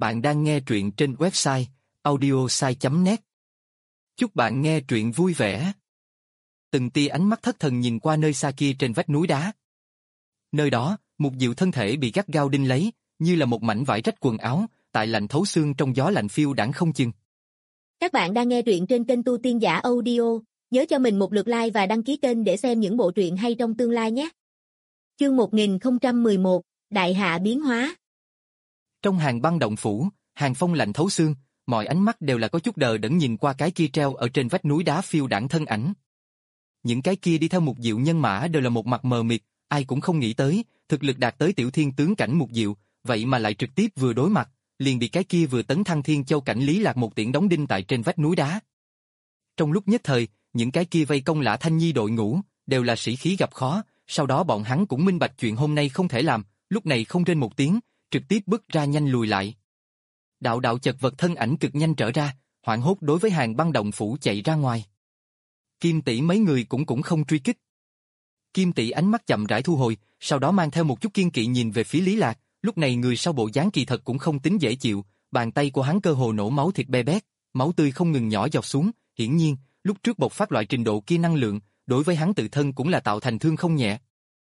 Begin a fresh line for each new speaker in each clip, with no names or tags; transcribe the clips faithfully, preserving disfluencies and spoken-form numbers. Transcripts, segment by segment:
Bạn đang nghe truyện trên website audiosai chấm net. Chúc bạn nghe truyện vui vẻ. Từng tia ánh mắt thất thần nhìn qua nơi xa kia trên vách núi đá. Nơi đó, Mục Diệu thân thể bị gắt gao đinh lấy, như là một mảnh vải rách quần áo, tại lạnh thấu xương trong gió lạnh phiêu đãng không chừng.
Các bạn đang nghe truyện trên kênh Tu Tiên Giả Audio, nhớ cho mình một lượt like và đăng ký kênh để xem những bộ truyện hay trong tương lai nhé. Chương một nghìn không trăm mười một, Đại hạ biến hóa.
Trong hàng băng động phủ, hàng phong lạnh thấu xương, mọi ánh mắt đều là có chút đờ đẫn nhìn qua cái kia treo ở trên vách núi đá phiêu đãng thân ảnh. Những cái kia đi theo Mục Diệu nhân mã đều là một mặt mờ mịt, ai cũng không nghĩ tới, thực lực đạt tới tiểu thiên tướng cảnh Mục Diệu, vậy mà lại trực tiếp vừa đối mặt, liền bị cái kia vừa tấn thăng thiên châu cảnh Lý Lạc một tiễn đóng đinh tại trên vách núi đá. Trong lúc nhất thời, những cái kia vây công Lã Thanh Nhi đội ngũ, đều là sĩ khí gặp khó, sau đó bọn hắn cũng minh bạch chuyện hôm nay không thể làm, lúc này không rên một tiếng, trực tiếp bước ra nhanh lùi lại. Đạo đạo chật vật thân ảnh cực nhanh trở ra, hoảng hốt đối với hàng băng động phủ chạy ra ngoài. Kim Tỷ mấy người cũng cũng không truy kích. Kim Tỷ ánh mắt chậm rãi thu hồi, sau đó mang theo một chút kiên kỵ nhìn về phía Lý Lạc, lúc này người sau bộ dáng kỳ thật cũng không tính dễ chịu, bàn tay của hắn cơ hồ nổ máu thịt be bét, máu tươi không ngừng nhỏ giọt xuống, hiển nhiên, lúc trước bộc phát loại trình độ kia năng lượng, đối với hắn tự thân cũng là tạo thành thương không nhẹ.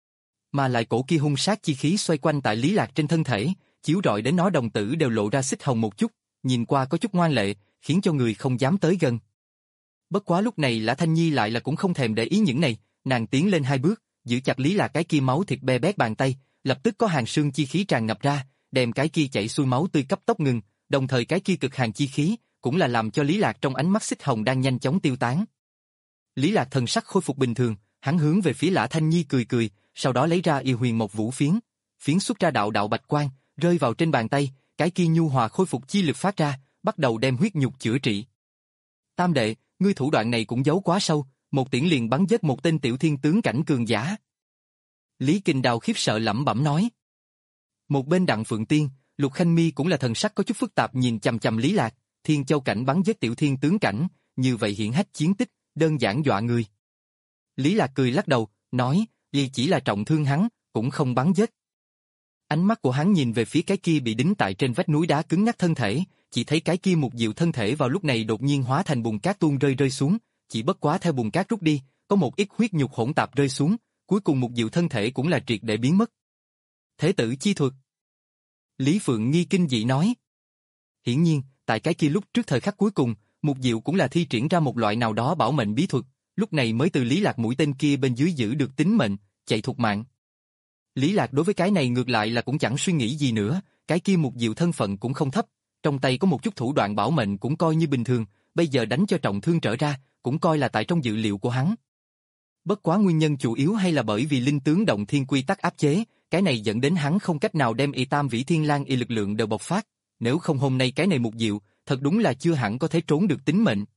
Mà lại cổ kia hung sát chi khí xoay quanh tại Lý Lạc trên thân thể, chiếu rọi đến nó đồng tử đều lộ ra xích hồng một chút, nhìn qua có chút ngoan lệ, khiến cho người không dám tới gần. Bất quá lúc này Lã Thanh Nhi lại là cũng không thèm để ý những này, nàng tiến lên hai bước, giữ chặt Lý Lạc cái kia máu thịt be bét bàn tay, lập tức có hàng sương chi khí tràn ngập ra, đem cái kia chảy xuôi máu tươi cấp tốc ngừng, đồng thời cái kia cực hàn chi khí cũng là làm cho Lý Lạc trong ánh mắt xích hồng đang nhanh chóng tiêu tán. Lý Lạc thần sắc khôi phục bình thường, hắn hướng về phía Lã Thanh Nhi cười cười, sau đó lấy ra yêu huyền một vũ phiến, phiến xuất ra đạo đạo bạch quang, rơi vào trên bàn tay, cái kia nhu hòa khôi phục chi lực phát ra, bắt đầu đem huyết nhục chữa trị. Tam đệ, ngươi thủ đoạn này cũng giấu quá sâu, một tiễn liền bắn giết một tên tiểu thiên tướng cảnh cường giả. Lý Kình Đào khiếp sợ lẩm bẩm nói. Một bên Đặng Phượng Tiên, Lục Khanh Mi cũng là thần sắc có chút phức tạp nhìn chằm chằm Lý Lạc, thiên châu cảnh bắn giết tiểu thiên tướng cảnh, như vậy hiển hách chiến tích, đơn giản dọa người. Lý Lạc cười lắc đầu, nói, vì chỉ là trọng thương hắn, cũng không bắn giết. Ánh mắt của hắn nhìn về phía cái kia bị đính tại trên vách núi đá cứng ngắc thân thể, chỉ thấy cái kia Mục Diệu thân thể vào lúc này đột nhiên hóa thành bùn cát tuôn rơi rơi xuống, chỉ bất quá theo bùn cát rút đi, có một ít huyết nhục hỗn tạp rơi xuống, cuối cùng Mục Diệu thân thể cũng là triệt để biến mất. Thế tử chi thuật. Lý Phượng Nghi kinh dị nói. Hiển nhiên, tại cái kia lúc trước thời khắc cuối cùng, Mục Diệu cũng là thi triển ra một loại nào đó bảo mệnh bí thuật, lúc này mới từ Lý Lạc mũi tên kia bên dưới giữ được tính mệnh, chạy thục mạng. Lý Lạc đối với cái này ngược lại là cũng chẳng suy nghĩ gì nữa, cái kia Mục Diệu thân phận cũng không thấp, trong tay có một chút thủ đoạn bảo mệnh cũng coi như bình thường, bây giờ đánh cho trọng thương trở ra, cũng coi là tại trong dự liệu của hắn. Bất quá nguyên nhân chủ yếu hay là bởi vì linh tướng động thiên quy tắc áp chế, cái này dẫn đến hắn không cách nào đem y tam vĩ thiên lang y lực lượng đều bộc phát, nếu không hôm nay cái này Mục Diệu, thật đúng là chưa hẳn có thể trốn được tính mệnh.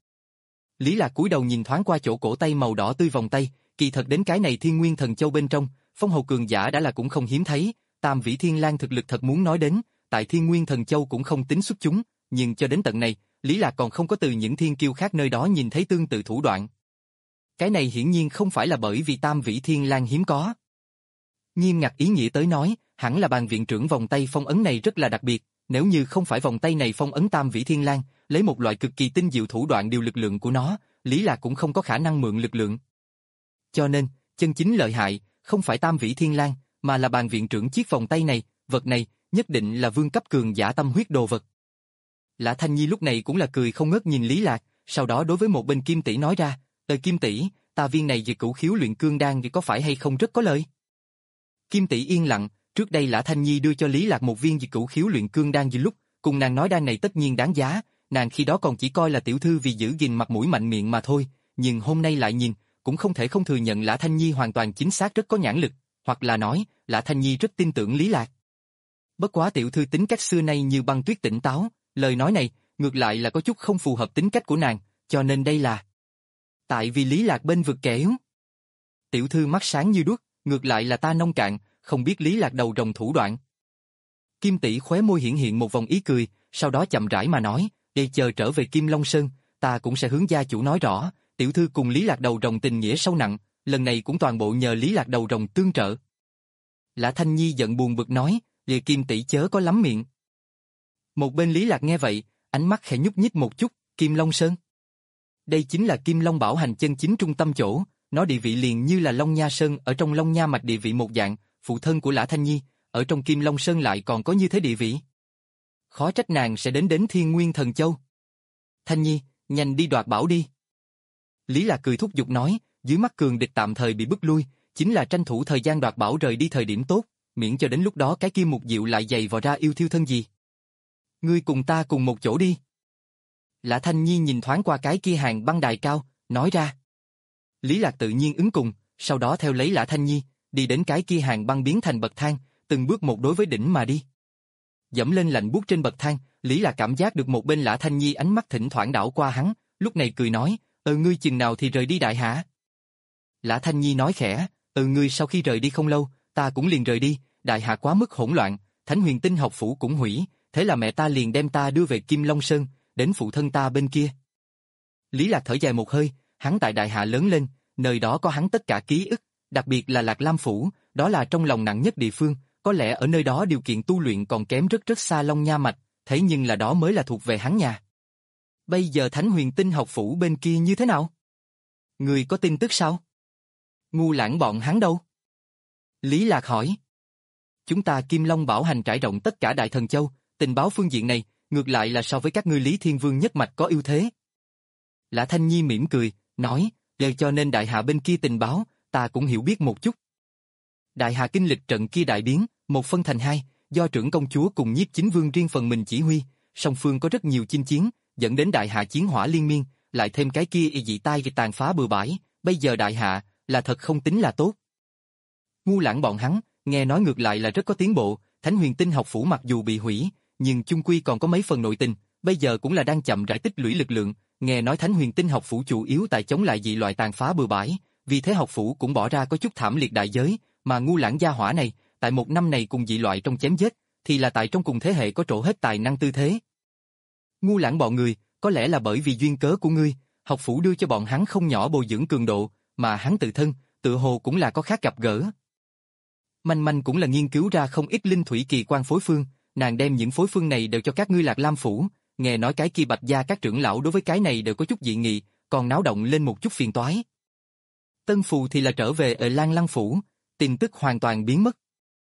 Lý Lạc cúi đầu nhìn thoáng qua chỗ cổ tay màu đỏ tươi vòng tay, kỳ thật đến cái này Thiên Nguyên Thần Châu bên trong, phong hầu cường giả đã là cũng không hiếm thấy, tam vĩ thiên lang thực lực thật muốn nói đến, tại Thiên Nguyên Thần Châu cũng không tính xuất chúng, nhưng cho đến tận này, Lý Lạc còn không có từ những thiên kiêu khác nơi đó nhìn thấy tương tự thủ đoạn. Cái này hiển nhiên không phải là bởi vì tam vĩ thiên lang hiếm có. Nghiêm ngặt ý nghĩa tới nói, hẳn là bàn viện trưởng vòng tay phong ấn này rất là đặc biệt, nếu như không phải vòng tay này phong ấn tam vĩ thiên lang, lấy một loại cực kỳ tinh diệu thủ đoạn điều lực lượng của nó, Lý Lạc cũng không có khả năng mượn lực lượng. Cho nên, chân chính lợi hại, không phải tam vĩ thiên lang, mà là bàn viện trưởng chiếc vòng tay này, vật này, nhất định là vương cấp cường giả tâm huyết đồ vật. Lã Thanh Nhi lúc này cũng là cười không ngớt nhìn Lý Lạc, sau đó đối với một bên Kim Tỷ nói ra, "Tờ Kim Tỷ, ta viên này về cửu khiếu luyện cương đan thì có phải hay không rất có lợi?" Kim Tỷ yên lặng, trước đây Lã Thanh Nhi đưa cho Lý Lạc một viên về cửu khiếu luyện cương đan gì lúc, cùng nàng nói đan này tất nhiên đáng giá, nàng khi đó còn chỉ coi là tiểu thư vì giữ gìn mặt mũi mạnh miệng mà thôi, nhưng hôm nay lại nhìn, cũng không thể không thừa nhận Lã Thanh Nhi hoàn toàn chính xác rất có nhãn lực, hoặc là nói, Lã Thanh Nhi rất tin tưởng Lý Lạc. Bất quá tiểu thư tính cách xưa nay như băng tuyết tỉnh táo, lời nói này, ngược lại là có chút không phù hợp tính cách của nàng, cho nên đây là tại vì Lý Lạc bên vực kẻ yếu. Tiểu thư mắt sáng như đuốc, ngược lại là ta nông cạn, không biết Lý Lạc đầu rồng thủ đoạn. Kim Tỷ khóe môi hiện hiện một vòng ý cười, sau đó chậm rãi mà nói, để chờ trở về Kim Long Sơn, ta cũng sẽ hướng gia chủ nói rõ, tiểu thư cùng Lý Lạc đầu rồng tình nghĩa sâu nặng, lần này cũng toàn bộ nhờ Lý Lạc đầu rồng tương trợ. Lã Thanh Nhi giận buồn bực nói, "Về Kim tỷ chớ có lắm miệng." Một bên Lý Lạc nghe vậy, ánh mắt khẽ nhúc nhích một chút, Kim Long Sơn. Đây chính là Kim Long Bảo Hành chân chính trung tâm chỗ, nó địa vị liền như là Long Nha Sơn ở trong Long Nha mạch địa vị một dạng, phụ thân của Lã Thanh Nhi, ở trong Kim Long Sơn lại còn có như thế địa vị. Khó trách nàng sẽ đến đến Thiên Nguyên Thần Châu. Thanh Nhi, nhanh đi đoạt bảo đi. Lý Lạc cười thúc giục nói, dưới mắt cường địch tạm thời bị bức lui, chính là tranh thủ thời gian đoạt bảo rời đi thời điểm tốt, miễn cho đến lúc đó cái kia Mục Diệu lại giày vào ra yêu thiêu thân gì. Ngươi cùng ta cùng một chỗ đi. Lã Thanh Nhi nhìn thoáng qua cái kia hàng băng đài cao, nói ra. Lý Lạc tự nhiên ứng cùng, sau đó theo lấy Lã Thanh Nhi, đi đến cái kia hàng băng biến thành bậc thang, từng bước một đối với đỉnh mà đi. Dẫm lên lạnh buốt trên bậc thang, Lý Lạc cảm giác được một bên Lã Thanh Nhi ánh mắt thỉnh thoảng đảo qua hắn, lúc này cười nói, ờ ngươi chừng nào thì rời đi đại hạ. Lã Thanh Nhi nói khẽ, ờ ngươi sau khi rời đi không lâu, ta cũng liền rời đi, đại hạ quá mức hỗn loạn, Thánh Huyền Tinh học phủ cũng hủy, thế là mẹ ta liền đem ta đưa về Kim Long Sơn, đến phụ thân ta bên kia. Lý Lạc thở dài một hơi, hắn tại đại hạ lớn lên, nơi đó có hắn tất cả ký ức, đặc biệt là Lạc Lam phủ, đó là trong lòng nặng nhất địa phương, có lẽ ở nơi đó điều kiện tu luyện còn kém rất rất xa Long Nha mạch, thế nhưng là đó mới là thuộc về hắn nhà. Bây giờ Thánh Huyền Tinh học phủ bên kia như thế nào? Người có tin tức sao? Ngu Lãng bọn hắn đâu? Lý Lạc hỏi. Chúng ta Kim Long Bảo Hành trải rộng tất cả Đại Thần Châu, tình báo phương diện này, ngược lại là so với các ngươi Lý Thiên Vương nhất mạch có ưu thế. Lã Thanh Nhi mỉm cười, nói, giờ cho nên đại hạ bên kia tình báo, ta cũng hiểu biết một chút. Đại hạ kinh lịch trận kia đại biến, một phân thành hai, do trưởng công chúa cùng Nhiếp Chính Vương riêng phần mình chỉ huy, song phương có rất nhiều chinh chiến, dẫn đến đại hạ chiến hỏa liên miên, lại thêm cái kia y dị tai tàn phá bừa bãi, bây giờ đại hạ là thật không tính là tốt. Ngu Lãng bọn hắn, nghe nói ngược lại là rất có tiến bộ, Thánh Huyền Tinh học phủ mặc dù bị hủy, nhưng chung quy còn có mấy phần nội tình, bây giờ cũng là đang chậm rãi tích lũy lực lượng, nghe nói Thánh Huyền Tinh học phủ chủ yếu tại chống lại dị loại tàn phá bừa bãi, vì thế học phủ cũng bỏ ra có chút thảm liệt đại giới, mà Ngu Lãng gia hỏa này, tại một năm này cùng dị loại trong chém giết, thì là tại trong cùng thế hệ có trổ hết tài năng tư thế. Ngu Lãng bọn người, có lẽ là bởi vì duyên cớ của ngươi, học phủ đưa cho bọn hắn không nhỏ bồi dưỡng cường độ, mà hắn tự thân, tự hồ cũng là có khác gặp gỡ. Manh Manh cũng là nghiên cứu ra không ít linh thủy kỳ quan phối phương, nàng đem những phối phương này đều cho các ngươi Lạc Lam phủ, nghe nói cái kia Bạch gia các trưởng lão đối với cái này đều có chút dị nghị, còn náo động lên một chút phiền toái. Tân Phù thì là trở về ở Lan Lăng phủ, tin tức hoàn toàn biến mất.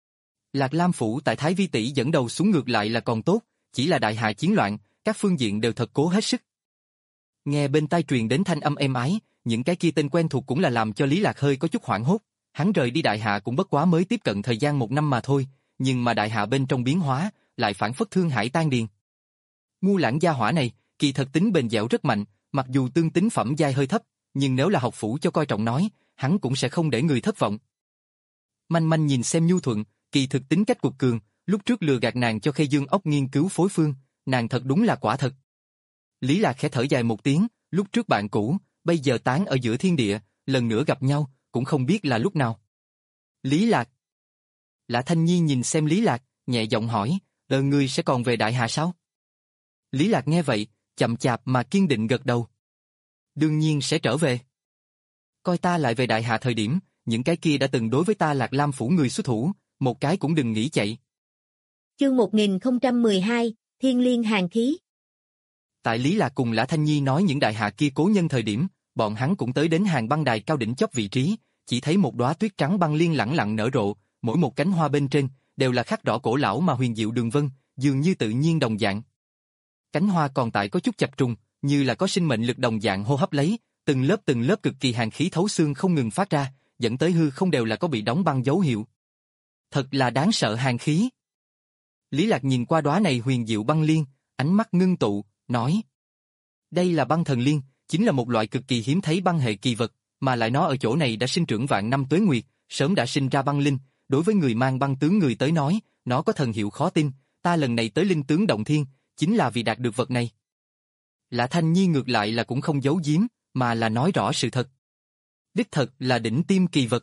Lạc Lam phủ tại Thái Vi tỷ dẫn đầu xuống ngược lại là còn tốt, chỉ là đại hạ chiến loạn, các phương diện đều thật cố hết sức. Nghe bên tai truyền đến thanh âm êm ái, những cái kia tên quen thuộc cũng là làm cho Lý Lạc hơi có chút hoảng hốt, hắn rời đi đại hạ cũng bất quá mới tiếp cận thời gian một năm mà thôi, nhưng mà đại hạ bên trong biến hóa, lại phản phất thương hải tan điền. Ngu Lãng gia hỏa này, kỳ thật tính bền dẻo rất mạnh, mặc dù tương tính phẩm giai hơi thấp, nhưng nếu là học phủ cho coi trọng nói, hắn cũng sẽ không để người thất vọng. Manh Manh nhìn xem nhu thuận, kỳ thực tính cách cuộc cường, lúc trước lừa gạt nàng cho Khê Dương ốc nghiên cứu phối phương, nàng thật đúng là quả thật. Lý Lạc khẽ thở dài một tiếng, lúc trước bạn cũ, bây giờ tán ở giữa thiên địa, lần nữa gặp nhau, cũng không biết là lúc nào. Lý Lạc. Lã Thanh Nhi nhìn xem Lý Lạc, nhẹ giọng hỏi, ờ ngươi sẽ còn về đại hạ sao? Lý Lạc nghe vậy, chậm chạp mà kiên định gật đầu. Đương nhiên sẽ trở về. Coi ta lại về đại hạ thời điểm, những cái kia đã từng đối với ta Lạc Lam phủ người xuất thủ, một cái cũng đừng nghĩ chạy.
Chương một nghìn không trăm mười hai, Thiên Liên Hàn Khí.
Tại Lý Lạc cùng Lã Thanh Nhi nói những đại hạ kia cố nhân thời điểm, bọn hắn cũng tới đến hàng băng đài cao đỉnh chóp vị trí, chỉ thấy một đóa tuyết trắng băng liên lẳng lặng nở rộ, mỗi một cánh hoa bên trên đều là khắc rõ cổ lão mà huyền diệu đường vân, dường như tự nhiên đồng dạng. Cánh hoa còn tại có chút chập trùng, như là có sinh mệnh lực đồng dạng hô hấp lấy, từng lớp từng lớp cực kỳ hàn khí thấu xương không ngừng phát ra, dẫn tới hư không đều là có bị đóng băng dấu hiệu. Thật là đáng sợ hàn khí. Lý Lạc nhìn qua đóa này huyền diệu băng liên, ánh mắt ngưng tụ, nói: đây là băng thần liên, chính là một loại cực kỳ hiếm thấy băng hệ kỳ vật, mà lại nó ở chỗ này đã sinh trưởng vạn năm tuế nguyệt, sớm đã sinh ra băng linh, đối với người mang băng tướng người tới nói, nó có thần hiệu khó tin, ta lần này tới linh tướng động thiên, chính là vì đạt được vật này. Lã Thanh Nhi ngược lại là cũng không giấu giếm, mà là nói rõ sự thật. Đích thật là đỉnh tiêm kỳ vật.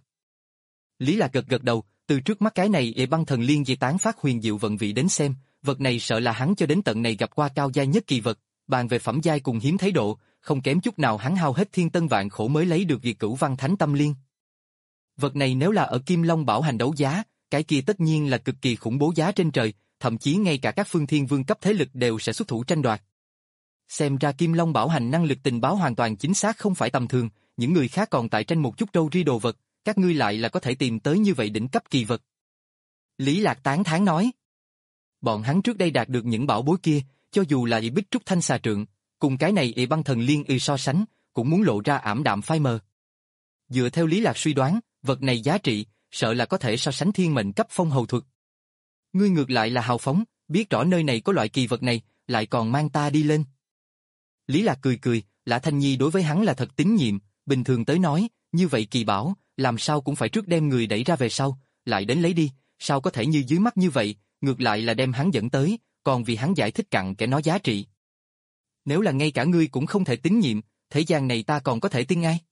Lý Lạc gật gật đầu, từ trước mắt cái này ệ băng thần liên về tán phát huyền diệu vận vị đến xem, vật này sợ là hắn cho đến tận này gặp qua cao giai nhất kỳ vật, bàn về phẩm giai cùng hiếm thấy độ, không kém chút nào hắn hao hết thiên tân vạn khổ mới lấy được Việt Cửu Văn Thánh Tâm Liên. Vật này nếu là ở Kim Long Bảo Hành đấu giá, cái kia tất nhiên là cực kỳ khủng bố giá trên trời, thậm chí ngay cả các phương thiên vương cấp thế lực đều sẽ xuất thủ tranh đoạt. Xem ra Kim Long Bảo Hành năng lực tình báo hoàn toàn chính xác không phải tầm thường, những người khác còn tại tranh một chút trâu ri đồ vật, các ngươi lại là có thể tìm tới như vậy đỉnh cấp kỳ vật. Lý Lạc tán thán nói. Bọn hắn trước đây đạt được những bảo bối kia, cho dù là y bích trúc thanh xà trượng, cùng cái này y băng thần liên y so sánh, cũng muốn lộ ra ảm đạm phai mờ. Dựa theo Lý Lạc suy đoán, vật này giá trị, sợ là có thể so sánh thiên mệnh cấp phong hầu thuật. Ngươi ngược lại là hào phóng, biết rõ nơi này có loại kỳ vật này, lại còn mang ta đi lên. Lý Lạc cười cười, Lã Thanh Nhi đối với hắn là thật tín nhiệm, bình thường tới nói, như vậy kỳ bảo, làm sao cũng phải trước đem người đẩy ra về sau, lại đến lấy đi, sao có thể như dưới mắt như vậy, ngược lại là đem hắn dẫn tới, còn vì hắn giải thích cặn kẽ nó giá trị. Nếu là ngay cả ngươi cũng không thể tín nhiệm, thế gian này ta còn có thể tin ai?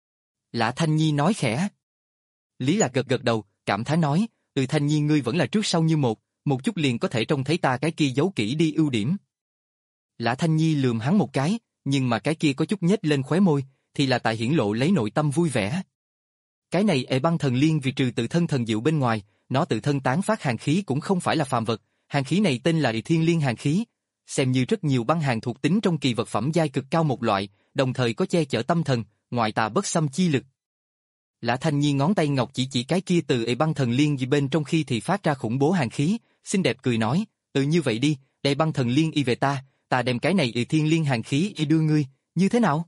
Lã Thanh Nhi nói khẽ. Lý Lạc gật gật đầu, cảm thán nói, ừ Thanh Nhi ngươi vẫn là trước sau như một, một chút liền có thể trông thấy ta cái kia giấu kỹ đi ưu điểm. Lã Thanh Nhi lườm hắn một cái, nhưng mà cái kia có chút nhếch lên khóe môi, thì là tại hiển lộ lấy nội tâm vui vẻ. Cái này ệ băng thần liên vì trừ tự thân thần diệu bên ngoài, nó tự thân tán phát hàn khí cũng không phải là phàm vật, hàn khí này tên là ệ thiên liên hàn khí, xem như rất nhiều băng hàn thuộc tính trong kỳ vật phẩm giai cực cao một loại, đồng thời có che chở tâm thần, ngoại tà bất xâm chi lực. Lã Thanh Nhi ngón tay ngọc chỉ chỉ cái kia từ ệ băng thần liên gì bên trong khi thì phát ra khủng bố hàn khí, xinh đẹp cười nói, ừ như vậy đi, ệ băng thần liên y về ta, ta đem cái này ệ thiên liên hàn khí y đưa ngươi, như thế nào?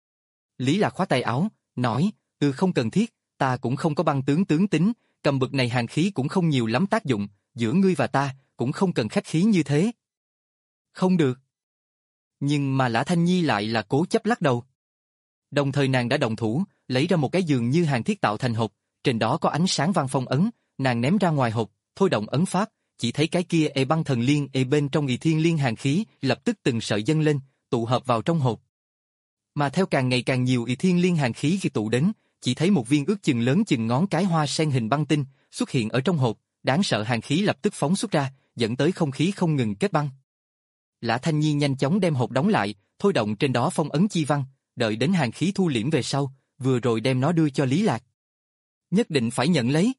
Lý Lạc khoát tay áo, nói, ừ không cần thiết, ta cũng không có băng tướng tướng tính, cầm bực này hàn khí cũng không nhiều lắm tác dụng, giữa ngươi và ta, cũng không cần khách khí như thế. Không được. Nhưng mà Lã Thanh Nhi lại là cố chấp lắc đầu. Đồng thời nàng đã động thủ, lấy ra một cái giường như hàn thiết tạo thành hộp, trên đó có ánh sáng vàng phong ấn, nàng ném ra ngoài hộp, thôi động ấn pháp, chỉ thấy cái kia ê băng thần liên ê bên trong ị thiên liên hàn khí lập tức từng sợi dâng lên, tụ hợp vào trong hộp. Mà theo càng ngày càng nhiều ị thiên liên hàn khí khi tụ đến, chỉ thấy một viên ước chừng lớn chừng ngón cái hoa sen hình băng tinh xuất hiện ở trong hộp, đáng sợ hàn khí lập tức phóng xuất ra, dẫn tới không khí không ngừng kết băng. Lã Thanh Nhi nhanh chóng đem hộp đóng lại, thôi động trên đó phong ấn chi văn, đợi đến hàn khí thu liễm về sau, vừa rồi đem nó đưa cho Lý Lạc. Nhất định phải nhận lấy.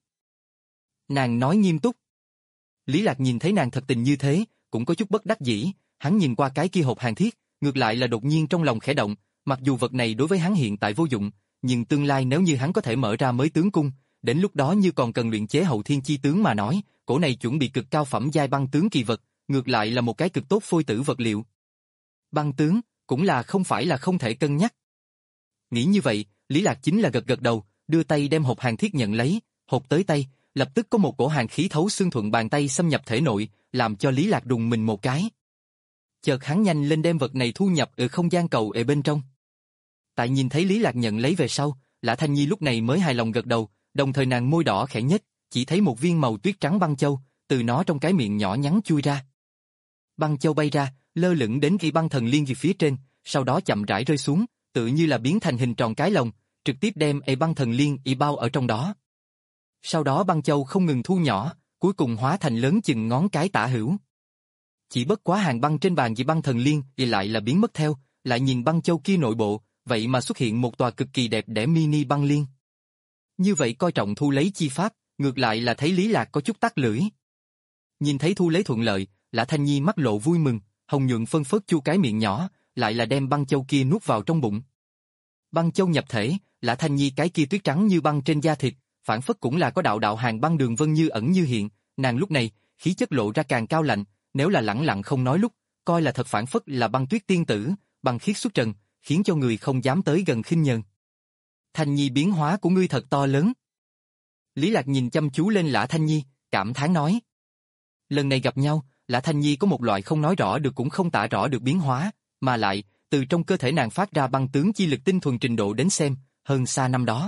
Nàng nói nghiêm túc. Lý Lạc nhìn thấy nàng thật tình như thế, cũng có chút bất đắc dĩ, hắn nhìn qua cái kia hộp hàn thiết, ngược lại là đột nhiên trong lòng khẽ động, mặc dù vật này đối với hắn hiện tại vô dụng, nhưng tương lai nếu như hắn có thể mở ra mới tướng cung, đến lúc đó như còn cần luyện chế hậu thiên chi tướng mà nói, cổ này chuẩn bị cực cao phẩm giai băng tướng kỳ vật, ngược lại là một cái cực tốt phôi tử vật liệu. Băng tướng, cũng là không phải là không thể cân nhắc. Nghĩ như vậy, Lý Lạc chính là gật gật đầu, đưa tay đem hộp hàn thiết nhận lấy, hộp tới tay, lập tức có một cổ hàn khí thấu xương thuận bàn tay xâm nhập thể nội, làm cho Lý Lạc rùng mình một cái. Chợt hắn nhanh lên đem vật này thu nhập ở không gian cầu ở bên trong. Tại nhìn thấy Lý Lạc nhận lấy về sau, Lã Thanh Nhi lúc này mới hài lòng gật đầu, đồng thời nàng môi đỏ khẽ nhếch, chỉ thấy một viên màu tuyết trắng băng châu, từ nó trong cái miệng nhỏ nhắn chui ra. Băng châu bay ra, lơ lửng đến khi băng thần liên về phía trên, sau đó chậm rãi rơi xuống, tự như là biến thành hình tròn cái lồng, trực tiếp đem ê băng thần liên y bao ở trong đó. Sau đó băng châu không ngừng thu nhỏ, cuối cùng hóa thành lớn chừng ngón cái tả hữu. Chỉ bất quá hàng băng trên bàn dị băng thần liên y lại là biến mất theo, lại nhìn băng châu kia nội bộ, vậy mà xuất hiện một tòa cực kỳ đẹp đẽ mini băng liên. Như vậy coi trọng thu lấy chi pháp, ngược lại là thấy Lý Lạc có chút tắc lưỡi. Nhìn thấy thu lấy thuận lợi, Lã Thanh Nhi mắt lộ vui mừng, hồng nhuận phân phớt chu cái miệng nhỏ, lại là đem băng châu kia nuốt vào trong bụng. Băng châu nhập thể, Lã Thanh Nhi cái kia tuyết trắng như băng trên da thịt, phản phất cũng là có đạo đạo hàng băng đường vân như ẩn như hiện, nàng lúc này, khí chất lộ ra càng cao lạnh, nếu là lẳng lặng không nói lúc, coi là thật phản phất là băng tuyết tiên tử, băng khiết xuất trần, khiến cho người không dám tới gần khinh nhờn. Thanh Nhi biến hóa của ngươi thật to lớn. Lý Lạc nhìn chăm chú lên Lã Thanh Nhi, cảm thán nói. Lần này gặp nhau, Lã Thanh Nhi có một loại không nói rõ được cũng không tả rõ được biến hóa, mà lại, từ trong cơ thể nàng phát ra băng tướng chi lực tinh thuần trình độ đến xem, hơn xa năm đó.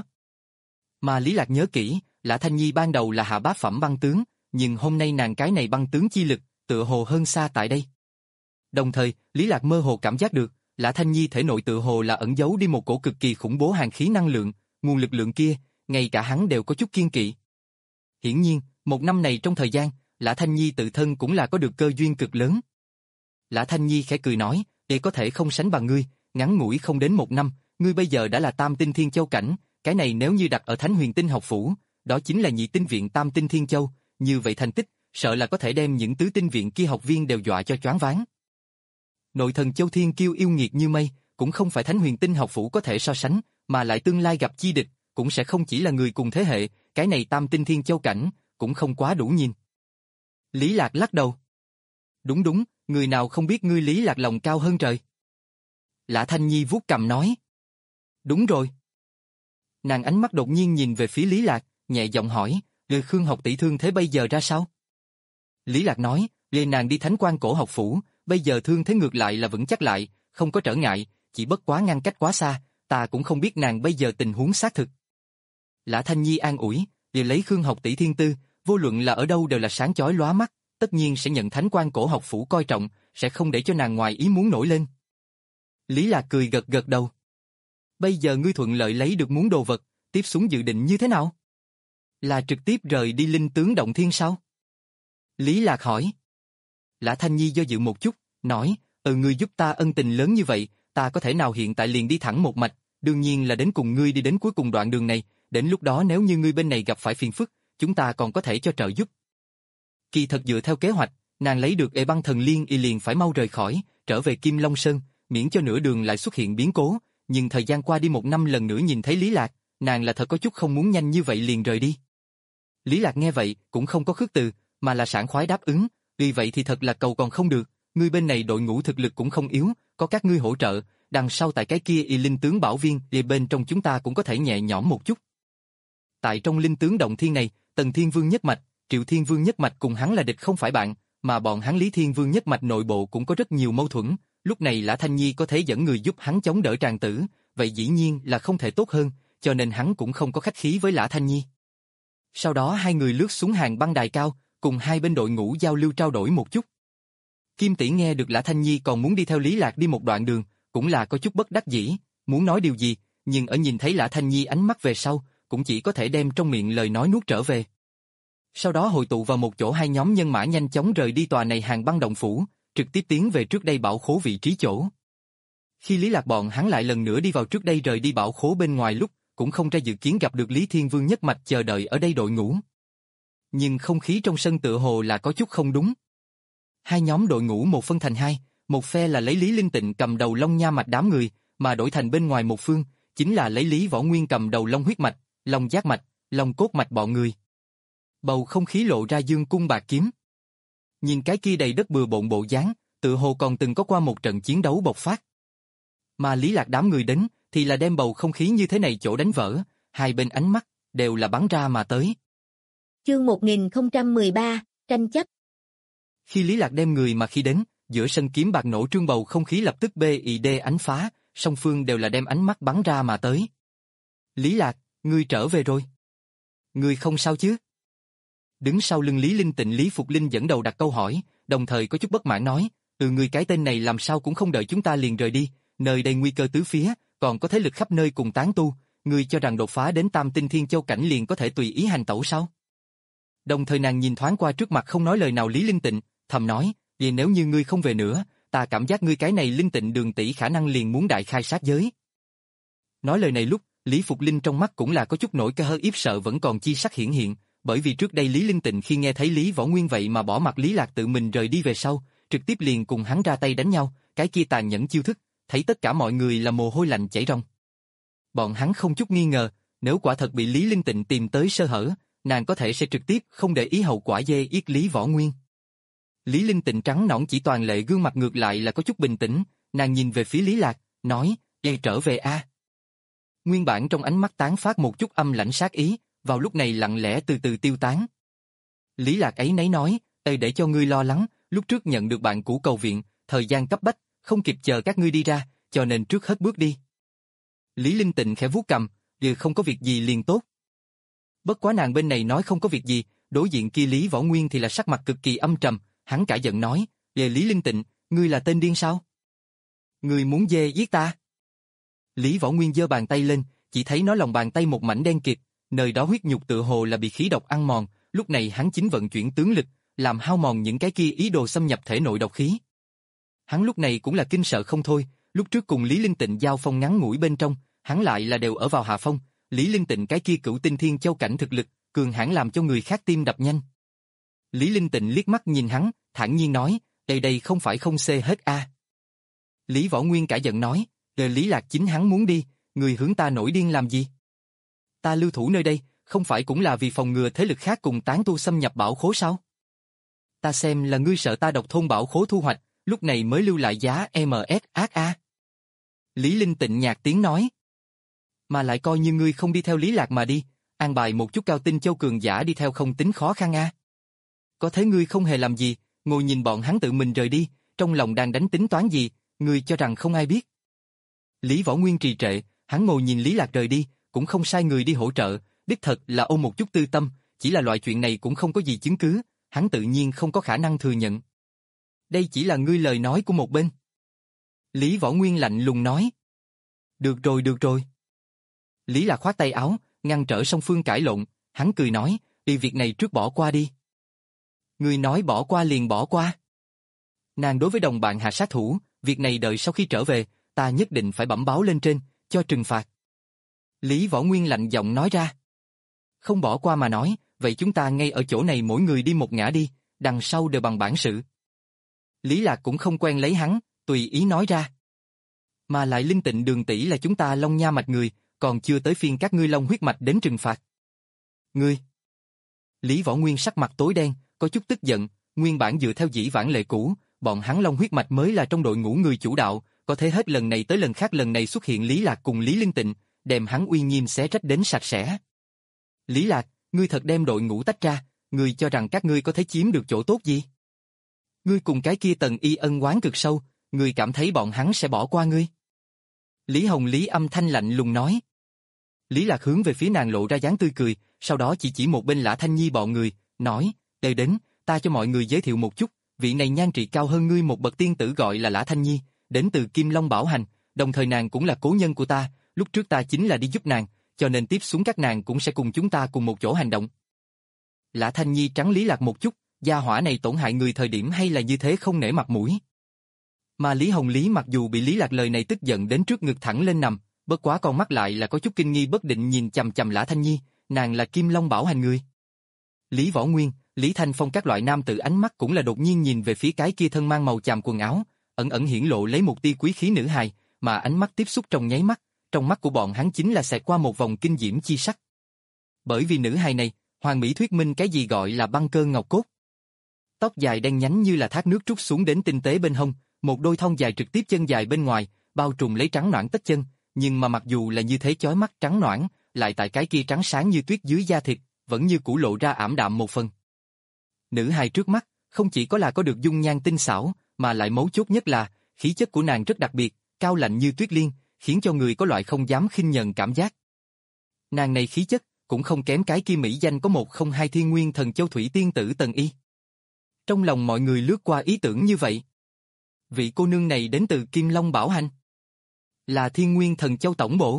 Mà Lý Lạc nhớ kỹ, Lã Thanh Nhi ban đầu là hạ bát phẩm băng tướng, nhưng hôm nay nàng cái này băng tướng chi lực, tựa hồ hơn xa tại đây. Đồng thời, Lý Lạc mơ hồ cảm giác được, Lã Thanh Nhi thể nội tựa hồ là ẩn giấu đi một cổ cực kỳ khủng bố hàn khí năng lượng, nguồn lực lượng kia, ngay cả hắn đều có chút kiêng kỵ. Hiển nhiên, một năm này trong thời gian, Lã Thanh Nhi tự thân cũng là có được cơ duyên cực lớn. Lã Thanh Nhi khẽ cười nói, để có thể không sánh bằng ngươi, ngắn ngủi không đến một năm, ngươi bây giờ đã là tam tinh thiên châu cảnh, cái này nếu như đặt ở Thánh Huyền Tinh học phủ, đó chính là nhị tinh viện tam tinh thiên châu, như vậy thành tích, sợ là có thể đem những tứ tinh viện kia học viên đều dọa cho choáng váng. Nội thần Châu Thiên Kiêu yêu nghiệt như mây, cũng không phải Thánh Huyền Tinh học phủ có thể so sánh, mà lại tương lai gặp chi địch, cũng sẽ không chỉ là người cùng thế hệ, cái này tam tinh thiên châu cảnh, cũng không quá đủ nhìn. Lý Lạc lắc đầu. Đúng đúng, người nào không biết ngươi Lý Lạc lòng cao hơn trời. Lã Thanh Nhi vuốt cằm nói. Đúng rồi. Nàng ánh mắt đột nhiên nhìn về phía Lý Lạc, nhẹ giọng hỏi, người Khương học tỷ thương thế bây giờ ra sao? Lý Lạc nói, về nàng đi Thánh Quan Cổ học phủ, bây giờ thương thế ngược lại là vững chắc lại, không có trở ngại, chỉ bất quá ngăn cách quá xa, ta cũng không biết nàng bây giờ tình huống xác thực. Lã Thanh Nhi an ủi, vì lấy Khương học tỷ thiên tư, vô luận là ở đâu đều là sáng chói lóa mắt, tất nhiên sẽ nhận Thánh Quan Cổ học phủ coi trọng, sẽ không để cho nàng ngoài ý muốn nổi lên. Lý Lạc cười gật gật đầu. Bây giờ ngươi thuận lợi lấy được muốn đồ vật, tiếp xuống dự định như thế nào? Là trực tiếp rời đi Linh Tướng Động Thiên sao? Lý Lạc hỏi. Lã Thanh Nhi do dự một chút, nói, ừ ngươi giúp ta ân tình lớn như vậy, ta có thể nào hiện tại liền đi thẳng một mạch, đương nhiên là đến cùng ngươi đi đến cuối cùng đoạn đường này, đến lúc đó nếu như ngươi bên này gặp phải phiền phức, chúng ta còn có thể cho trợ giúp. Kỳ thật dựa theo kế hoạch, nàng lấy được Ê Băng Thần Liên y liền phải mau rời khỏi, trở về Kim Long Sơn, miễn cho nửa đường lại xuất hiện biến cố, nhưng thời gian qua đi một năm lần nữa nhìn thấy Lý Lạc, nàng là thật có chút không muốn nhanh như vậy liền rời đi. Lý Lạc nghe vậy, cũng không có khước từ, mà là sảng khoái đáp ứng, vì vậy thì thật là cầu còn không được, ngươi bên này đội ngũ thực lực cũng không yếu, có các ngươi hỗ trợ, đằng sau tại cái kia y linh tướng bảo viên, thì bên trong chúng ta cũng có thể nhẹ nhõm một chút. Tại trong Linh Tướng Động Thiên này, Tần Thiên Vương nhất mạch, Triệu Thiên Vương nhất mạch cùng hắn là địch không phải bạn, mà bọn hắn Lý Thiên Vương nhất mạch nội bộ cũng có rất nhiều mâu thuẫn, lúc này Lã Thanh Nhi có thể dẫn người giúp hắn chống đỡ tràng tử, vậy dĩ nhiên là không thể tốt hơn, cho nên hắn cũng không có khách khí với Lã Thanh Nhi. Sau đó hai người lướt xuống hàng băng đài cao, cùng hai bên đội ngũ giao lưu trao đổi một chút. Kim Tỷ nghe được Lã Thanh Nhi còn muốn đi theo Lý Lạc đi một đoạn đường, cũng là có chút bất đắc dĩ, muốn nói điều gì, nhưng ở nhìn thấy Lã Thanh Nhi ánh mắt về sau, cũng chỉ có thể đem trong miệng lời nói nuốt trở về. Sau đó hội tụ vào một chỗ hai nhóm nhân mã nhanh chóng rời đi tòa này hàng băng động phủ, trực tiếp tiến về trước đây bảo khố vị trí chỗ. Khi Lý Lạc bọn hắn lại lần nữa đi vào trước đây rời đi bảo khố bên ngoài lúc, cũng không ra dự kiến gặp được Lý Thiên Vương nhất mạch chờ đợi ở đây đội ngũ. Nhưng không khí trong sân tựa hồ là có chút không đúng. Hai nhóm đội ngũ một phân thành hai, một phe là lấy Lý Linh Tịnh cầm đầu Long Nha mạch đám người, mà đổi thành bên ngoài một phương, chính là lấy Lý Võ Nguyên cầm đầu Long huyết mạch, Long giác mạch, Long cốt mạch bọn người. Bầu không khí lộ ra dương cung bạc kiếm. Nhìn cái kia đầy đất bừa bộn bộ dáng, tựa hồ còn từng có qua một trận chiến đấu bộc phát. Mà Lý Lạc đám người đến, thì là đem bầu không khí như thế này chỗ đánh vỡ, hai bên ánh mắt, đều là bắn ra mà tới.
Chương một nghìn không trăm mười ba, tranh chấp.
Khi Lý Lạc đem người mà khi đến, giữa sân kiếm bạc nổ trương bầu không khí lập tức bê ì đê ánh phá, song phương đều là đem ánh mắt bắn ra mà tới. Lý Lạc, ngươi trở về rồi. Ngươi không sao chứ? Đứng sau lưng Lý Linh Tịnh Lý Phục Linh dẫn đầu đặt câu hỏi, đồng thời có chút bất mãn nói, từ ngươi cái tên này làm sao cũng không đợi chúng ta liền rời đi, nơi đây nguy cơ tứ phía, còn có thế lực khắp nơi cùng tán tu, ngươi cho rằng đột phá đến Tam Tinh Thiên Châu cảnh liền có thể tùy ý hành tẩu sao? Đồng thời nàng nhìn thoáng qua trước mặt không nói lời nào Lý Linh Tịnh, thầm nói, vì nếu như ngươi không về nữa, ta cảm giác ngươi cái này Linh Tịnh Đường tỷ khả năng liền muốn đại khai sát giới. Nói lời này lúc, Lý Phục Linh trong mắt cũng là có chút nổi cơ hơ yếp sợ vẫn còn chi sắc hiển hiện, bởi vì trước đây Lý Linh Tịnh khi nghe thấy Lý Võ Nguyên vậy mà bỏ mặc Lý Lạc tự mình rời đi về sau, trực tiếp liền cùng hắn ra tay đánh nhau, cái kia tàn nhẫn chiêu thức, thấy tất cả mọi người là mồ hôi lạnh chảy ròng. Bọn hắn không chút nghi ngờ, nếu quả thật bị Lý Linh Tịnh tìm tới sơ hở, nàng có thể sẽ trực tiếp không để ý hậu quả dê yết Lý Võ Nguyên. Lý Linh Tịnh trắng nõn chỉ toàn lệ gương mặt ngược lại là có chút bình tĩnh, nàng nhìn về phía Lý Lạc, nói, "Ê trở về a." Nguyên bản trong ánh mắt tán phát một chút âm lãnh sát ý, vào lúc này lặng lẽ từ từ tiêu tán. Lý Lạc ấy nấy nói, "Ê để cho ngươi lo lắng, lúc trước nhận được bạn cũ cầu viện, thời gian cấp bách, không kịp chờ các ngươi đi ra, cho nên trước hết bước đi." Lý Linh Tịnh khẽ vuốt cằm, "Giờ không có việc gì liền tốt." Bất quá nàng bên này nói không có việc gì, đối diện kia Lý Võ Nguyên thì là sắc mặt cực kỳ âm trầm, hắn cả giận nói, "Về Lý Linh Tịnh, ngươi là tên điên sao? Ngươi muốn dê giết ta?" Lý Võ Nguyên giơ bàn tay lên, chỉ thấy nó lòng bàn tay một mảnh đen kịt, nơi đó huyết nhục tựa hồ là bị khí độc ăn mòn, lúc này hắn chính vận chuyển tướng lực, làm hao mòn những cái kia ý đồ xâm nhập thể nội độc khí. Hắn lúc này cũng là kinh sợ không thôi, lúc trước cùng Lý Linh Tịnh giao phong ngắn ngủi bên trong, hắn lại là đều ở vào hạ phong, Lý Linh Tịnh cái kia cửu tinh thiên châu cảnh thực lực, cường hãn làm cho người khác tim đập nhanh. Lý Linh Tịnh liếc mắt nhìn hắn, thản nhiên nói, đây đây không phải không xê hết a. À. Lý Võ Nguyên cả giận nói, đời Lý Lạc chính hắn muốn đi, người hướng ta nổi điên làm gì? Ta lưu thủ nơi đây, không phải cũng là vì phòng ngừa thế lực khác cùng tán tu xâm nhập bảo khố sao? Ta xem là ngươi sợ ta độc thôn bảo khố thu hoạch, lúc này mới lưu lại giá em ét ác a. Lý Linh Tịnh nhạt tiếng nói. Mà lại coi như ngươi không đi theo Lý Lạc mà đi, an bài một chút cao tinh châu cường giả đi theo không tính khó khăn a. Có thế ngươi không hề làm gì, ngồi nhìn bọn hắn tự mình rời đi, trong lòng đang đánh tính toán gì, ngươi cho rằng không ai biết. Lý Võ Nguyên trì trệ, hắn ngồi nhìn Lý Lạc rời đi, cũng không sai người đi hỗ trợ, đích thật là ôm một chút tư tâm, chỉ là loại chuyện này cũng không có gì chứng cứ, hắn tự nhiên không có khả năng thừa nhận. Đây chỉ là ngươi lời nói của một bên. Lý Võ Nguyên lạnh lùng nói. Được rồi được rồi. Lý Lạc khoát tay áo, ngăn trở song phương cãi lộn, hắn cười nói, đi việc này trước bỏ qua đi. Ngươi nói bỏ qua liền bỏ qua. Nàng đối với đồng bạn hạ sát thủ, việc này đợi sau khi trở về, ta nhất định phải bẩm báo lên trên, cho trừng phạt. Lý Võ Nguyên lạnh giọng nói ra. Không bỏ qua mà nói, vậy chúng ta ngay ở chỗ này mỗi người đi một ngã đi, đằng sau đều bằng bản sự. Lý Lạc cũng không quen lấy hắn, tùy ý nói ra. Mà lại Linh Tịnh Đường tỷ là chúng ta Long Nha mạch người, còn chưa tới phiên các ngươi Long huyết mạch đến trừng phạt. Ngươi! Lý Võ Nguyên sắc mặt tối đen, có chút tức giận, nguyên bản dựa theo dĩ vãng lệ cũ, bọn hắn Long huyết mạch mới là trong đội ngũ người chủ đạo, có thể hết lần này tới lần khác lần này xuất hiện Lý Lạc cùng Lý Linh Tịnh, đem hắn uy nghiêm xé rách đến sạch sẽ. Lý Lạc, ngươi thật đem đội ngũ tách ra, ngươi cho rằng các ngươi có thể chiếm được chỗ tốt gì? Ngươi cùng cái kia Tần Y ân oán cực sâu, ngươi cảm thấy bọn hắn sẽ bỏ qua ngươi? Lý Hồng Lý âm thanh lạnh lùng nói. Lý Lạc hướng về phía nàng lộ ra dáng tươi cười, sau đó chỉ chỉ một bên Lã Thanh Nhi bọn người, nói, đây đến, ta cho mọi người giới thiệu một chút, vị này nhan trị cao hơn ngươi một bậc tiên tử gọi là Lã Thanh Nhi, đến từ Kim Long Bảo Hành, đồng thời nàng cũng là cố nhân của ta, lúc trước ta chính là đi giúp nàng, cho nên tiếp xuống các nàng cũng sẽ cùng chúng ta cùng một chỗ hành động. Lã Thanh Nhi trắng Lý Lạc một chút, gia hỏa này tổn hại người thời điểm hay là như thế không nể mặt mũi. Mà Lý Hồng Lý mặc dù bị Lý Lạc lời này tức giận đến trước ngực thẳng lên nằm, bất quá con mắt lại là có chút kinh nghi bất định nhìn chằm chằm Lã Thanh Nhi, nàng là Kim Long Bảo Hành người. Lý Võ Nguyên, Lý Thanh Phong các loại nam tử ánh mắt cũng là đột nhiên nhìn về phía cái kia thân mang màu chàm quần áo, ẩn ẩn hiển lộ lấy một tia quý khí nữ hài, mà ánh mắt tiếp xúc trong nháy mắt, trong mắt của bọn hắn chính là xẹt qua một vòng kinh diễm chi sắc. Bởi vì nữ hài này, Hoàng Mỹ thuyết minh cái gì gọi là băng cơ ngọc cốt. Tóc dài đen nhánh như là thác nước trút xuống đến tinh tế bên hông, một đôi thon dài trực tiếp chân dài bên ngoài, bao trùm lấy trắng nõn tất chân, nhưng mà mặc dù là như thế chói mắt trắng nõn, lại tại cái kia trắng sáng như tuyết dưới da thịt, vẫn như cũ lộ ra ảm đạm một phần. Nữ hài trước mắt, không chỉ có là có được dung nhan tinh xảo, mà lại mấu chốt nhất là, khí chất của nàng rất đặc biệt, cao lạnh như tuyết liên, khiến cho người có loại không dám khinh nhờn cảm giác. Nàng này khí chất, cũng không kém cái kia mỹ danh có một không hai thiên nguyên thần châu thủy tiên tử Tần Y. Trong lòng mọi người lướt qua ý tưởng như vậy. Vị cô nương này đến từ Kim Long Bảo Hành. Là thiên nguyên thần châu tổng bộ.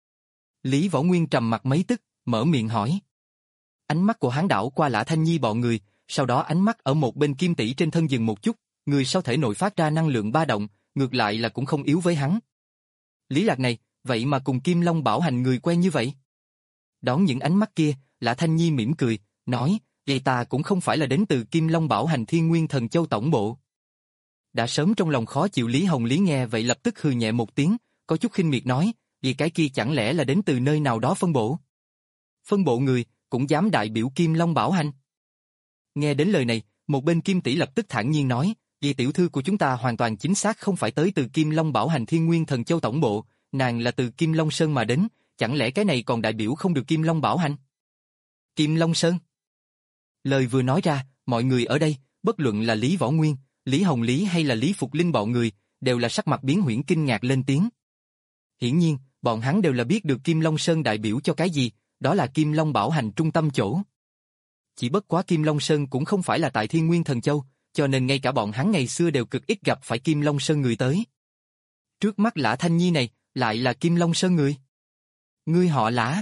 Lý Võ Nguyên trầm mặt mấy tức, mở miệng hỏi. Ánh mắt của hắn đảo qua Lã Thanh Nhi bọn người, sau đó ánh mắt ở một bên Kim tỷ trên thân dừng một chút, người sau thể nội phát ra năng lượng ba động, ngược lại là cũng không yếu với hắn. Lý Lạc này, vậy mà cùng Kim Long Bảo Hành người quen như vậy. Đón những ánh mắt kia, Lã Thanh Nhi mỉm cười, nói, vậy ta cũng không phải là đến từ Kim Long Bảo Hành Thiên Nguyên Thần Châu tổng bộ. Đã sớm trong lòng khó chịu Lý Hồng Lý nghe vậy lập tức hừ nhẹ một tiếng, có chút khinh miệt nói, vì cái kia chẳng lẽ là đến từ nơi nào đó phân bộ. Phân bộ người, cũng dám đại biểu Kim Long Bảo Hành. Nghe đến lời này, một bên Kim tỷ lập tức thản nhiên nói, vì tiểu thư của chúng ta hoàn toàn chính xác không phải tới từ Kim Long Bảo Hành Thiên Nguyên Thần Châu tổng bộ, nàng là từ Kim Long Sơn mà đến, chẳng lẽ cái này còn đại biểu không được Kim Long Bảo Hành? Kim Long Sơn? Lời vừa nói ra, mọi người ở đây, bất luận là Lý Võ Nguyên, Lý Hồng Lý hay là Lý Phục Linh bọn người, đều là sắc mặt biến huyễn kinh ngạc lên tiếng. Hiển nhiên, bọn hắn đều là biết được Kim Long Sơn đại biểu cho cái gì, đó là Kim Long Bảo Hành trung tâm chỗ. Chỉ bất quá Kim Long Sơn cũng không phải là tại Thiên Nguyên Thần Châu, cho nên ngay cả bọn hắn ngày xưa đều cực ít gặp phải Kim Long Sơn người tới. Trước mắt Lã Thanh Nhi này, lại là Kim Long Sơn người. Ngươi họ Lã.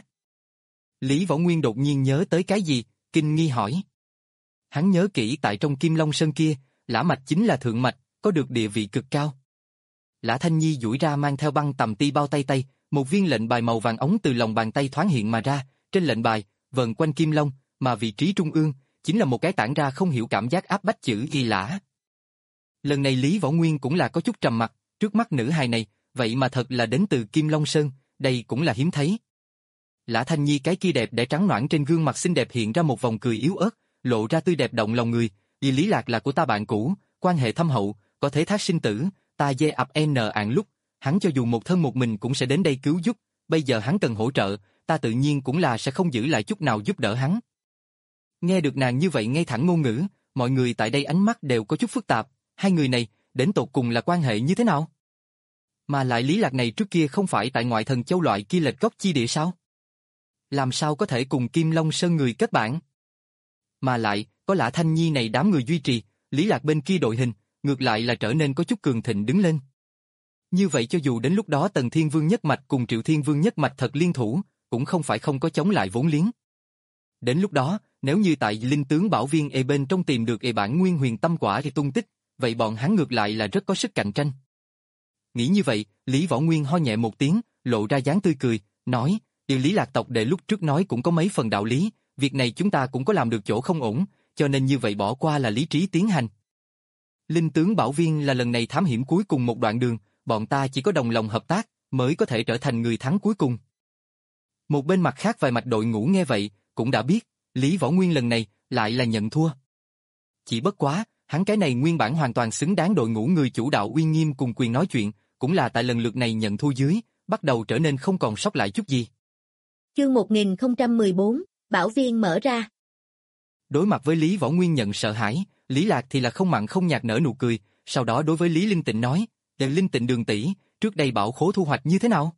Lý Võ Nguyên đột nhiên nhớ tới cái gì, kinh nghi hỏi. Hắn nhớ kỹ tại trong Kim Long Sơn kia, Lã mạch chính là thượng mạch, có được địa vị cực cao. Lã Thanh Nhi duỗi ra mang theo băng tầm ti bao tay tay, một viên lệnh bài màu vàng ống từ lòng bàn tay thoáng hiện mà ra, trên lệnh bài, vần quanh Kim Long, mà vị trí trung ương, chính là một cái tản ra không hiểu cảm giác áp bách chữ Y Lã. Lần này Lý Võ Nguyên cũng là có chút trầm mặc, trước mắt nữ hài này, vậy mà thật là đến từ Kim Long Sơn, đây cũng là hiếm thấy. Lã Thanh Nhi cái kia đẹp để trắng nõn trên gương mặt xinh đẹp hiện ra một vòng cười yếu ớt, lộ ra tươi đẹp động lòng người, y Lý Lạc là của ta bạn cũ, quan hệ thâm hậu, có thể thác sinh tử, ta dê ập n ạn lúc, hắn cho dù một thân một mình cũng sẽ đến đây cứu giúp, bây giờ hắn cần hỗ trợ, ta tự nhiên cũng là sẽ không giữ lại chút nào giúp đỡ hắn. Nghe được nàng như vậy ngay thẳng ngôn ngữ, mọi người tại đây ánh mắt đều có chút phức tạp, hai người này, đến tột cùng là quan hệ như thế nào? Mà lại Lý Lạc này trước kia không phải tại ngoại thần châu loại kia lệch gốc chi địa sao? Làm sao có thể cùng Kim Long Sơn người kết bạn? Mà lại, có Lã Thanh Nhi này đám người duy trì, Lý Lạc bên kia đội hình, ngược lại là trở nên có chút cường thịnh đứng lên. Như vậy cho dù đến lúc đó Tần Thiên Vương nhất mạch cùng Triệu Thiên Vương nhất mạch thật liên thủ, cũng không phải không có chống lại vốn liếng. Đến lúc đó, nếu như tại Linh Tướng Bảo Viên e bên trong tìm được e bản nguyên huyền tâm quả thì tung tích, vậy bọn hắn ngược lại là rất có sức cạnh tranh. Nghĩ như vậy, Lý Võ Nguyên ho nhẹ một tiếng, lộ ra dáng tươi cười, nói, điều Lý Lạc tộc đệ lúc trước nói cũng có mấy phần đạo lý, việc này chúng ta cũng có làm được chỗ không ổn, cho nên như vậy bỏ qua là lý trí tiến hành. Linh Tướng Bảo Viên là lần này thám hiểm cuối cùng một đoạn đường, bọn ta chỉ có đồng lòng hợp tác, mới có thể trở thành người thắng cuối cùng. Một bên mặt khác vài mạch đội ngũ nghe vậy, cũng đã biết, Lý Võ Nguyên lần này, lại là nhận thua. Chỉ bất quá, hắn cái này nguyên bản hoàn toàn xứng đáng đội ngũ người chủ đạo uy nghiêm cùng quyền nói chuyện, cũng là tại lần lượt này nhận thua dưới, bắt đầu trở nên không còn sót lại chút gì.
Chương một nghìn không trăm mười bốn, Bảo Viên mở ra.
Đối mặt với Lý Võ Nguyên nhận sợ hãi, Lý Lạc thì là không mặn không nhạt nở nụ cười, sau đó đối với Lý Linh Tịnh nói, "Đệ Linh Tịnh đường tỷ, trước đây bảo khố thu hoạch như thế nào?"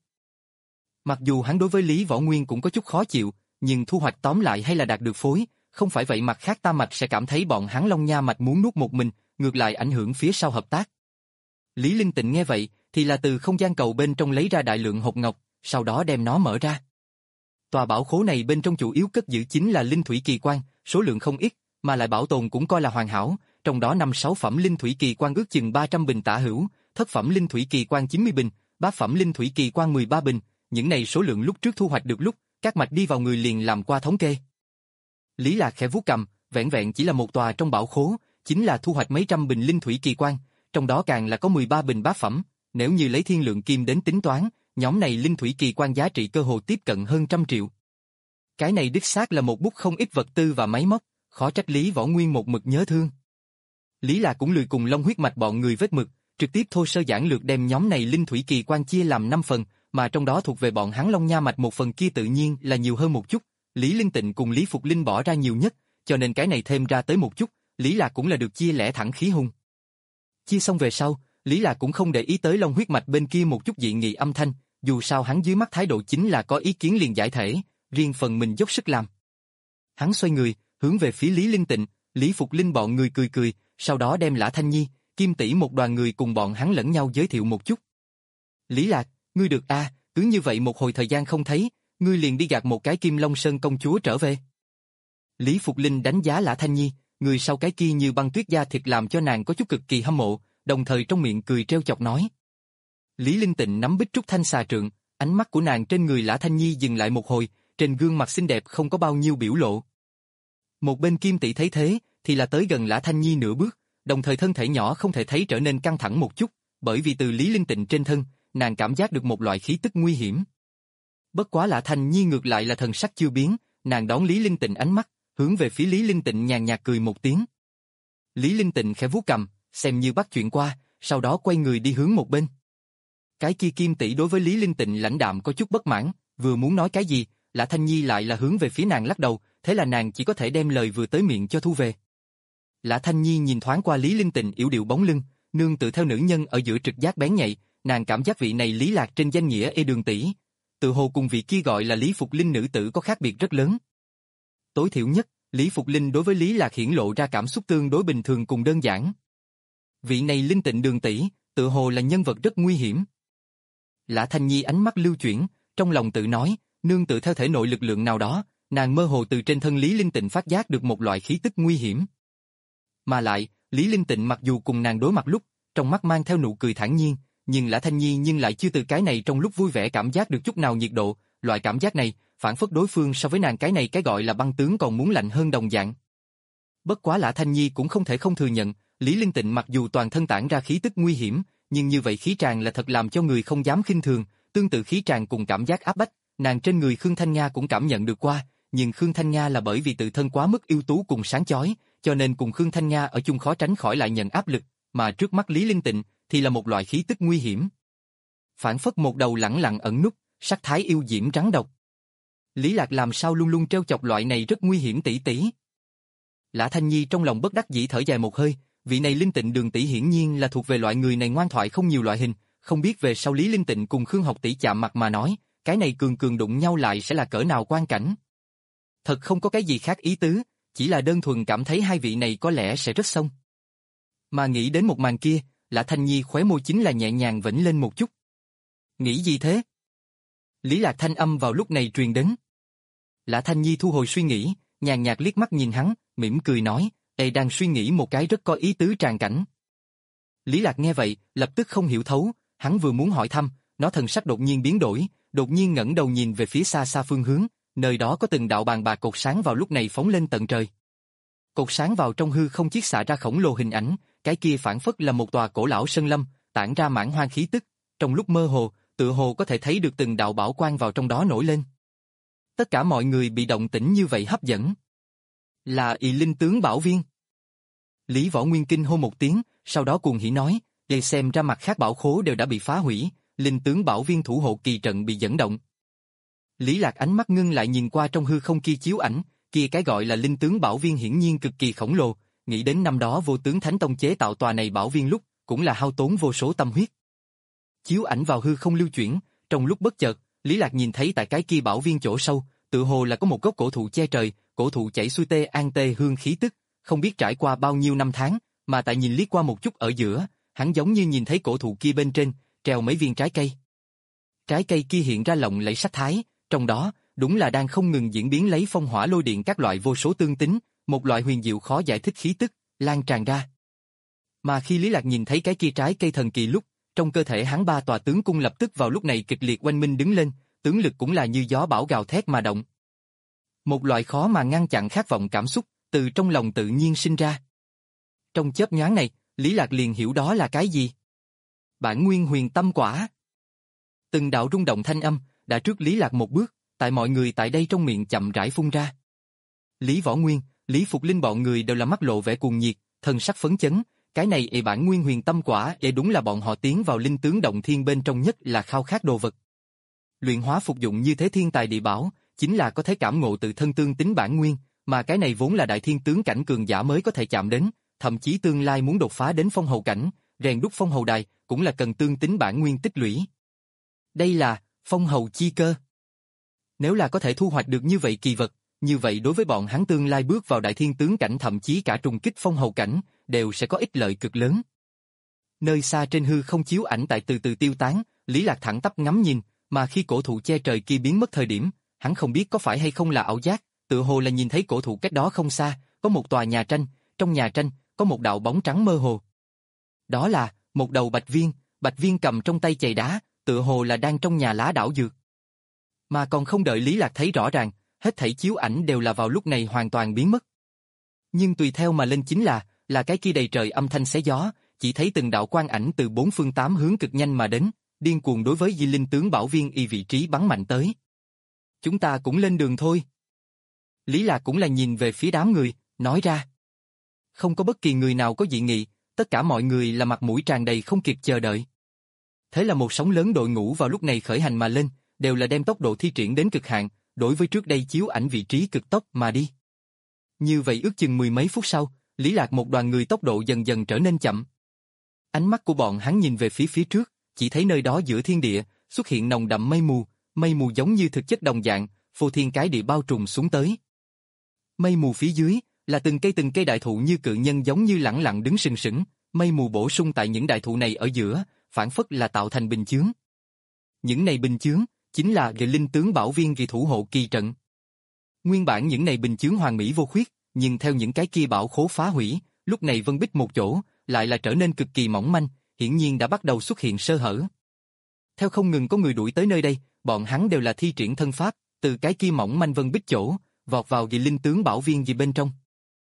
Mặc dù hắn đối với Lý Võ Nguyên cũng có chút khó chịu, nhưng thu hoạch tóm lại hay là đạt được phối, không phải vậy mặt khác tam mạch sẽ cảm thấy bọn hắn Long Nha mạch muốn nuốt một mình, ngược lại ảnh hưởng phía sau hợp tác. Lý Linh Tịnh nghe vậy, thì là từ không gian cầu bên trong lấy ra đại lượng hộp ngọc, sau đó đem nó mở ra. Tòa bảo khố này bên trong chủ yếu cất giữ chính là linh thủy kỳ quan, số lượng không ít, mà lại bảo tồn cũng coi là hoàn hảo, trong đó năm sáu phẩm linh thủy kỳ quan ước chừng ba trăm bình tả hữu, thất phẩm linh thủy kỳ quan chín mươi bình, bát phẩm linh thủy kỳ quan mười ba bình, những này số lượng lúc trước thu hoạch được lúc, các mạch đi vào người liền làm qua thống kê. Lý Lạc khẽ vuốt cầm, vẹn vẹn chỉ là một tòa trong bảo khố, chính là thu hoạch mấy trăm bình linh thủy kỳ quan, trong đó càng là có mười ba bình bát phẩm, nếu như lấy thiên lượng kim đến tính toán, nhóm này linh thủy kỳ quan giá trị cơ hồ tiếp cận hơn trăm triệu. Cái này đích xác là một bút không ít vật tư và máy móc, khó trách Lý Võ Nguyên một mực nhớ thương. Lý Lạc cũng lười cùng Long huyết mạch bọn người vết mực, trực tiếp thô sơ giản lược đem nhóm này linh thủy kỳ quan chia làm năm phần, mà trong đó thuộc về bọn hắn Long Nha mạch một phần kia tự nhiên là nhiều hơn một chút. Lý Linh Tịnh cùng Lý Phục Linh bỏ ra nhiều nhất, cho nên cái này thêm ra tới một chút, Lý Lạc cũng là được chia lẻ thẳng khí hùng. Chia xong về sau, Lý Lạc cũng không để ý tới Long huyết mạch bên kia một chút dị nghị âm thanh, dù sao hắn dưới mắt thái độ chính là có ý kiến liền giải thể, riêng phần mình dốc sức làm. Hắn xoay người, hướng về phía Lý Linh Tịnh, Lý Phục Linh bọn người cười cười, sau đó đem Lã Thanh Nhi, Kim tỷ một đoàn người cùng bọn hắn lẫn nhau giới thiệu một chút. Lý Lạc, ngươi được a, à, cứ như vậy một hồi thời gian không thấy, ngươi liền đi gạt một cái Kim Long Sơn công chúa trở về. Lý Phục Linh đánh giá Lã Thanh Nhi, người sau cái kia như băng tuyết da thịt làm cho nàng có chút cực kỳ hâm mộ, đồng thời trong miệng cười trêu chọc nói. Lý Linh Tịnh nắm bích trúc thanh xà trượng, ánh mắt của nàng trên người Lã Thanh Nhi dừng lại một hồi, trên gương mặt xinh đẹp không có bao nhiêu biểu lộ. Một bên Kim tỷ thấy thế, thì là tới gần Lã Thanh Nhi nửa bước, đồng thời thân thể nhỏ không thể thấy trở nên căng thẳng một chút, bởi vì từ Lý Linh Tịnh trên thân, nàng cảm giác được một loại khí tức nguy hiểm. Bất quá Lã Thanh Nhi ngược lại là thần sắc chưa biến, nàng đón Lý Linh Tịnh ánh mắt, hướng về phía Lý Linh Tịnh nhàn nhạt cười một tiếng. Lý Linh Tịnh khẽ vuốt cầm, xem như bắt chuyện qua, sau đó quay người đi hướng một bên. Cái kia Kim tỷ đối với Lý Linh Tịnh lãnh đạm có chút bất mãn, vừa muốn nói cái gì, Lã Thanh Nhi lại là hướng về phía nàng lắc đầu, thế là nàng chỉ có thể đem lời vừa tới miệng cho thu về. Lã Thanh Nhi nhìn thoáng qua Lý Linh Tịnh yểu điệu bóng lưng, nương tự theo nữ nhân ở giữa trực giác bén nhạy, nàng cảm giác vị này Lý Lạc trên danh nghĩa Ê Đường tỷ, tự hồ cùng vị kia gọi là Lý Phục Linh nữ tử có khác biệt rất lớn. Tối thiểu nhất, Lý Phục Linh đối với Lý Lạc hiển lộ ra cảm xúc tương đối bình thường cùng đơn giản. Vị này Linh Tịnh Đường tỷ, tự hồ là nhân vật rất nguy hiểm. Lã Thanh Nhi ánh mắt lưu chuyển, trong lòng tự nói, nương tự theo thể nội lực lượng nào đó, nàng mơ hồ từ trên thân Lý Linh Tịnh phát giác được một loại khí tức nguy hiểm. Mà lại, Lý Linh Tịnh mặc dù cùng nàng đối mặt lúc, trong mắt mang theo nụ cười thản nhiên, nhưng Lã Thanh Nhi nhưng lại chưa từ cái này trong lúc vui vẻ cảm giác được chút nào nhiệt độ, loại cảm giác này, phản phất đối phương so với nàng cái này cái gọi là băng tướng còn muốn lạnh hơn đồng dạng. Bất quá Lã Thanh Nhi cũng không thể không thừa nhận, Lý Linh Tịnh mặc dù toàn thân tản ra khí tức nguy hiểm, nhưng như vậy khí tràng là thật làm cho người không dám khinh thường, tương tự khí tràng cùng cảm giác áp bách, nàng trên người Khương Thanh Nga cũng cảm nhận được qua, nhưng Khương Thanh Nga là bởi vì tự thân quá mức ưu tú cùng sáng chói, cho nên cùng Khương Thanh Nga ở chung khó tránh khỏi lại nhận áp lực, mà trước mắt Lý Linh Tịnh thì là một loại khí tức nguy hiểm. Phản phất một đầu lẳng lặng ẩn núp, sắc thái yêu diễm trắng độc. Lý Lạc làm sao luôn luôn trêu chọc loại này rất nguy hiểm tỷ tỷ. Lã Thanh Nhi trong lòng bất đắc dĩ thở dài một hơi, vị này Linh Tịnh Đường tỷ hiển nhiên là thuộc về loại người này ngoan thoại không nhiều loại hình, không biết về sau Lý Linh Tịnh cùng Khương Học tỷ chạm mặt mà nói, cái này cường cường đụng nhau lại sẽ là cỡ nào quan cảnh. Thật không có cái gì khác ý tứ, chỉ là đơn thuần cảm thấy hai vị này có lẽ sẽ rất xông. Mà nghĩ đến một màn kia, Lã Thanh Nhi khóe môi chính là nhẹ nhàng vểnh lên một chút. Nghĩ gì thế? Lý Lạc thanh âm vào lúc này truyền đến. Lã Thanh Nhi thu hồi suy nghĩ, nhàn nhạt liếc mắt nhìn hắn, mỉm cười nói, "Ê đang suy nghĩ một cái rất có ý tứ tràng cảnh." Lý Lạc nghe vậy, lập tức không hiểu thấu, hắn vừa muốn hỏi thăm, nó thần sắc đột nhiên biến đổi, đột nhiên ngẩng đầu nhìn về phía xa xa phương hướng, nơi đó có từng đạo bàn bạc cột sáng vào lúc này phóng lên tận trời. Cột sáng vào trong hư không chiết xạ ra khổng lồ hình ảnh, cái kia phản phất là một tòa cổ lão sơn lâm, tản ra mãn hoang khí tức, trong lúc mơ hồ, tựa hồ có thể thấy được từng đạo bảo quang vào trong đó nổi lên. Tất cả mọi người bị động tĩnh như vậy hấp dẫn. Là Y Linh tướng bảo viên. Lý Võ Nguyên kinh hô một tiếng, sau đó cuồng hỉ nói, "Đây xem ra mặt khác bảo khố đều đã bị phá hủy, Linh tướng bảo viên thủ hộ kỳ trận bị dẫn động." Lý Lạc ánh mắt ngưng lại nhìn qua trong hư không kia chiếu ảnh, kia cái gọi là Linh tướng bảo viên hiển nhiên cực kỳ khổng lồ, nghĩ đến năm đó Vô Tướng Thánh Tông chế tạo tòa này bảo viên lúc, cũng là hao tốn vô số tâm huyết. Chiếu ảnh vào hư không lưu chuyển, trong lúc bất chợt, Lý Lạc nhìn thấy tại cái kia bảo viên chỗ sâu, tự hồ là có một gốc cổ thụ che trời, cổ thụ chảy xuôi tê an tê hương khí tức, không biết trải qua bao nhiêu năm tháng, mà tại nhìn liếc qua một chút ở giữa, hắn giống như nhìn thấy cổ thụ kia bên trên, treo mấy viên trái cây. Trái cây kia hiện ra lộng lẫy sắc thái, trong đó, đúng là đang không ngừng diễn biến lấy phong hỏa lôi điện các loại vô số tương tính, một loại huyền diệu khó giải thích khí tức, lan tràn ra. Mà khi Lý Lạc nhìn thấy cái kia trái cây thần kỳ lúc, trong cơ thể hắn ba tòa tướng cung lập tức vào lúc này kịch liệt oanh minh đứng lên, tướng lực cũng là như gió bão gào thét mà động. Một loại khó mà ngăn chặn khát vọng cảm xúc, từ trong lòng tự nhiên sinh ra. Trong chớp nhoáng này, Lý Lạc liền hiểu đó là cái gì. Bản nguyên huyền tâm quả. Từng đạo rung động thanh âm, đã trước Lý Lạc một bước, tại mọi người tại đây trong miệng chậm rãi phun ra. Lý Võ Nguyên, Lý Phục Linh bọn người đều là mắt lộ vẻ cuồng nhiệt, thần sắc phấn chấn, cái này ê bản nguyên huyền tâm quả ê đúng là bọn họ tiến vào linh tướng động thiên bên trong nhất là khao khát đồ vật. Luyện hóa phục dụng như thế thiên tài địa bảo, chính là có thể cảm ngộ tự thân tương tính bản nguyên, mà cái này vốn là đại thiên tướng cảnh cường giả mới có thể chạm đến, thậm chí tương lai muốn đột phá đến phong hầu cảnh, rèn đúc phong hầu đài, cũng là cần tương tính bản nguyên tích lũy. Đây là phong hầu chi cơ. Nếu là có thể thu hoạch được như vậy kỳ vật, như vậy đối với bọn hắn tương lai bước vào đại thiên tướng cảnh thậm chí cả trùng kích phong hầu cảnh, đều sẽ có ích lợi cực lớn. Nơi xa trên hư không chiếu ảnh tại từ từ tiêu tán, Lý Lạc thẳng tắp ngắm nhìn, mà khi cổ thụ che trời kia biến mất thời điểm, hắn không biết có phải hay không là ảo giác, tựa hồ là nhìn thấy cổ thụ cách đó không xa, có một tòa nhà tranh, trong nhà tranh, có một đạo bóng trắng mơ hồ. Đó là, một đầu bạch viên, bạch viên cầm trong tay chày đá, tựa hồ là đang trong nhà lá đảo dược. Mà còn không đợi Lý Lạc thấy rõ ràng, hết thảy chiếu ảnh đều là vào lúc này hoàn toàn biến mất. Nhưng tùy theo mà lên chính là, là cái kia đầy trời âm thanh xé gió, chỉ thấy từng đạo quang ảnh từ bốn phương tám hướng cực nhanh mà đến, điên cuồng đối với Di Linh tướng bảo viên y vị trí bắn mạnh tới. Chúng ta cũng lên đường thôi. Lý Lạc cũng là nhìn về phía đám người, nói ra. Không có bất kỳ người nào có dị nghị, tất cả mọi người là mặt mũi tràn đầy không kịp chờ đợi. Thế là một sóng lớn đội ngũ vào lúc này khởi hành mà lên, đều là đem tốc độ thi triển đến cực hạn, đối với trước đây chiếu ảnh vị trí cực tốc mà đi. Như vậy ước chừng mười mấy phút sau, Lý Lạc một đoàn người tốc độ dần dần trở nên chậm. Ánh mắt của bọn hắn nhìn về phía phía trước, chỉ thấy nơi đó giữa thiên địa, xuất hiện nồng đậm mây mù, mây mù giống như thực chất đồng dạng, phô thiên cái địa bao trùm xuống tới. Mây mù phía dưới, là từng cây từng cây đại thụ như cự nhân giống như lẳng lặng đứng sừng sững, mây mù bổ sung tại những đại thụ này ở giữa, phản phất là tạo thành bình chướng. Những này bình chướng, chính là Địa Linh tướng bảo viên kỳ thủ hộ kỳ trận. Nguyên bản những này bình chướng hoàn mỹ vô khuyết, nhưng theo những cái kia bảo khố phá hủy, lúc này vân bích một chỗ, lại là trở nên cực kỳ mỏng manh, hiển nhiên đã bắt đầu xuất hiện sơ hở. Theo không ngừng có người đuổi tới nơi đây, bọn hắn đều là thi triển thân pháp, từ cái kia mỏng manh vân bích chỗ, vọt vào Địa Linh tướng bảo viên gì bên trong.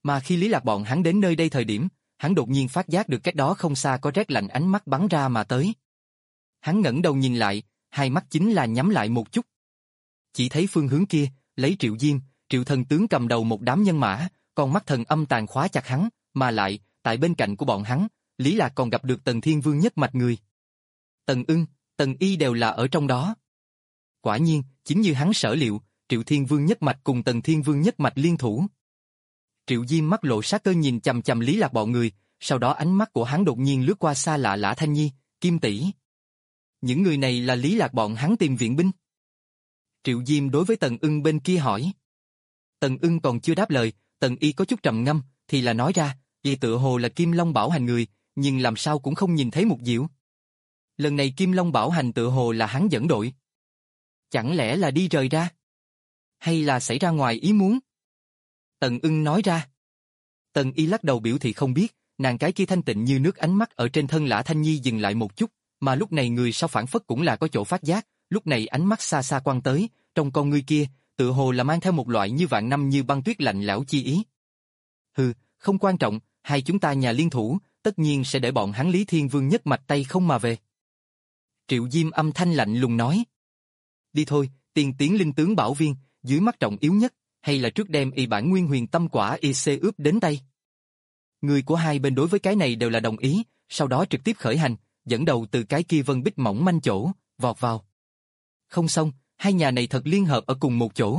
Mà khi Lý Lạc bọn hắn đến nơi đây thời điểm, hắn đột nhiên phát giác được cách đó không xa có rét lạnh ánh mắt bắn ra mà tới. Hắn ngẩng đầu nhìn lại, hai mắt chính là nhắm lại một chút. Chỉ thấy phương hướng kia, lấy Triệu Diêm, Triệu Thần tướng cầm đầu một đám nhân mã, con mắt thần âm tàn khóa chặt hắn, mà lại, tại bên cạnh của bọn hắn, Lý Lạc còn gặp được Tần Thiên Vương nhất mạch người. Tần Ưng, Tần Y đều là ở trong đó. Quả nhiên, chính như hắn sở liệu, Triệu Thiên Vương nhất mạch cùng Tần Thiên Vương nhất mạch liên thủ. Triệu Diêm mắt lộ sát cơ nhìn chằm chằm Lý Lạc bọn người, sau đó ánh mắt của hắn đột nhiên lướt qua xa lạ Lã Thanh Nhi, Kim Tỷ. Những người này là Lý Lạc bọn hắn tìm viện binh. Triệu Diêm đối với Tần Ưng bên kia hỏi. Tần Ưng còn chưa đáp lời, Tần Y có chút trầm ngâm, thì là nói ra, vậy tựa hồ là Kim Long Bảo Hành người, nhưng làm sao cũng không nhìn thấy Mục Diệu. Lần này Kim Long Bảo Hành tựa hồ là hắn dẫn đội. Chẳng lẽ là đi rời ra? Hay là xảy ra ngoài ý muốn? Tần Ưng nói ra. Tần Y lắc đầu biểu thị không biết, nàng cái kia thanh tịnh như nước ánh mắt ở trên thân Lã Thanh Nhi dừng lại một chút, mà lúc này người sau phản phất cũng là có chỗ phát giác, lúc này ánh mắt xa xa quan tới, trong con ngươi kia, tựa hồ là mang theo một loại như vạn năm như băng tuyết lạnh lẽo chi ý. Hừ, không quan trọng, hai chúng ta nhà liên thủ, tất nhiên sẽ để bọn hắn Lý Thiên Vương nhất mạch tay không mà về. Triệu Diêm âm thanh lạnh lùng nói. Đi thôi, tiền tiến linh tướng bảo viên, dưới mắt trọng yếu nhất, hay là trước đem y bản nguyên huyền tâm quả i xê ướp đến tay. Người của hai bên đối với cái này đều là đồng ý, sau đó trực tiếp khởi hành, dẫn đầu từ cái kia vân bích mỏng manh chỗ, vọt vào. Không xong, hai nhà này thật liên hợp ở cùng một chỗ.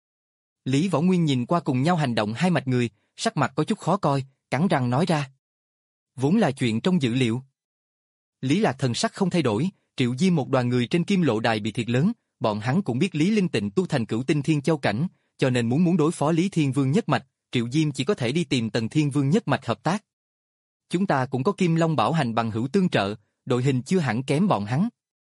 Lý Võ Nguyên nhìn qua cùng nhau hành động hai mạch người, sắc mặt có chút khó coi, cắn răng nói ra. Vốn là chuyện trong dữ liệu. Lý Lạc thần sắc không thay đổi, Triệu Diêm một đoàn người trên Kim Lộ Đài bị thiệt lớn, bọn hắn cũng biết Lý Linh Tịnh tu thành Cửu Tinh Thiên Châu cảnh, cho nên muốn muốn đối phó Lý Thiên Vương nhất mạch, Triệu Diêm chỉ có thể đi tìm Tần Thiên Vương nhất mạch hợp tác. Chúng ta cũng có Kim Long Bảo Hành bằng hữu tương trợ, đội hình chưa hẳn kém bọn hắn.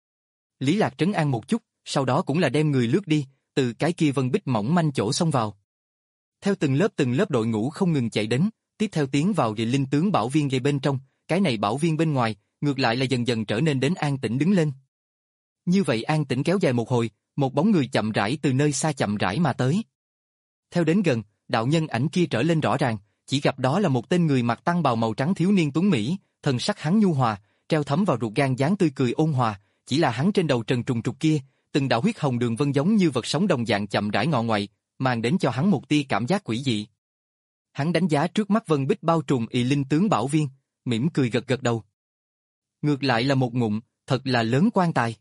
Lý Lạc trấn an một chút, sau đó cũng là đem người lướt đi, từ cái kia vân bích mỏng manh chỗ xông vào. Theo từng lớp từng lớp đội ngũ không ngừng chạy đến, tiếp theo tiến vào về linh tướng bảo viên gây bên trong, cái này bảo viên bên ngoài, ngược lại là dần dần trở nên đến an tĩnh đứng lên. Như vậy an tĩnh kéo dài một hồi, một bóng người chậm rãi từ nơi xa chậm rãi mà tới. Theo đến gần, đạo nhân ảnh kia trở lên rõ ràng, chỉ gặp đó là một tên người mặc tăng bào màu trắng thiếu niên tuấn mỹ, thần sắc hắn nhu hòa, treo thấm vào ruột gan dáng tươi cười ôn hòa, chỉ là hắn trên đầu trần trùng trục kia, từng đạo huyết hồng đường vân giống như vật sống đồng dạng chậm rãi ngọ ngoại, mang đến cho hắn một tia cảm giác quỷ dị. Hắn đánh giá trước mắt vân bích bao trùm y linh tướng bảo viên, mỉm cười gật gật đầu. Ngược lại là một ngụm, thật là lớn quan tài.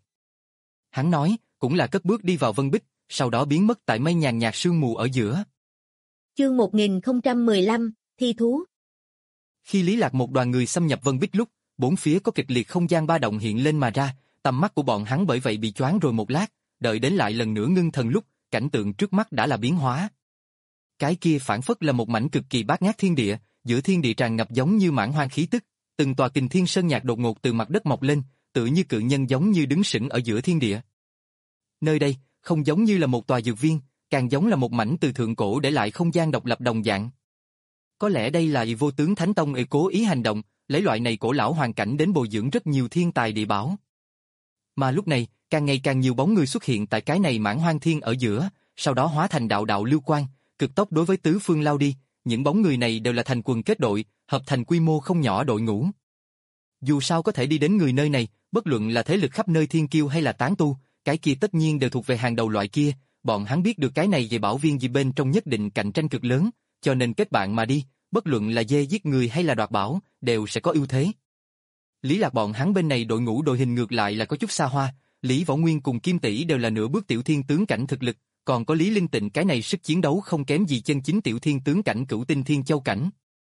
Hắn nói, cũng là cất bước đi vào vân bích, sau đó biến mất tại mây nhàn nhạt sương mù ở giữa.
Chương một nghìn không trăm mười lăm, Thi Thú.
Khi Lý Lạc một đoàn người xâm nhập vân bích lúc, bốn phía có kịch liệt không gian ba động hiện lên mà ra, tầm mắt của bọn hắn bởi vậy bị choáng rồi một lát, đợi đến lại lần nữa ngưng thần lúc, cảnh tượng trước mắt đã là biến hóa. Cái kia phản phất là một mảnh cực kỳ bát ngát thiên địa, giữa thiên địa tràn ngập giống như mãn hoang khí tức, từng tòa kình thiên sơn nhạc đột ngột từ mặt đất mọc lên, tựa như cự nhân giống như đứng sững ở giữa thiên địa. Nơi đây, không giống như là một tòa dược viên, càng giống là một mảnh từ thượng cổ để lại không gian độc lập đồng dạng. Có lẽ đây là Vô Tướng Thánh Tông ấy cố ý hành động, lấy loại này cổ lão hoàn cảnh đến bồi dưỡng rất nhiều thiên tài địa bảo. Mà lúc này, càng ngày càng nhiều bóng người xuất hiện tại cái này mãn hoang thiên ở giữa, sau đó hóa thành đạo đạo lưu quang, cực tốc đối với tứ phương lao đi, những bóng người này đều là thành quần kết đội, hợp thành quy mô không nhỏ đội ngũ. Dù sao có thể đi đến người nơi này, bất luận là thế lực khắp nơi thiên kiêu hay là tán tu, cái kia tất nhiên đều thuộc về hàng đầu loại kia, bọn hắn biết được cái này về bảo viên gì bên trong nhất định cạnh tranh cực lớn, cho nên kết bạn mà đi, bất luận là dê giết người hay là đoạt bảo, đều sẽ có ưu thế. Lý Lạc bọn hắn bên này đội ngũ đội hình ngược lại là có chút xa hoa, Lý Võ Nguyên cùng Kim Tỷ đều là nửa bước tiểu thiên tướng cảnh thực lực, còn có Lý Linh Tịnh cái này sức chiến đấu không kém gì chân chính tiểu thiên tướng cảnh Cửu Tinh Thiên Châu cảnh.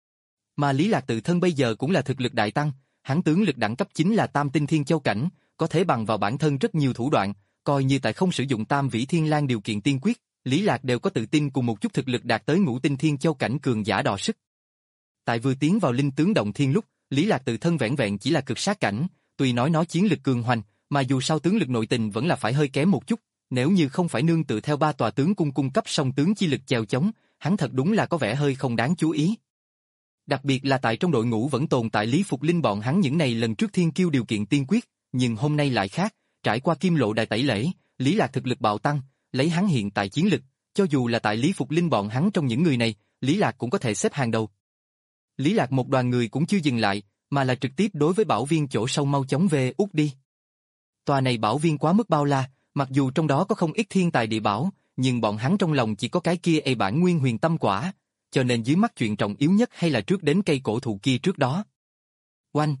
Mà Lý Lạc tự thân bây giờ cũng là thực lực đại tăng, hắn tướng lực đẳng cấp chính là Tam Tinh Thiên Châu cảnh, có thể bằng vào bản thân rất nhiều thủ đoạn, coi như tại không sử dụng Tam Vĩ Thiên Lang điều kiện tiên quyết, Lý Lạc đều có tự tin cùng một chút thực lực đạt tới Ngũ Tinh Thiên Châu cảnh cường giả đọ sức. Tại vừa tiến vào linh tướng động thiên lúc, Lý Lạc tự thân vẻn vẹn chỉ là cực sát cảnh, tuy nói nó chiến lực cường hoành, mà dù sao tướng lực nội tình vẫn là phải hơi kém một chút, nếu như không phải nương tựa theo ba tòa tướng cung cung cấp song tướng chi lực chèo chống, hắn thật đúng là có vẻ hơi không đáng chú ý. Đặc biệt là tại trong đội ngũ vẫn tồn tại Lý Phục Linh bọn hắn những này lần trước thiên kiêu điều kiện tiên quyết, nhưng hôm nay lại khác, trải qua Kim Lộ Đài tẩy lễ, Lý Lạc thực lực bạo tăng, lấy hắn hiện tại chiến lực, cho dù là tại Lý Phục Linh bọn hắn trong những người này, Lý Lạc cũng có thể xếp hàng đầu. Lý Lạc một đoàn người cũng chưa dừng lại, mà là trực tiếp đối với bảo viên chỗ sâu mau chóng về út đi. Tòa này bảo viên quá mức bao la, mặc dù trong đó có không ít thiên tài địa bảo, nhưng bọn hắn trong lòng chỉ có cái kia ê bản nguyên huyền tâm quả, cho nên dưới mắt chuyện trọng yếu nhất hay là trước đến cây cổ thụ kia trước đó. Oanh!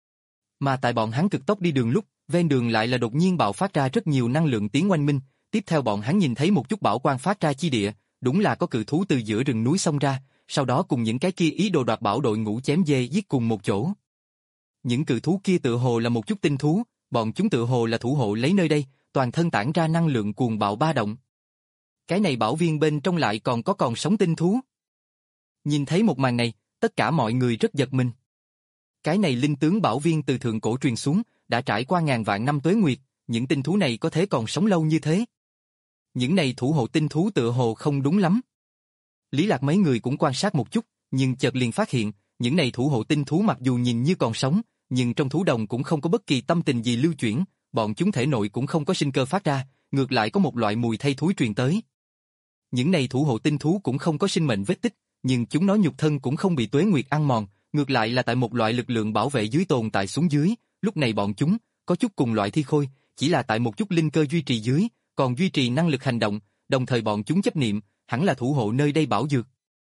Mà tại bọn hắn cực tốc đi đường lúc, ven đường lại là đột nhiên bạo phát ra rất nhiều năng lượng tiếng oanh minh, tiếp theo bọn hắn nhìn thấy một chút bảo quang phát ra chi địa, đúng là có cự thú từ giữa rừng núi xông ra, sau đó cùng những cái kia ý đồ đoạt bảo đội ngũ chém dê giết cùng một chỗ. Những cự thú kia tự hồ là một chút tinh thú, bọn chúng tự hồ là thủ hộ lấy nơi đây, toàn thân tản ra năng lượng cuồng bạo ba động. Cái này bảo viên bên trong lại còn có còn sống tinh thú. Nhìn thấy một màn này, tất cả mọi người rất giật mình. Cái này linh tướng bảo viên từ thượng cổ truyền xuống, đã trải qua ngàn vạn năm tuế nguyệt, những tinh thú này có thể còn sống lâu như thế. Những này thủ hộ tinh thú tự hồ không đúng lắm. Lý Lạc mấy người cũng quan sát một chút, nhưng chợt liền phát hiện, những này thủ hộ tinh thú mặc dù nhìn như còn sống, nhưng trong thú đồng cũng không có bất kỳ tâm tình gì lưu chuyển, bọn chúng thể nội cũng không có sinh cơ phát ra, ngược lại có một loại mùi thây thúi truyền tới. Những này thủ hộ tinh thú cũng không có sinh mệnh vết tích, nhưng chúng nó nhục thân cũng không bị tuế nguyệt ăn mòn, ngược lại là tại một loại lực lượng bảo vệ dưới tồn tại xuống dưới, lúc này bọn chúng có chút cùng loại thi khôi, chỉ là tại một chút linh cơ duy trì dưới, còn duy trì năng lực hành động, đồng thời bọn chúng chấp niệm, hẳn là thủ hộ nơi đây bảo dược.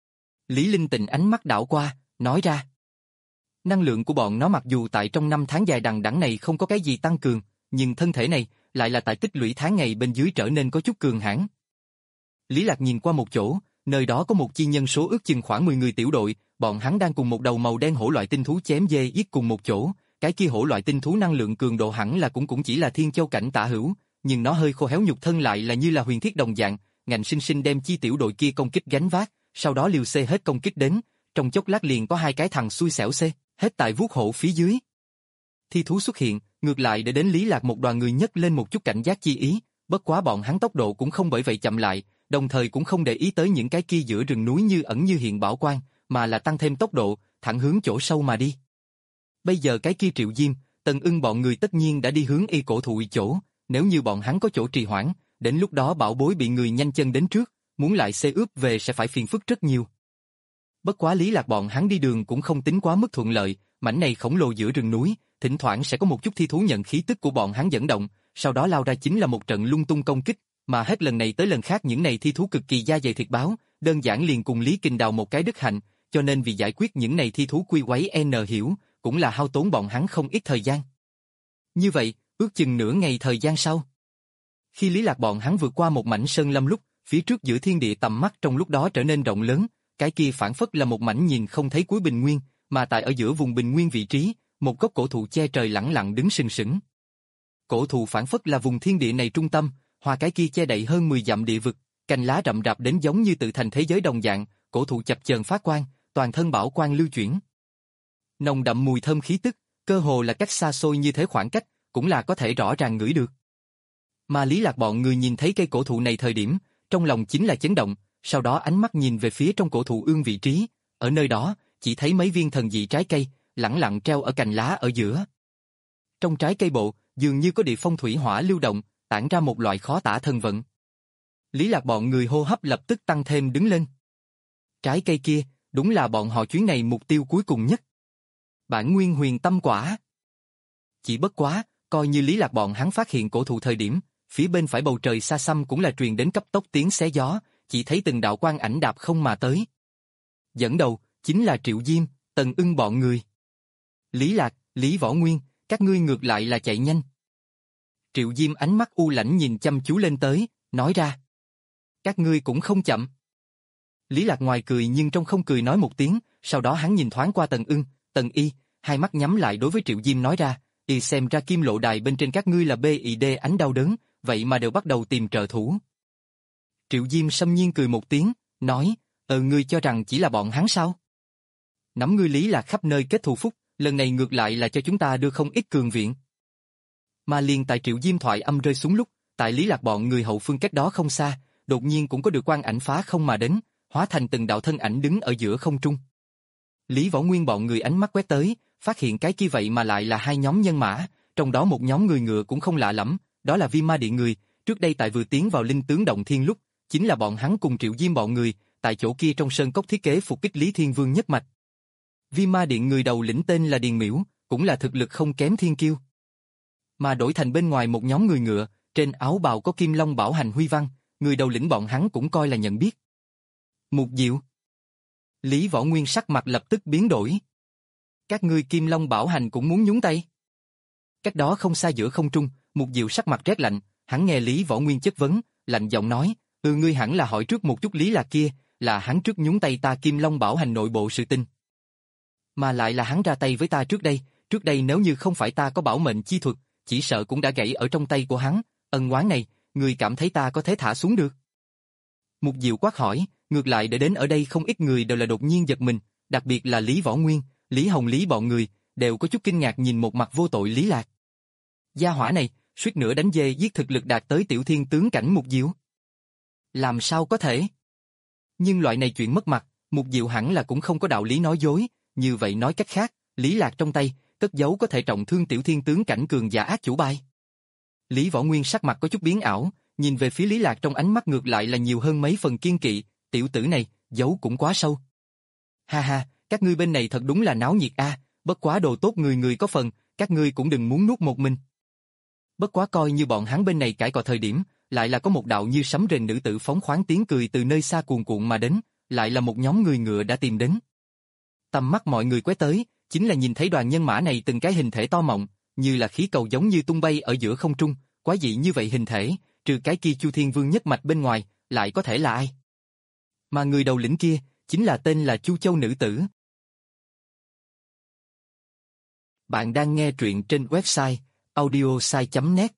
Lý Linh Tịnh ánh mắt đảo qua, nói ra. Năng lượng của bọn nó mặc dù tại trong năm tháng dài đằng đẵng này không có cái gì tăng cường, nhưng thân thể này lại là tại tích lũy tháng ngày bên dưới trở nên có chút cường hãn. Lý Lạc nhìn qua một chỗ, nơi đó có một chi nhân số ước chừng khoảng mười người tiểu đội, bọn hắn đang cùng một đầu màu đen hổ loại tinh thú chém dê giết cùng một chỗ, cái kia hổ loại tinh thú năng lượng cường độ hẳn là cũng cũng chỉ là thiên châu cảnh tả hữu, nhưng nó hơi khô héo nhục thân lại là như là huyền thiết đồng dạng, ngạnh sinh sinh đem chi tiểu đội kia công kích gánh vác, sau đó liều xê hết công kích đến, trong chốc lát liền có hai cái thằng xui xẻo xê, hết tại vuốt hổ phía dưới. Thi thú xuất hiện, ngược lại để đến Lý Lạc một đoàn người nhấc lên một chút cảnh giác chi ý, bất quá bọn hắn tốc độ cũng không bởi vậy chậm lại, đồng thời cũng không để ý tới những cái kia giữa rừng núi như ẩn như hiện bảo quang, mà là tăng thêm tốc độ, thẳng hướng chỗ sâu mà đi. Bây giờ cái kia Triệu Diêm, Tần Ưng bọn người tất nhiên đã đi hướng y cổ thụ chỗ, nếu như bọn hắn có chỗ trì hoãn, đến lúc đó bảo bối bị người nhanh chân đến trước, muốn lại xê ướp về sẽ phải phiền phức rất nhiều. Bất quá Lý Lạc bọn hắn đi đường cũng không tính quá mức thuận lợi, mảnh này khổng lồ giữa rừng núi, thỉnh thoảng sẽ có một chút thi thú nhận khí tức của bọn hắn dẫn động, sau đó lao ra chính là một trận lung tung công kích, mà hết lần này tới lần khác những này thi thú cực kỳ da dày thịt báo, đơn giản liền cùng Lý Kình đào một cái đức hạnh, cho nên vì giải quyết những này thi thú quy quấy n hiểu, cũng là hao tốn bọn hắn không ít thời gian. Như vậy, ước chừng nửa ngày thời gian sau, khi Lý Lạc bọn hắn vượt qua một mảnh sơn lâm lúc, phía trước giữa thiên địa tầm mắt trong lúc đó trở nên rộng lớn, cái kia phản phất là một mảnh nhìn không thấy cuối bình nguyên, mà tại ở giữa vùng bình nguyên vị trí, một gốc cổ thụ che trời lẳng lặng đứng sừng sững. Cổ thụ phản phất là vùng thiên địa này trung tâm, hoa cái kia che đậy hơn mười dặm địa vực, cành lá rậm rạp đến giống như tự thành thế giới đồng dạng, cổ thụ chập chờn phát quang, toàn thân bảo quang lưu chuyển. Nồng đậm mùi thơm khí tức, cơ hồ là cách xa xôi như thế khoảng cách, cũng là có thể rõ ràng ngửi được. Mà Lý Lạc bọn người nhìn thấy cây cổ thụ này thời điểm, trong lòng chính là chấn động, sau đó ánh mắt nhìn về phía trong cổ thụ ương vị trí, ở nơi đó, chỉ thấy mấy viên thần dị trái cây, lẳng lặng treo ở cành lá ở giữa. Trong trái cây bộ, dường như có địa phong thủy hỏa lưu động, tản ra một loại khó tả thần vận. Lý Lạc bọn người hô hấp lập tức tăng thêm đứng lên. Trái cây kia, đúng là bọn họ chuyến này mục tiêu cuối cùng nhất. Bản nguyên huyền tâm quả. Chỉ bất quá, coi như Lý Lạc bọn hắn phát hiện cổ thụ thời điểm, phía bên phải bầu trời xa xăm cũng là truyền đến cấp tốc tiếng xé gió, chỉ thấy từng đạo quang ảnh đạp không mà tới. Dẫn đầu, chính là Triệu Diêm, Tần Ưng bọn người. Lý Lạc, Lý Võ Nguyên, các ngươi ngược lại là chạy nhanh. Triệu Diêm ánh mắt u lãnh nhìn chăm chú lên tới, nói ra. Các ngươi cũng không chậm. Lý Lạc ngoài cười nhưng trong không cười nói một tiếng, sau đó hắn nhìn thoáng qua Tần Ưng, Tần Y, hai mắt nhắm lại đối với Triệu Diêm nói ra, y xem ra kim lộ đài bên trên các ngươi là bê i đê ánh đau đớn, vậy mà đều bắt đầu tìm trợ thủ. Triệu Diêm xâm nhiên cười một tiếng, nói, ờ ngươi cho rằng chỉ là bọn hắn sao? Nắm ngươi Lý Lạc khắp nơi kết thù phúc, lần này ngược lại là cho chúng ta đưa không ít cường viện. Mà liền tại Triệu Diêm thoại âm rơi xuống lúc, tại Lý Lạc bọn người hậu phương cách đó không xa, đột nhiên cũng có được quang ảnh phá không mà đến, hóa thành từng đạo thân ảnh đứng ở giữa không trung. Lý Võ Nguyên bọn người ánh mắt quét tới, phát hiện cái kia vậy mà lại là hai nhóm nhân mã, trong đó một nhóm người ngựa cũng không lạ lắm, đó là Viêm Ma Điện người, trước đây tại vừa tiến vào linh tướng động thiên lúc, chính là bọn hắn cùng Triệu Diêm bọn người, tại chỗ kia trong sơn cốc thiết kế phục kích Lý Thiên Vương nhất mạch. Vi Ma Điện người đầu lĩnh tên là Điền Miễu, cũng là thực lực không kém thiên kiêu. Mà đổi thành bên ngoài một nhóm người ngựa, trên áo bào có Kim Long Bảo Hành huy văn, người đầu lĩnh bọn hắn cũng coi là nhận biết. Mục Diệu. Lý Võ Nguyên sắc mặt lập tức biến đổi. Các ngươi Kim Long Bảo Hành cũng muốn nhúng tay? Cách đó không xa giữa không trung, Mục Diệu sắc mặt rét lạnh, hắn nghe Lý Võ Nguyên chất vấn, lạnh giọng nói, ừ ngươi hẳn là hỏi trước một chút Lý Lạc kia, là hắn trước nhúng tay ta Kim Long Bảo Hành nội bộ sự tình. Mà lại là hắn ra tay với ta trước đây, trước đây nếu như không phải ta có bảo mệnh chi thuật, chỉ sợ cũng đã gãy ở trong tay của hắn, ân oán này, ngươi cảm thấy ta có thể thả xuống được? Mục Diệu quát hỏi, ngược lại để đến ở đây không ít người đều là đột nhiên giật mình, đặc biệt là Lý Võ Nguyên, Lý Hồng Lý bọn người, đều có chút kinh ngạc nhìn một mặt vô tội Lý Lạc. Gia hỏa này, suýt nữa đánh dê giết thực lực đạt tới tiểu thiên tướng cảnh Mục Diệu. Làm sao có thể? Nhưng loại này chuyện mất mặt, Mục Diệu hẳn là cũng không có đạo lý nói dối, như vậy nói cách khác, Lý Lạc trong tay, cất giấu có thể trọng thương tiểu thiên tướng cảnh cường giả ác chủ bài. Lý Võ Nguyên sắc mặt có chút biến ảo, nhìn về phía Lý Lạc trong ánh mắt ngược lại là nhiều hơn mấy phần kiên kỵ, tiểu tử này, giấu cũng quá sâu. Ha ha, các ngươi bên này thật đúng là náo nhiệt a, bất quá đồ tốt người người có phần, các ngươi cũng đừng muốn nuốt một mình. Bất quá coi như bọn hắn bên này cãi cọ thời điểm, lại là có một đạo như sấm rền nữ tử phóng khoáng tiếng cười từ nơi xa cuồn cuộn mà đến, lại là một nhóm người ngựa đã tìm đến. Tầm mắt mọi người quét tới, chính là nhìn thấy đoàn nhân mã này từng cái hình thể to mọng, như là khí cầu giống như tung bay ở giữa không trung, quá dị như vậy hình thể, trừ cái kia Chu Thiên Vương nhất mạch bên ngoài, lại có thể là ai? Mà người đầu lĩnh kia, chính là tên là Chu Châu nữ tử. Bạn đang nghe truyện trên website audiosai chấm net.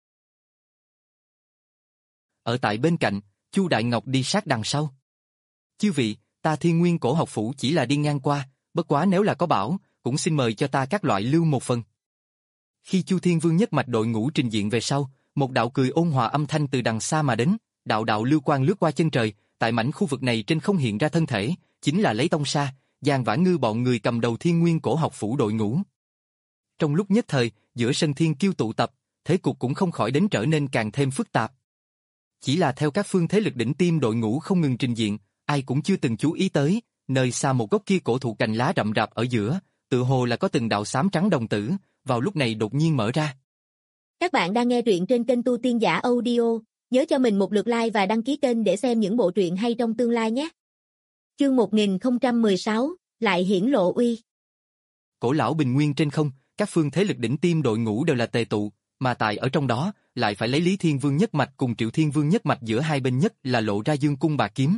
Ở tại bên cạnh, Chu Đại Ngọc đi sát đằng sau. Chư vị, ta Thiên Nguyên Cổ Học Phủ chỉ là đi ngang qua, bất quá nếu là có bảo, cũng xin mời cho ta các loại lưu một phần. Khi Chu Thiên Vương nhất mạch đội ngũ trình diện về sau, một đạo cười ôn hòa âm thanh từ đằng xa mà đến, đạo đạo lưu quang lướt qua chân trời, tại mảnh khu vực này trên không hiện ra thân thể, chính là lấy Tông Sa, Giang Vãn Ngư bọn người cầm đầu Thiên Nguyên Cổ Học Phủ đội ngũ. Trong lúc nhất thời, giữa sân thiên kiêu tụ tập, thế cục cũng không khỏi đến trở nên càng thêm phức tạp. Chỉ là theo các phương thế lực đỉnh tiêm đội ngũ không ngừng trình diện, ai cũng chưa từng chú ý tới, nơi xa một gốc kia cổ thụ cành lá rậm rạp ở giữa, tự hồ là có từng đạo xám trắng đồng tử, vào lúc này đột nhiên mở ra.
Các bạn đang nghe truyện trên kênh Tu Tiên Giả Audio, nhớ cho mình một lượt like và đăng ký kênh để xem những bộ truyện hay trong tương lai nhé. Chương một nghìn không trăm mười sáu, lại hiển lộ uy.
Cổ lão bình nguyên trên không, các phương thế lực đỉnh tiêm đội ngũ đều là tề tụ, mà tại ở trong đó, lại phải lấy Lý Thiên Vương nhất mạch cùng Triệu Thiên Vương nhất mạch giữa hai bên nhất là lộ ra dương cung bạc kiếm.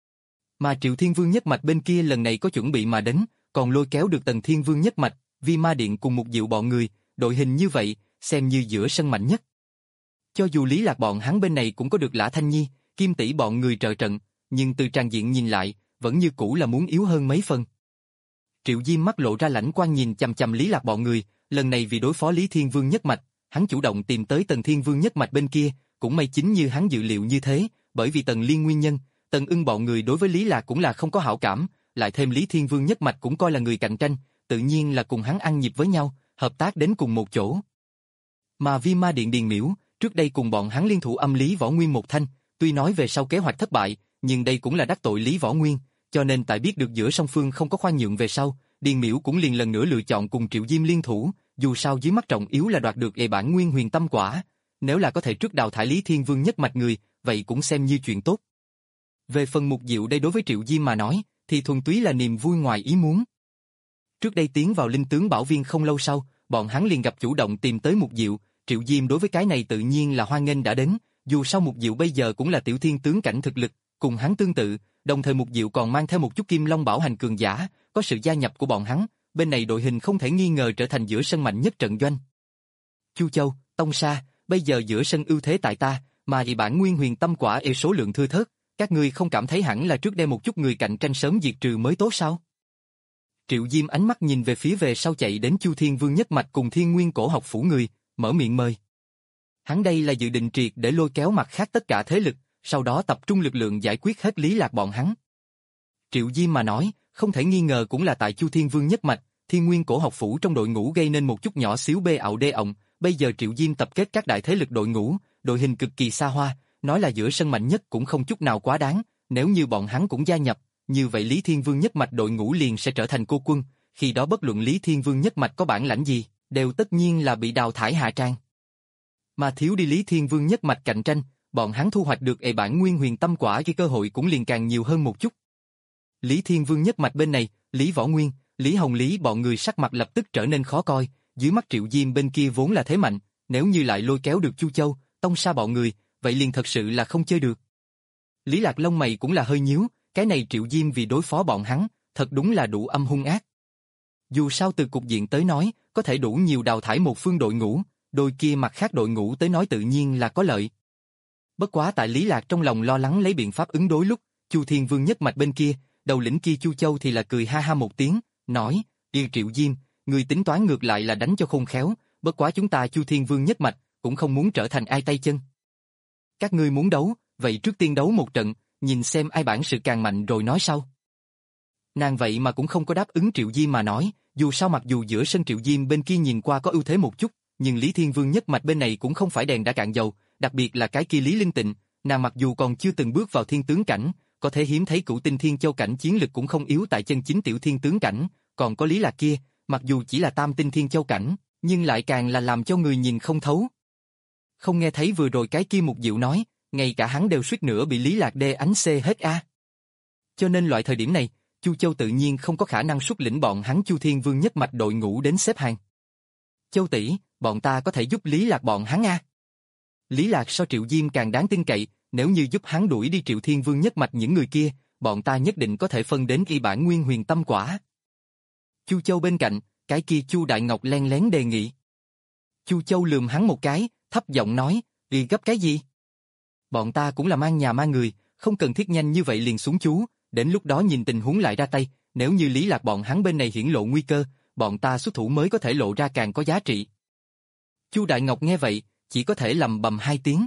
Mà Triệu Thiên Vương nhất mạch bên kia lần này có chuẩn bị mà đến, còn lôi kéo được Tần Thiên Vương nhất mạch, Vi Ma Điện cùng Mục Diệu bọn người, đội hình như vậy, xem như giữa sân mạnh nhất. Cho dù Lý Lạc bọn hắn bên này cũng có được Lã Thanh Nhi, Kim Tỷ bọn người trợ trận, nhưng từ tràng diện nhìn lại, vẫn như cũ là muốn yếu hơn mấy phần. Triệu Diêm mắt lộ ra lãnh quang nhìn chằm chằm Lý Lạc bọn người, lần này vì đối phó Lý Thiên Vương nhất mạch, hắn chủ động tìm tới Tần Thiên Vương nhất mạch bên kia, cũng may chính như hắn dự liệu như thế, bởi vì Tần Liên nguyên nhân, Tần Ưng bọn người đối với Lý Lạc cũng là không có hảo cảm, lại thêm Lý Thiên Vương nhất mạch cũng coi là người cạnh tranh, tự nhiên là cùng hắn ăn nhịp với nhau, hợp tác đến cùng một chỗ. Mà Vi Ma Điện Điền Miễu, trước đây cùng bọn hắn liên thủ âm Lý Võ Nguyên một thanh, tuy nói về sau kế hoạch thất bại, nhưng đây cũng là đắc tội Lý Võ Nguyên, cho nên tại biết được giữa song phương không có khoan nhượng về sau, Điền Miễu cũng liền lần nữa lựa chọn cùng Triệu Diêm liên thủ, dù sao dưới mắt trọng yếu là đoạt được Ê Bản Nguyên Huyền Tâm Quả, nếu là có thể trước đào thải Lý Thiên Vương nhất mạch người, vậy cũng xem như chuyện tốt. Về phần Mục Diệu đây đối với Triệu Diêm mà nói, thì thuần túy là niềm vui ngoài ý muốn. Trước đây tiến vào linh tướng bảo viên không lâu sau, bọn hắn liền gặp chủ động tìm tới Mục Diệu, Triệu Diêm đối với cái này tự nhiên là hoan nghênh đã đến, dù sao Mục Diệu bây giờ cũng là tiểu thiên tướng cảnh thực lực, cùng hắn tương tự, đồng thời Mục Diệu còn mang theo một chút Kim Long Bảo Hành cường giả, có sự gia nhập của bọn hắn, bên này đội hình không thể nghi ngờ trở thành giữa sân mạnh nhất trận doanh. Chu Châu, Tông Sa, bây giờ giữa sân ưu thế tại ta, mà Ê Bản Nguyên Huyền Tâm Quả ê số lượng thưa thớt, các ngươi không cảm thấy hẳn là trước đây một chút người cạnh tranh sớm diệt trừ mới tốt sao? Triệu Diêm ánh mắt nhìn về phía về sau chạy đến Chu Thiên Vương nhất mạch cùng Thiên Nguyên Cổ Học Phủ người, mở miệng mời. Hắn đây là dự định triệt để lôi kéo mặt khác tất cả thế lực, sau đó tập trung lực lượng giải quyết hết Lý Lạc bọn hắn. Triệu Diêm mà nói, không thể nghi ngờ cũng là tại Chu Thiên Vương nhất mạch, Thiên Nguyên Cổ Học Phủ trong đội ngũ gây nên một chút nhỏ xíu bê ạo đê ọng, bây giờ Triệu Diêm tập kết các đại thế lực đội ngũ, đội hình cực kỳ xa hoa, nói là giữa sân mạnh nhất cũng không chút nào quá đáng, nếu như bọn hắn cũng gia nhập, như vậy Lý Thiên Vương nhất mạch đội ngũ liền sẽ trở thành cô quân, khi đó bất luận Lý Thiên Vương nhất mạch có bản lãnh gì, đều tất nhiên là bị đào thải hạ tràng. Mà thiếu đi Lý Thiên Vương nhất mạch cạnh tranh, bọn hắn thu hoạch được ệ bản nguyên huyền tâm quả cái cơ hội cũng liền càng nhiều hơn một chút. Lý Thiên Vương nhất mạch bên này, Lý Võ Nguyên, Lý Hồng Lý bọn người sắc mặt lập tức trở nên khó coi, dưới mắt Triệu Diêm bên kia vốn là thế mạnh, nếu như lại lôi kéo được Chu Châu, Tông Sa bọn người, vậy liền thật sự là không chơi được. Lý Lạc lông mày cũng là hơi nhíu, cái này Triệu Diêm vì đối phó bọn hắn, thật đúng là đủ âm hung ác. Dù sao từ cục diện tới nói, có thể đủ nhiều đào thải một phương đội ngũ, đôi kia mặt khác đội ngũ tới nói tự nhiên là có lợi. Bất quá tại Lý Lạc trong lòng lo lắng lấy biện pháp ứng đối lúc, Chu Thiên Vương nhất mạch bên kia, đầu lĩnh kia Chu Châu thì là cười ha ha một tiếng, nói, Điên Triệu Diêm, người tính toán ngược lại là đánh cho khôn khéo, bất quá chúng ta Chu Thiên Vương nhất mạch, cũng không muốn trở thành ai tay chân. Các ngươi muốn đấu, vậy trước tiên đấu một trận, nhìn xem ai bản sự càng mạnh rồi nói sau. Nàng vậy mà cũng không có đáp ứng Triệu Diêm mà nói, dù sao mặc dù giữa sân Triệu Diêm bên kia nhìn qua có ưu thế một chút, nhưng Lý Thiên Vương nhất mạch bên này cũng không phải đèn đã cạn dầu, đặc biệt là cái kia Lý Linh Tịnh, nàng mặc dù còn chưa từng bước vào thiên tướng cảnh, có thể hiếm thấy cửu tinh thiên châu cảnh chiến lực cũng không yếu tại chân chính tiểu thiên tướng cảnh, còn có Lý Lạc kia, mặc dù chỉ là tam tinh thiên châu cảnh, nhưng lại càng là làm cho người nhìn không thấu. Không nghe thấy vừa rồi cái kia Mục Diệu nói, ngay cả hắn đều suýt nữa bị Lý Lạc đê ánh xê hết a. À. Cho nên loại thời điểm này, Chu Châu tự nhiên không có khả năng xuất lĩnh bọn hắn Chu Thiên Vương nhất mạch đội ngũ đến xếp hàng. Châu tỷ, bọn ta có thể giúp Lý Lạc bọn hắn a. À. Lý Lạc so Triệu Diêm càng đáng tin cậy, nếu như giúp hắn đuổi đi Triệu Thiên Vương nhất mạch những người kia, bọn ta nhất định có thể phân đến y bản nguyên huyền tâm quả. Chu Châu bên cạnh, cái kia Chu Đại Ngọc len lén đề nghị. Chu Châu lườm hắn một cái, thấp giọng nói, đi gấp cái gì? Bọn ta cũng là mang nhà mang người, không cần thiết nhanh như vậy liền xuống chú, đến lúc đó nhìn tình huống lại ra tay, nếu như Lý Lạc bọn hắn bên này hiển lộ nguy cơ, bọn ta xuất thủ mới có thể lộ ra càng có giá trị. Chu Đại Ngọc nghe vậy, chỉ có thể lầm bầm hai tiếng.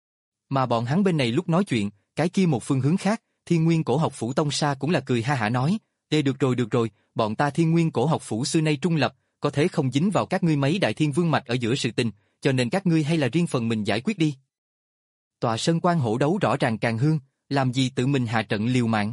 Mà bọn hắn bên này lúc nói chuyện, cái kia một phương hướng khác, Thiên Nguyên Cổ Học Phủ Tông Sa cũng là cười ha hả nói, "Ê được rồi được rồi, bọn ta Thiên Nguyên Cổ Học Phủ xưa nay trung lập, có thể không dính vào các ngươi mấy đại thiên vương mạch ở giữa sự tình, cho nên các ngươi hay là riêng phần mình giải quyết đi." Tòa sơn quan hổ đấu rõ ràng càng hương, làm gì tự mình hạ trận liều mạng.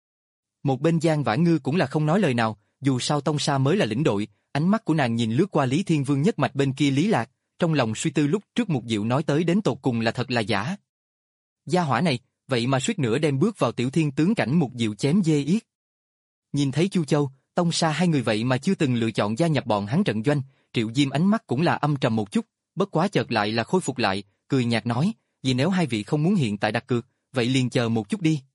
Một bên Giang Vãn Ngư cũng là không nói lời nào, dù sao Tông Sa mới là lĩnh đội, ánh mắt của nàng nhìn lướt qua Lý Thiên Vương nhất mạch bên kia Lý Lạc, trong lòng suy tư lúc trước Mục Diệu nói tới đến tột cùng là thật là giả. Gia hỏa này, vậy mà suýt nữa đem bước vào tiểu thiên tướng cảnh Mục Diệu chém dê yết. Nhìn thấy Chu Châu, Tông Sa hai người vậy mà chưa từng lựa chọn gia nhập bọn hắn trận doanh, Triệu Diêm ánh mắt cũng là âm trầm một chút, bất quá chợt lại là khôi phục lại, cười nhạt nói, vì nếu hai vị không muốn hiện tại đặt cược, vậy liền chờ một chút đi.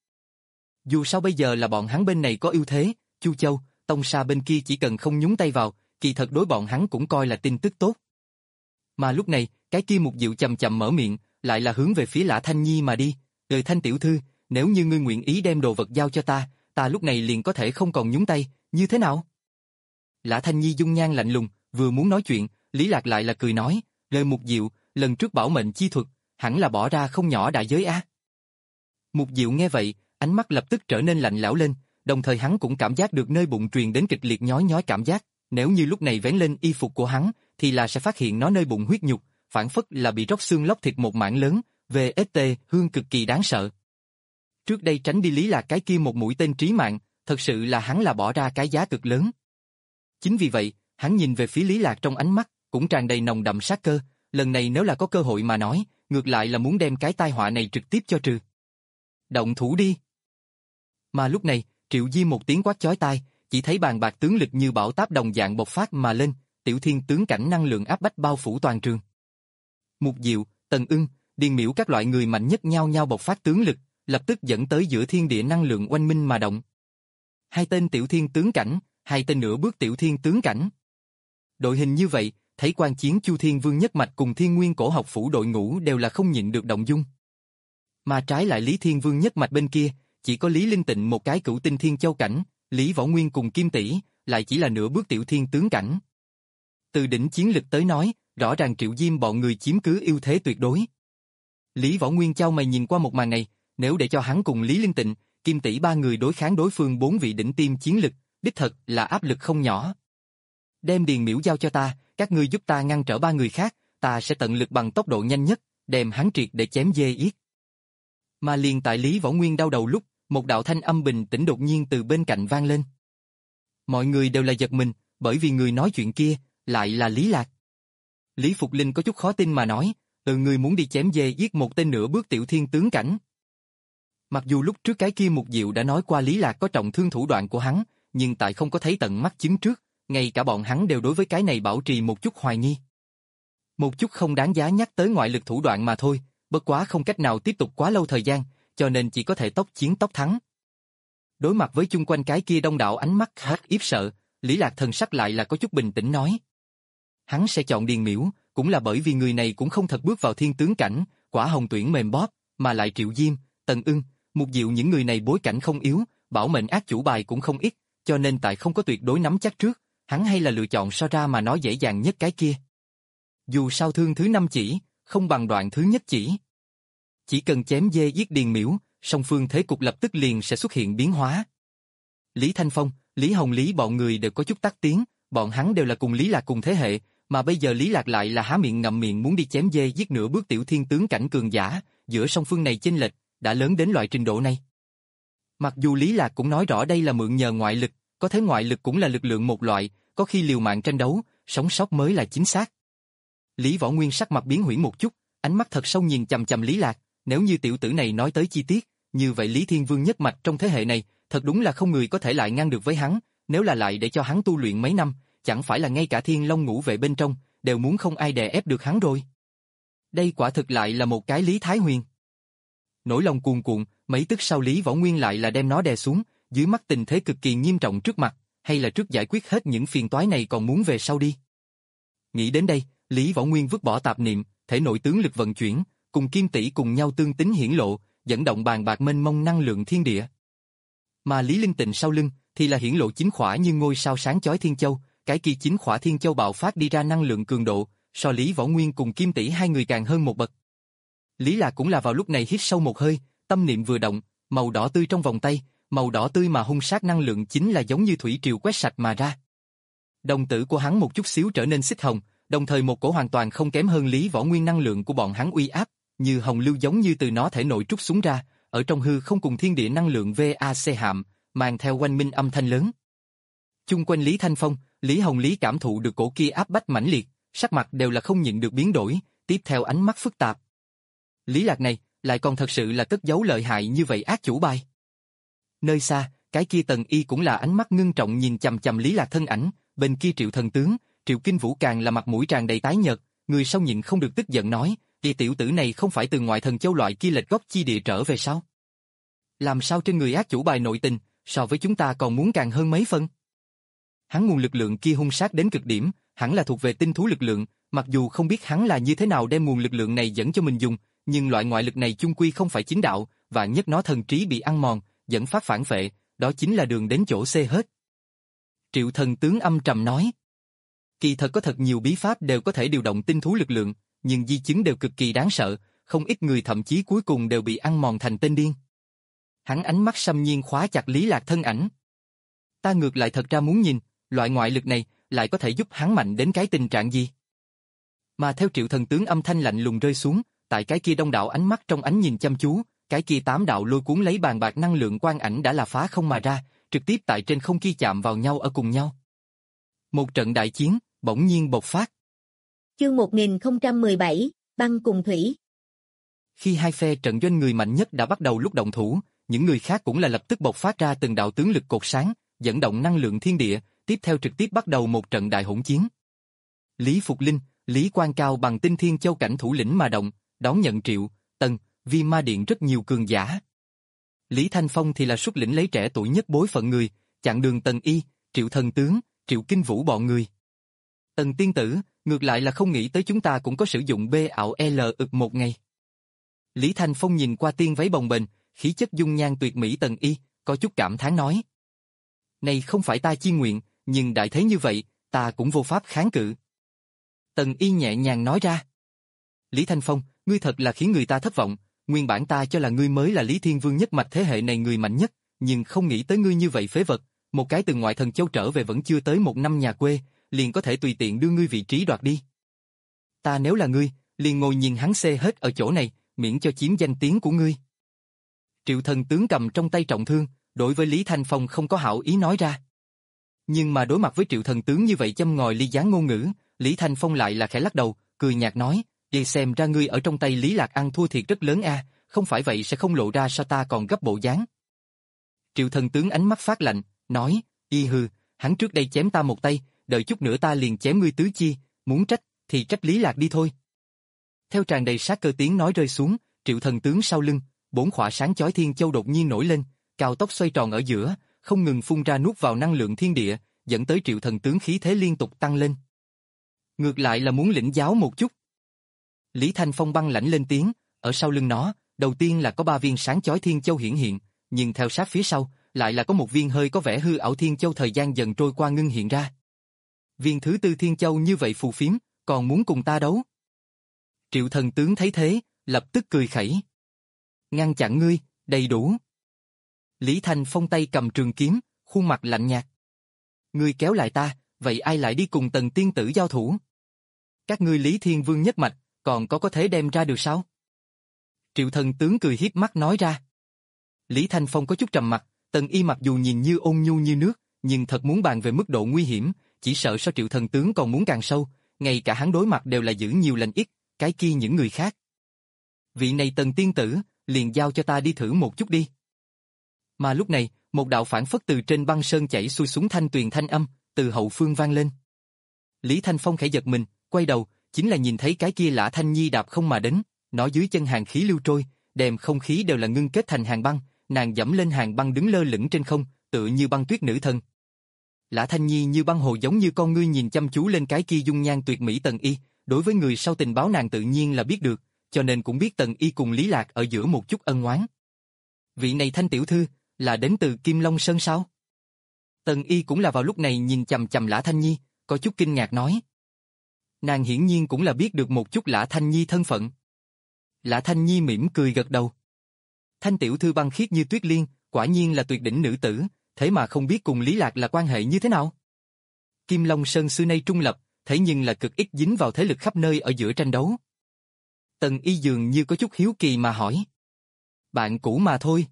Dù sao bây giờ là bọn hắn bên này có ưu thế, Chu Châu, Tông Sa bên kia chỉ cần không nhúng tay vào, kỳ thật đối bọn hắn cũng coi là tin tức tốt. Mà lúc này, cái kia Mục Diệu chậm chậm mở miệng, lại là hướng về phía Lã Thanh Nhi mà đi, "Đời Thanh tiểu thư, nếu như ngươi nguyện ý đem đồ vật giao cho ta, ta lúc này liền có thể không còn nhúng tay, như thế nào?" Lã Thanh Nhi dung nhan lạnh lùng, vừa muốn nói chuyện, Lý Lạc lại là cười nói, "Lời Mục Diệu, lần trước bảo mệnh chi thuật, hẳn là bỏ ra không nhỏ đại giới a." Mục Diệu nghe vậy, ánh mắt lập tức trở nên lạnh lẽo lên, đồng thời hắn cũng cảm giác được nơi bụng truyền đến kịch liệt nhói nhói cảm giác, nếu như lúc này vén lên y phục của hắn, thì là sẽ phát hiện nó nơi bụng huyết nhục, phản phất là bị róc xương lóc thịt một mảng lớn, vê ét tê hương cực kỳ đáng sợ. Trước đây tránh đi Lý Lạc cái kia một mũi tên trí mạng, thật sự là hắn là bỏ ra cái giá cực lớn. Chính vì vậy, hắn nhìn về phía Lý Lạc trong ánh mắt, cũng tràn đầy nồng đậm sát cơ, lần này nếu là có cơ hội mà nói, ngược lại là muốn đem cái tai họa này trực tiếp cho trừ. Động thủ đi. Mà lúc này, Triệu Di một tiếng quát chói tai, chỉ thấy bàn bạc tướng lực như bão táp đồng dạng bộc phát mà lên, tiểu thiên tướng cảnh năng lượng áp bách bao phủ toàn trường. Mục Diệu, Tần Ưng, Điền Miễu các loại người mạnh nhất nhau nhau bộc phát tướng lực, lập tức dẫn tới giữa thiên địa năng lượng oanh minh mà động. Hai tên tiểu thiên tướng cảnh, hai tên nửa bước tiểu thiên tướng cảnh. Đội hình như vậy, thấy quan chiến Chu Thiên Vương nhất mạch cùng Thiên Nguyên Cổ Học Phủ đội ngũ đều là không nhịn được động dung. Mà trái lại Lý Thiên Vương nhất mạch bên kia, chỉ có Lý Linh Tịnh một cái cửu tinh thiên châu cảnh, Lý Võ Nguyên cùng Kim Tỷ, lại chỉ là nửa bước tiểu thiên tướng cảnh. Từ đỉnh chiến lực tới nói, rõ ràng Triệu Diêm bọn người chiếm cứ ưu thế tuyệt đối. Lý Võ Nguyên chau mày nhìn qua một màn này, nếu để cho hắn cùng Lý Linh Tịnh, Kim Tỷ ba người đối kháng đối phương bốn vị đỉnh tiêm chiến lực, đích thật là áp lực không nhỏ. Đem Điền Miễu giao cho ta, các ngươi giúp ta ngăn trở ba người khác, ta sẽ tận lực bằng tốc độ nhanh nhất, đem hắn triệt để chém dê yết. Mà liền tại Lý Võ Nguyên đau đầu lúc, Một đạo thanh âm bình tĩnh đột nhiên từ bên cạnh vang lên. Mọi người đều là giật mình, bởi vì người nói chuyện kia, lại là Lý Lạc. Lý Phục Linh có chút khó tin mà nói, từ người muốn đi chém dê giết một tên nửa bước tiểu thiên tướng cảnh. Mặc dù lúc trước cái kia Mục Diệu đã nói qua Lý Lạc có trọng thương thủ đoạn của hắn, nhưng tại không có thấy tận mắt chứng trước, ngay cả bọn hắn đều đối với cái này bảo trì một chút hoài nghi. Một chút không đáng giá nhắc tới ngoại lực thủ đoạn mà thôi, bất quá không cách nào tiếp tục quá lâu thời gian, cho nên chỉ có thể tốc chiến tốc thắng. Đối mặt với chung quanh cái kia đông đảo ánh mắt hết khiếp sợ, Lý Lạc thần sắc lại là có chút bình tĩnh nói. Hắn sẽ chọn Điền Miễu, cũng là bởi vì người này cũng không thật bước vào thiên tướng cảnh, quả hồng tuyển mềm bóp, mà lại Triệu Diêm, Tần Ưng, Mục Diệu những người này bối cảnh không yếu, bảo mệnh ác chủ bài cũng không ít, cho nên tại không có tuyệt đối nắm chắc trước, hắn hay là lựa chọn so ra mà nói dễ dàng nhất cái kia. Dù sao thương thứ năm chỉ, không bằng đoạn thứ nhất chỉ. Chỉ cần chém dê giết Điền Miễu, song phương thế cục lập tức liền sẽ xuất hiện biến hóa. Lý Thanh Phong, Lý Hồng Lý bọn người đều có chút tắc tiếng, bọn hắn đều là cùng Lý Lạc cùng thế hệ, mà bây giờ Lý Lạc lại là há miệng ngậm miệng muốn đi chém dê giết nửa bước tiểu thiên tướng cảnh cường giả, giữa song phương này chênh lệch đã lớn đến loại trình độ này. Mặc dù Lý Lạc cũng nói rõ đây là mượn nhờ ngoại lực, có thế ngoại lực cũng là lực lượng một loại, có khi liều mạng tranh đấu, sống sót mới là chính xác. Lý Võ Nguyên sắc mặt biến huyễn một chút, ánh mắt thật sâu nhìn chằm chằm Lý Lạc, nếu như tiểu tử này nói tới chi tiết, như vậy Lý Thiên Vương nhất mạch trong thế hệ này, thật đúng là không người có thể lại ngăn được với hắn, nếu là lại để cho hắn tu luyện mấy năm, chẳng phải là ngay cả Thiên Long ngũ vệ bên trong, đều muốn không ai đè ép được hắn rồi. Đây quả thực lại là một cái Lý Thái Huyền. Nỗi lòng cuồn cuộn, mấy tức sau Lý Võ Nguyên lại là đem nó đè xuống, dưới mắt tình thế cực kỳ nghiêm trọng trước mặt, hay là trước giải quyết hết những phiền toái này còn muốn về sau đi. Nghĩ đến đây, Lý Võ Nguyên vứt bỏ tạp niệm, thể nội tướng lực vận chuyển, cùng Kim Tỷ cùng nhau tương tính hiển lộ, dẫn động bàn bạc mênh mông năng lượng thiên địa. Mà Lý Linh Tịnh sau lưng thì là hiển lộ chính khỏa như ngôi sao sáng chói Thiên Châu, cái kia chính khỏa Thiên Châu bạo phát đi ra năng lượng cường độ, so Lý Võ Nguyên cùng Kim Tỷ hai người càng hơn một bậc. Lý Lạc cũng là vào lúc này hít sâu một hơi, tâm niệm vừa động, màu đỏ tươi trong vòng tay, màu đỏ tươi mà hung sát năng lượng chính là giống như thủy triều quét sạch mà ra. Đồng tử của hắn một chút xíu trở nên xích hồng, đồng thời một cổ hoàn toàn không kém hơn Lý Võ Nguyên năng lượng của bọn hắn uy áp, như hồng lưu giống như từ nó thể nội trút xuống ra, ở trong hư không cùng thiên địa năng lượng vê a xê hạm, mang theo oanh minh âm thanh lớn. Chung quanh Lý Thanh Phong, Lý Hồng Lý cảm thụ được cổ kia áp bách mãnh liệt, sắc mặt đều là không nhịn được biến đổi, tiếp theo ánh mắt phức tạp. Lý Lạc này, lại còn thật sự là cất giấu lợi hại như vậy ác chủ bài. Nơi xa, cái kia Tần Y cũng là ánh mắt ngưng trọng nhìn chằm chằm Lý Lạc thân ảnh, bên kia Triệu Thần Tướng, Triệu Kinh Vũ càng là mặt mũi tràn đầy tái nhợt, người sau nhịn không được tức giận nói, "Kỳ tiểu tử này không phải từ ngoại thần châu loại kia lệch gốc chi địa trở về sao? Làm sao trên người ác chủ bài nội tình, so với chúng ta còn muốn càng hơn mấy phân?" Hắn nguồn lực lượng kia hung sát đến cực điểm, hẳn là thuộc về tinh thú lực lượng, mặc dù không biết hắn là như thế nào đem nguồn lực lượng này dẫn cho mình dùng, nhưng loại ngoại lực này chung quy không phải chính đạo, và nhất nó thần trí bị ăn mòn, dẫn phát phản phệ, đó chính là đường đến chỗ xê hết. Triệu Thần Tướng âm trầm nói, kỳ thật có thật nhiều bí pháp đều có thể điều động tinh thú lực lượng, nhưng di chứng đều cực kỳ đáng sợ, không ít người thậm chí cuối cùng đều bị ăn mòn thành tên điên. Hắn ánh mắt xâm nhiên khóa chặt Lý Lạc thân ảnh. Ta ngược lại thật ra muốn nhìn, loại ngoại lực này lại có thể giúp hắn mạnh đến cái tình trạng gì? Mà theo Triệu Thần Tướng âm thanh lạnh lùng rơi xuống, tại cái kia đông đạo ánh mắt trong ánh nhìn chăm chú, cái kia tám đạo lôi cuốn lấy bàn bạc năng lượng quang ảnh đã là phá không mà ra, trực tiếp tại trên không kia chạm vào nhau ở cùng nhau. Một trận đại chiến bỗng nhiên bộc phát.
Chương một nghìn không trăm mười bảy, băng cùng thủy.
Khi hai phe trận doanh người mạnh nhất đã bắt đầu lúc động thủ, những người khác cũng là lập tức bộc phát ra từng đạo tướng lực cột sáng, dẫn động năng lượng thiên địa, tiếp theo trực tiếp bắt đầu một trận đại hỗn chiến. Lý Phục Linh, Lý Quang Cao bằng Tinh Thiên Châu cảnh thủ lĩnh mà động, đón nhận Triệu, Tần, Vi Ma Điện rất nhiều cường giả. Lý Thanh Phong thì là xuất lĩnh lấy trẻ tuổi nhất bối phận người, chặn đường Tần Y, Triệu Thần Tướng, Triệu Kinh Vũ bọn người. Tần tiên tử, ngược lại là không nghĩ tới chúng ta cũng có sử dụng bê ảo L ực một ngày. Lý Thanh Phong nhìn qua tiên váy bồng bềnh, khí chất dung nhan tuyệt mỹ Tần Y, có chút cảm thán nói. Này không phải ta chi nguyện, nhưng đại thế như vậy, ta cũng vô pháp kháng cự. Tần Y nhẹ nhàng nói ra. Lý Thanh Phong, ngươi thật là khiến người ta thất vọng, nguyên bản ta cho là ngươi mới là Lý Thiên Vương nhất mạch thế hệ này người mạnh nhất, nhưng không nghĩ tới ngươi như vậy phế vật, một cái từ ngoại thần châu trở về vẫn chưa tới một năm nhà quê, liền có thể tùy tiện đưa ngươi vị trí đoạt đi. Ta nếu là ngươi, liền ngồi nhìn hắn xê hết ở chỗ này, miễn cho chiếm danh tiếng của ngươi. Triệu Thần Tướng cầm trong tay trọng thương, đối với Lý Thanh Phong không có hảo ý nói ra. Nhưng mà đối mặt với Triệu Thần Tướng như vậy châm ngòi ly gián ngôn ngữ, Lý Thanh Phong lại là khẽ lắc đầu, cười nhạt nói, đi xem ra ngươi ở trong tay Lý Lạc ăn thua thiệt rất lớn a, không phải vậy sẽ không lộ ra sao ta còn gấp bộ dáng. Triệu Thần Tướng ánh mắt phát lạnh, nói, y hừ, hắn trước đây chém ta một tay, đợi chút nữa ta liền chém ngươi tứ chi, muốn trách, thì trách Lý Lạc đi thôi. Theo tràn đầy sát cơ tiếng nói rơi xuống, Triệu Thần Tướng sau lưng, bốn khỏa sáng chói thiên châu đột nhiên nổi lên, cao tốc xoay tròn ở giữa, không ngừng phun ra nuốt vào năng lượng thiên địa, dẫn tới Triệu Thần Tướng khí thế liên tục tăng lên. Ngược lại là muốn lĩnh giáo một chút. Lý Thanh Phong băng lãnh lên tiếng, ở sau lưng nó, đầu tiên là có ba viên sáng chói thiên châu hiển hiện, nhưng theo sát phía sau, lại là có một viên hơi có vẻ hư ảo thiên châu thời gian dần trôi qua ngưng hiện ra. Viên thứ tư thiên châu như vậy phù phiếm, còn muốn cùng ta đấu. Triệu Thần Tướng thấy thế, lập tức cười khẩy. Ngăn chặn ngươi, đầy đủ. Lý Thanh Phong tay cầm trường kiếm, khuôn mặt lạnh nhạt. Ngươi kéo lại ta, vậy ai lại đi cùng Tần tiên tử giao thủ? Các ngươi Lý Thiên Vương nhất mạch, còn có có thể đem ra được sao? Triệu Thần Tướng cười hiếp mắt nói ra. Lý Thanh Phong có chút trầm mặt, Tần Y mặc dù nhìn như ôn nhu như nước, nhưng thật muốn bàn về mức độ nguy hiểm, chỉ sợ so Triệu Thần Tướng còn muốn càng sâu, ngay cả hắn đối mặt đều là giữ nhiều lành ít, cái kia những người khác. Vị này Tần tiên tử, liền giao cho ta đi thử một chút đi. Mà lúc này, một đạo phản phất từ trên băng sơn chảy xuôi xuống thanh tuyền thanh âm, từ hậu phương vang lên. Lý Thanh Phong khẽ giật mình, quay đầu, chính là nhìn thấy cái kia Lã Thanh Nhi đạp không mà đến, nó dưới chân hàng khí lưu trôi, đêm không khí đều là ngưng kết thành hàng băng, nàng dẫm lên hàng băng đứng lơ lửng trên không, tựa như băng tuyết nữ thần. Lã Thanh Nhi như băng hồ giống như con ngươi nhìn chăm chú lên cái kia dung nhan tuyệt mỹ Tần Y, đối với người sau tình báo nàng tự nhiên là biết được, cho nên cũng biết Tần Y cùng Lý Lạc ở giữa một chút ân oán. Vị này Thanh tiểu thư, là đến từ Kim Long Sơn sao? Tần Y cũng là vào lúc này nhìn chằm chằm Lã Thanh Nhi, có chút kinh ngạc nói. Nàng hiển nhiên cũng là biết được một chút Lã Thanh Nhi thân phận. Lã Thanh Nhi mỉm cười gật đầu. Thanh tiểu thư băng khiết như tuyết liên, quả nhiên là tuyệt đỉnh nữ tử, thế mà không biết cùng Lý Lạc là quan hệ như thế nào. Kim Long Sơn xưa nay trung lập, thế nhưng là cực ít dính vào thế lực khắp nơi ở giữa tranh đấu. Tần Y dường như có chút hiếu kỳ mà hỏi. Bạn cũ mà thôi.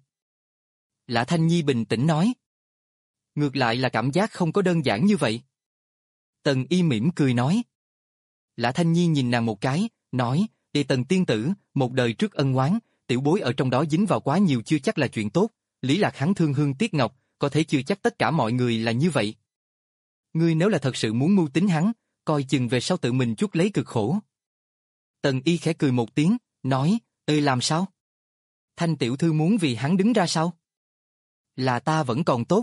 Lã Thanh Nhi bình tĩnh nói. Ngược lại là cảm giác không có đơn giản như vậy. Tần Y mỉm cười nói. Lã Thanh Nhi nhìn nàng một cái, nói, để Tần tiên tử, một đời trước ân oán, tiểu bối ở trong đó dính vào quá nhiều chưa chắc là chuyện tốt, Lý Lạc hắn thương hương tiếc ngọc, có thể chưa chắc tất cả mọi người là như vậy. Ngươi nếu là thật sự muốn mưu tính hắn, coi chừng về sau tự mình chuốc lấy cực khổ. Tần Y khẽ cười một tiếng, nói, ơi làm sao? Thanh tiểu thư muốn vì hắn đứng ra sao? Là ta vẫn còn tốt.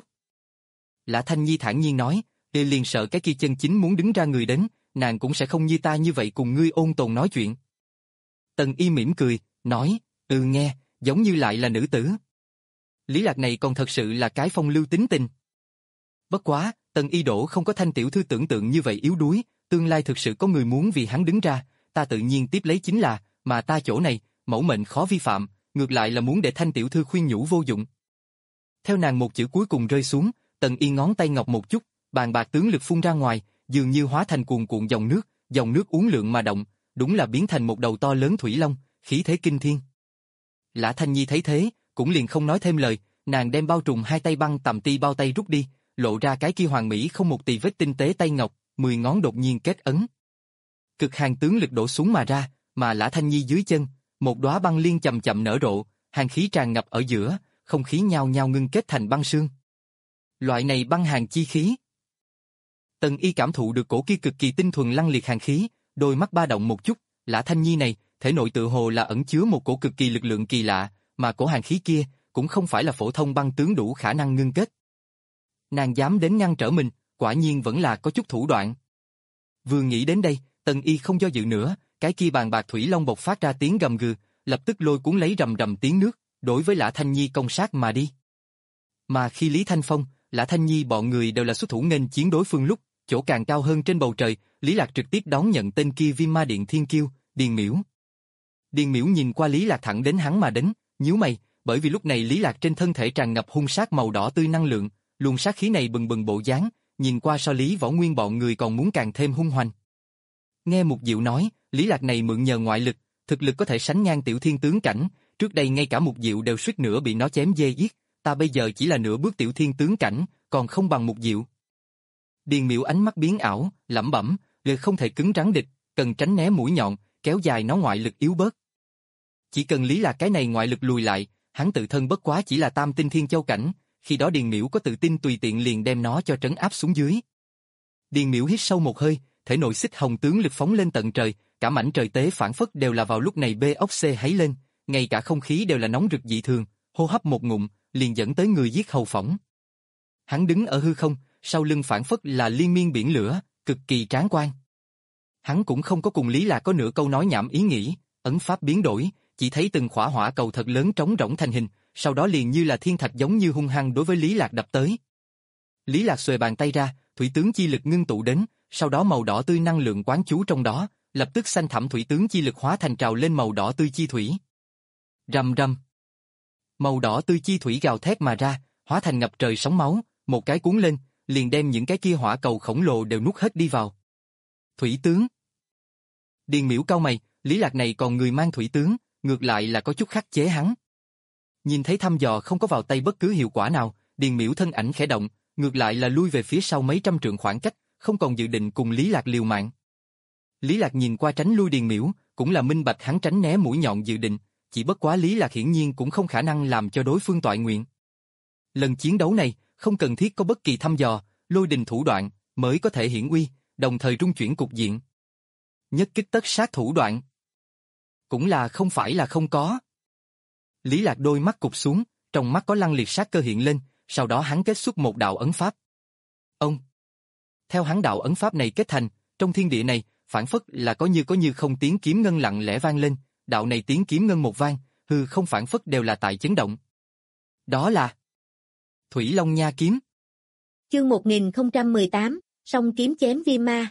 Lã Thanh Nhi thản nhiên nói, ê liền sợ cái kia chân chính muốn đứng ra người đến, nàng cũng sẽ không như ta như vậy cùng ngươi ôn tồn nói chuyện. Tần Y mỉm cười, nói, ừ nghe, giống như lại là nữ tử. Lý Lạc này còn thật sự là cái phong lưu tính tình. Bất quá, Tần Y đổ không có Thanh tiểu thư tưởng tượng như vậy yếu đuối, tương lai thực sự có người muốn vì hắn đứng ra, ta tự nhiên tiếp lấy chính là, mà ta chỗ này, mẫu mệnh khó vi phạm, ngược lại là muốn để Thanh tiểu thư khuyên nhủ vô dụng. Theo nàng một chữ cuối cùng rơi xuống, Tần Y ngón tay ngọc một chút, bàn bạc tướng lực phun ra ngoài, dường như hóa thành cuồn cuộn dòng nước, dòng nước uốn lượn mà động, đúng là biến thành một đầu to lớn thủy long, khí thế kinh thiên. Lã Thanh Nhi thấy thế, cũng liền không nói thêm lời, nàng đem bao trùm hai tay băng tầm ti bao tay rút đi, lộ ra cái kia hoàng mỹ không một tì vết tinh tế tay ngọc, mười ngón đột nhiên kết ấn. Cực hàng tướng lực đổ xuống mà ra, mà Lã Thanh Nhi dưới chân, một đóa băng liên chậm chậm nở rộ, hàng khí tràn ngập ở giữa, không khí nhao nhao ngưng kết thành băng sương. Loại này băng hàng chi khí. Tần Y cảm thụ được cổ kia cực kỳ tinh thuần lăng liệt hàng khí, đôi mắt ba động một chút, Lã Thanh Nhi này, thể nội tự hồ là ẩn chứa một cổ cực kỳ lực lượng kỳ lạ, mà cổ hàng khí kia cũng không phải là phổ thông băng tướng đủ khả năng ngưng kết. Nàng dám đến ngăn trở mình, quả nhiên vẫn là có chút thủ đoạn. Vừa nghĩ đến đây, Tần Y không do dự nữa, cái kia bàn bạc thủy long bộc phát ra tiếng gầm gừ, lập tức lôi cuốn lấy rầm rầm tiếng nước, đối với Lã Thanh Nhi công sát mà đi. Mà khi Lý Thanh Phong, Lã Thanh Nhi bọn người đều là xuất thủ nghênh chiến đối phương lúc, chỗ càng cao hơn trên bầu trời, Lý Lạc trực tiếp đón nhận tên kia Viêm Ma Điện Thiên Kiêu, Điền Miễu. Điền Miễu nhìn qua Lý Lạc thẳng đến hắn mà đến, nhíu mày, bởi vì lúc này Lý Lạc trên thân thể tràn ngập hung sát màu đỏ tươi năng lượng, luồng sát khí này bừng bừng bộ dáng, nhìn qua so Lý Võ Nguyên bọn người còn muốn càng thêm hung hoành. Nghe Mục Diệu nói, Lý Lạc này mượn nhờ ngoại lực, thực lực có thể sánh ngang tiểu thiên tướng cảnh, trước đây ngay cả Mục Diệu đều suýt nữa bị nó chém dê giết, ta bây giờ chỉ là nửa bước tiểu thiên tướng cảnh, còn không bằng Mục Diệu. Điền Miểu ánh mắt biến ảo, lẩm bẩm, lực không thể cứng rắn địch, cần tránh né mũi nhọn, kéo dài nó ngoại lực yếu bớt. Chỉ cần Lý Lạc cái này ngoại lực lùi lại, hắn tự thân bất quá chỉ là tam tinh thiên châu cảnh, khi đó Điền Miểu có tự tin tùy tiện liền đem nó cho trấn áp xuống dưới. Điền Miểu hít sâu một hơi, thể nội xích hồng tướng lực phóng lên tận trời, cả mảnh trời tế phản phất đều là vào lúc này bê ốc xê háy lên, ngay cả không khí đều là nóng rực dị thường, hô hấp một ngụm, liền dẫn tới người giết hầu phỏng. Hắn đứng ở hư không, sau lưng phản phất là liên miên biển lửa, cực kỳ tráng quan. Hắn cũng không có cùng Lý Lạc có nửa câu nói nhảm ý nghĩ, ấn pháp biến đổi, chỉ thấy từng khỏa hỏa cầu thật lớn trống rỗng thành hình, sau đó liền như là thiên thạch giống như hung hăng đối với Lý Lạc đập tới. Lý Lạc xuề bàn tay ra, thủy tướng chi lực ngưng tụ đến, sau đó màu đỏ tươi năng lượng quán chú trong đó, lập tức xanh thẳm thủy tướng chi lực hóa thành trào lên màu đỏ tươi chi thủy. Rầm rầm. Màu đỏ tươi chi thủy gào thét mà ra, hóa thành ngập trời sóng máu, một cái cuốn lên, liền đem những cái kia hỏa cầu khổng lồ đều nuốt hết đi vào. Thủy tướng. Điền Miểu cau mày, Lý Lạc này còn người mang thủy tướng, ngược lại là có chút khắc chế hắn. Nhìn thấy thăm dò không có vào tay bất cứ hiệu quả nào, Điền Miểu thân ảnh khẽ động, ngược lại là lui về phía sau mấy trăm trượng khoảng cách, không còn dự định cùng Lý Lạc liều mạng. Lý Lạc nhìn qua tránh lui Điền Miểu, cũng là minh bạch hắn tránh né mũi nhọn dự định, chỉ bất quá Lý Lạc hiển nhiên cũng không khả năng làm cho đối phương toại nguyện. Lần chiến đấu này, không cần thiết có bất kỳ thăm dò, lôi đình thủ đoạn, mới có thể hiển uy, đồng thời trung chuyển cục diện. Nhất kích tất sát thủ đoạn. Cũng là không phải là không có. Lý Lạc đôi mắt cụp xuống, trong mắt có lăng liệt sát cơ hiện lên, sau đó hắn kết xuất một đạo ấn pháp. Ông. Theo hắn đạo ấn pháp này kết thành, trong thiên địa này, phản phất là có như có như không tiếng kiếm ngân lặng lẽ vang lên, đạo này tiếng kiếm ngân một vang, hư không phản phất đều là tại chấn động. Đó là Thủy Long Nha kiếm.
Chương một nghìn không trăm mười tám, song kiếm chém viêm ma.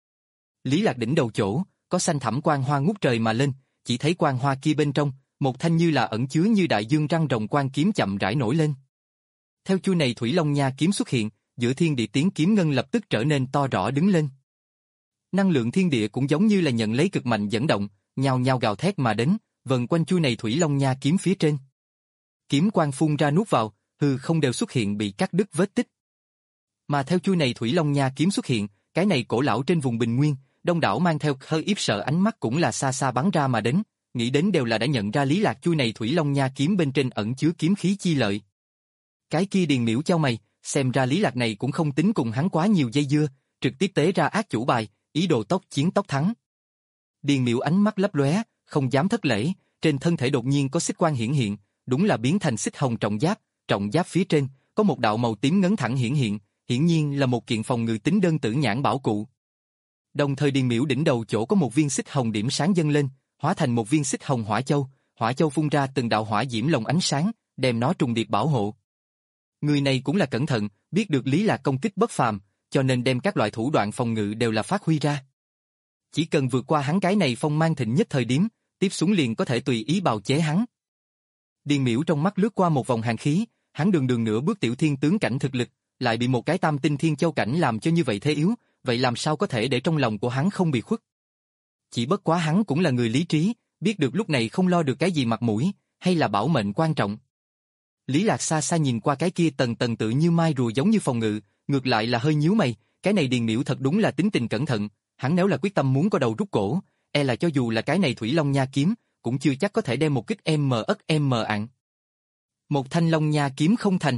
Lý Lạc đỉnh đầu chỗ, có xanh thẳm quang hoa ngút trời mà lên, chỉ thấy quang hoa kia bên trong, một thanh như là ẩn chứa như đại dương răng rồng quang kiếm chậm rãi nổi lên. Theo chu này Thủy Long Nha kiếm xuất hiện, giữa thiên địa tiếng kiếm ngân lập tức trở nên to rõ đứng lên. Năng lượng thiên địa cũng giống như là nhận lấy cực mạnh dẫn động, nhao nhao gào thét mà đến, vần quanh chu này Thủy Long Nha kiếm phía trên. Kiếm quang phun ra nuốt vào, hư không đều xuất hiện bị cắt đứt vết tích. Mà theo chu này Thủy Long Nha kiếm xuất hiện, cái này cổ lão trên vùng bình nguyên, đông đảo mang theo hơi yếp sợ ánh mắt cũng là xa xa bắn ra mà đến, nghĩ đến đều là đã nhận ra Lý Lạc chu này Thủy Long Nha kiếm bên trên ẩn chứa kiếm khí chi lợi. Cái kia Điền Miểu chau mày, xem ra Lý Lạc này cũng không tính cùng hắn quá nhiều dây dưa, trực tiếp tế ra ác chủ bài, ý đồ tốc chiến tốc thắng. Điền Miểu ánh mắt lấp lóe, không dám thất lễ, trên thân thể đột nhiên có xích quang hiển hiện, đúng là biến thành xích hồng trọng giáp, trọng giáp phía trên có một đạo màu tím ngấn thẳng hiển hiện, hiển nhiên là một kiện phòng ngự tính đơn tử nhãn bảo cụ. Đồng thời Điền Miểu đỉnh đầu chỗ có một viên xích hồng điểm sáng dâng lên, hóa thành một viên xích hồng hỏa châu, hỏa châu phun ra từng đạo hỏa diễm lồng ánh sáng, đem nó trùng điệp bảo hộ. Người này cũng là cẩn thận, biết được Lý Lạc công kích bất phàm, cho nên đem các loại thủ đoạn phòng ngự đều là phát huy ra. Chỉ cần vượt qua hắn cái này phong mang thịnh nhất thời điểm, tiếp xuống liền có thể tùy ý bào chế hắn. Điền Miểu trong mắt lướt qua một vòng hàn khí, hắn đường đường nửa bước tiểu thiên tướng cảnh thực lực, lại bị một cái tam tinh thiên châu cảnh làm cho như vậy thế yếu, vậy làm sao có thể để trong lòng của hắn không bị khuất? Chỉ bất quá hắn cũng là người lý trí, biết được lúc này không lo được cái gì mặt mũi, hay là bảo mệnh quan trọng. Lý Lạc xa xa nhìn qua cái kia tầng tầng tự như mai rùa giống như phòng ngự, ngược lại là hơi nhíu mày, cái này Điền Miểu thật đúng là tính tình cẩn thận, hắn nếu là quyết tâm muốn có đầu rút cổ, e là cho dù là cái này Thủy Long Nha kiếm, cũng chưa chắc có thể đem một kích M ất M ạng. Một thanh Long Nha kiếm không thành.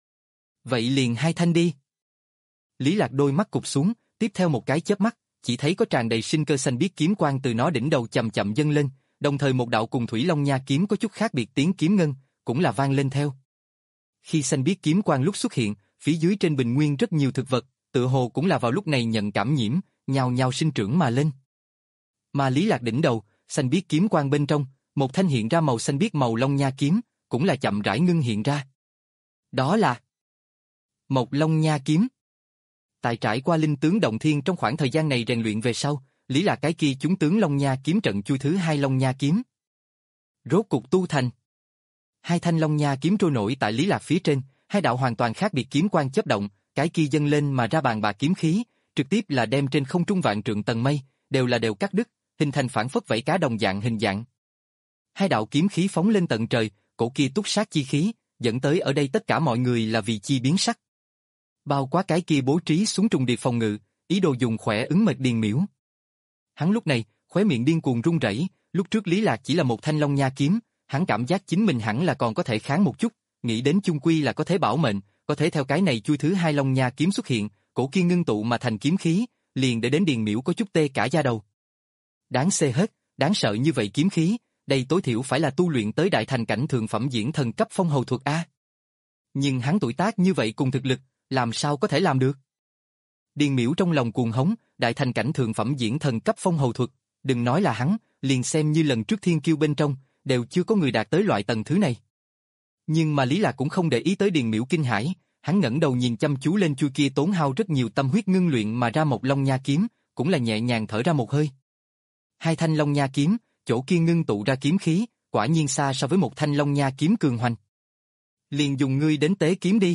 Vậy liền hai thanh đi. Lý Lạc đôi mắt cụp xuống, tiếp theo một cái chớp mắt, chỉ thấy có tràn đầy sinh cơ xanh biếc kiếm quang từ nó đỉnh đầu chậm chậm dâng lên, đồng thời một đạo cùng Thủy Long Nha kiếm có chút khác biệt tiếng kiếm ngân, cũng là vang lên theo. Khi xanh biếc kiếm quang lúc xuất hiện, phía dưới trên bình nguyên rất nhiều thực vật, tựa hồ cũng là vào lúc này nhận cảm nhiễm, nhào nhào sinh trưởng mà lên. Mà Lý Lạc đỉnh đầu, xanh biếc kiếm quang bên trong, một thanh hiện ra màu xanh biếc màu Long Nha kiếm, cũng là chậm rãi ngưng hiện ra. Đó là Mộc Long Nha kiếm. Tại trải qua linh tướng động thiên trong khoảng thời gian này rèn luyện về sau, Lý Lạc cái kia chúng tướng Long Nha kiếm trận chui thứ hai Long Nha kiếm. Rốt cục tu thành. Hai thanh Long Nha kiếm trôi nổi tại Lý Lạc phía trên, hai đạo hoàn toàn khác biệt kiếm quang chớp động, cái kia dâng lên mà ra bàn bạc kiếm khí, trực tiếp là đem trên không trung vạn trượng tầng mây, đều là đều cắt đứt, hình thành phản phất vảy cá đồng dạng hình dạng. Hai đạo kiếm khí phóng lên tận trời, cổ kia túc sát chi khí, dẫn tới ở đây tất cả mọi người là vì chi biến sắc. Bao quá cái kia bố trí xuống trùng điệp phòng ngự, ý đồ dùng khỏe ứng mệt Điền Miễu. Hắn lúc này, khóe miệng điên cuồng run rẩy, lúc trước Lý Lạc chỉ là một thanh long nha kiếm, hắn cảm giác chính mình hẳn là còn có thể kháng một chút, nghĩ đến chung quy là có thể bảo mệnh, có thể theo cái này chui thứ hai long nha kiếm xuất hiện, cổ kia ngưng tụ mà thành kiếm khí, liền để đến Điền Miễu có chút tê cả da đầu. Đáng xê hết, đáng sợ như vậy kiếm khí, đây tối thiểu phải là tu luyện tới đại thành cảnh thượng phẩm diễn thần cấp phong hầu thuật a. Nhưng hắn tuổi tác như vậy cùng thực lực, làm sao có thể làm được? Điền Miễu trong lòng cuồng hống, đại thành cảnh thượng phẩm diễn thần cấp phong hầu thuật, đừng nói là hắn, liền xem như lần trước thiên kiêu bên trong, đều chưa có người đạt tới loại tầng thứ này. Nhưng mà Lý Lạc cũng không để ý tới Điền Miễu kinh hãi, hắn ngẩng đầu nhìn chăm chú lên chui kia tốn hao rất nhiều tâm huyết ngưng luyện mà ra một long nha kiếm, cũng là nhẹ nhàng thở ra một hơi. Hai thanh long nha kiếm, chỗ kia ngưng tụ ra kiếm khí, quả nhiên xa so với một thanh long nha kiếm cường hoành. Liền dùng ngươi đến tế kiếm đi.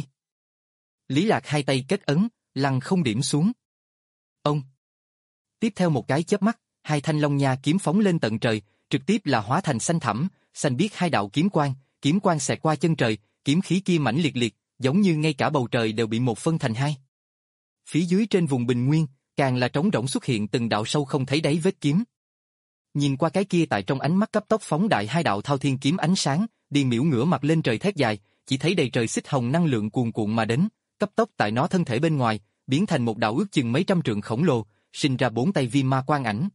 Lý Lạc hai tay kết ấn, lăng không điểm xuống. Ông. Tiếp theo một cái chớp mắt, hai thanh long nha kiếm phóng lên tận trời, trực tiếp là hóa thành xanh thẳm, xanh biếc hai đạo kiếm quang, kiếm quang xẹt qua chân trời, kiếm khí kia mãnh liệt liệt, giống như ngay cả bầu trời đều bị một phân thành hai. Phía dưới trên vùng bình nguyên, càng là trống rỗng xuất hiện từng đạo sâu không thấy đáy vết kiếm. Nhìn qua cái kia tại trong ánh mắt cấp tốc phóng đại hai đạo thao thiên kiếm ánh sáng, Điền Miễu ngửa mặt lên trời thét dài, chỉ thấy đầy trời xích hồng năng lượng cuồn cuộn mà đến, cấp tốc tại nó thân thể bên ngoài, biến thành một đạo ước chừng mấy trăm trượng khổng lồ, sinh ra bốn tay viêm ma quang ảnh.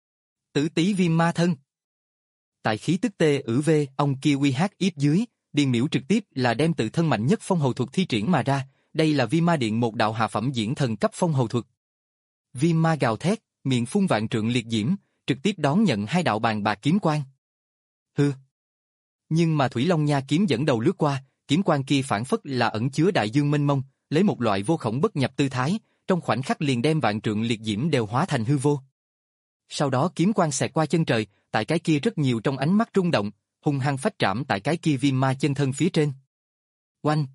Tử Tý viêm ma thân. Tại khí tức tê ử vê, ông kia quy hát ít dưới, Điền Miễu trực tiếp là đem tự thân mạnh nhất phong hầu thuật thi triển mà ra, đây là viêm ma điện một đạo hạ phẩm diễn thần cấp phong hầu thuật. Viêm ma gào thét, miệng phun vạn trượng liệt diễm, trực tiếp đón nhận hai đạo bàn bạc kiếm quang. Hư. Nhưng mà Thủy Long Nha kiếm dẫn đầu lướt qua, kiếm quang kia phản phất là ẩn chứa đại dương mênh mông, lấy một loại vô khổng bất nhập tư thái, trong khoảnh khắc liền đem vạn trượng liệt diễm đều hóa thành hư vô. Sau đó kiếm quang xẹt qua chân trời, tại cái kia rất nhiều trong ánh mắt rung động, hung hăng phách trảm tại cái kia viêm ma chân thân phía trên. Oanh!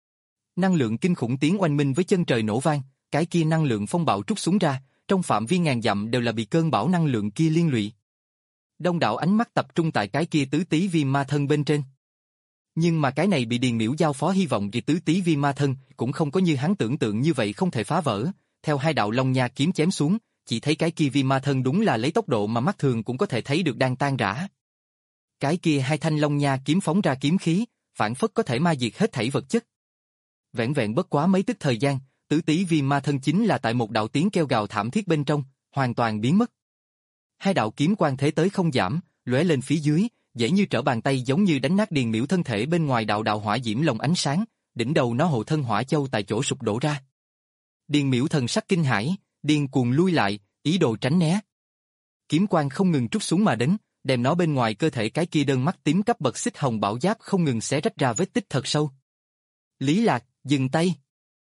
Năng lượng kinh khủng tiếng oanh minh với chân trời nổ vang, cái kia năng lượng phong bạo trút xuống ra, trong phạm vi ngàn dặm đều là bị cơn bão năng lượng kia liên lụy. Đông đảo ánh mắt tập trung tại cái kia tứ tý viêm ma thân bên trên. Nhưng mà cái này bị Điền Miễu giao phó hy vọng vì tứ tý viêm ma thân cũng không có như hắn tưởng tượng như vậy không thể phá vỡ, theo hai đạo long nha kiếm chém xuống, chỉ thấy cái kia viêm ma thân đúng là lấy tốc độ mà mắt thường cũng có thể thấy được đang tan rã. Cái kia hai thanh long nha kiếm phóng ra kiếm khí, phản phất có thể ma diệt hết thảy vật chất. Vẹn vẹn bất quá mấy tức thời gian, tứ tý viêm ma thân chính là tại một đạo tiếng kêu gào thảm thiết bên trong, hoàn toàn biến mất. Hai đạo kiếm quang thế tới không giảm, lóe lên phía dưới, dễ như trở bàn tay giống như đánh nát Điền Miễu thân thể bên ngoài đạo đạo hỏa diễm lồng ánh sáng, đỉnh đầu nó hộ thân hỏa châu tại chỗ sụp đổ ra. Điền Miễu thần sắc kinh hãi, điên cuồng lui lại, ý đồ tránh né. Kiếm quang không ngừng trút xuống mà đến, đem nó bên ngoài cơ thể cái kia đơn mắt tím cấp bậc xích hồng bảo giáp không ngừng xé rách ra vết tích thật sâu. Lý Lạc, dừng tay.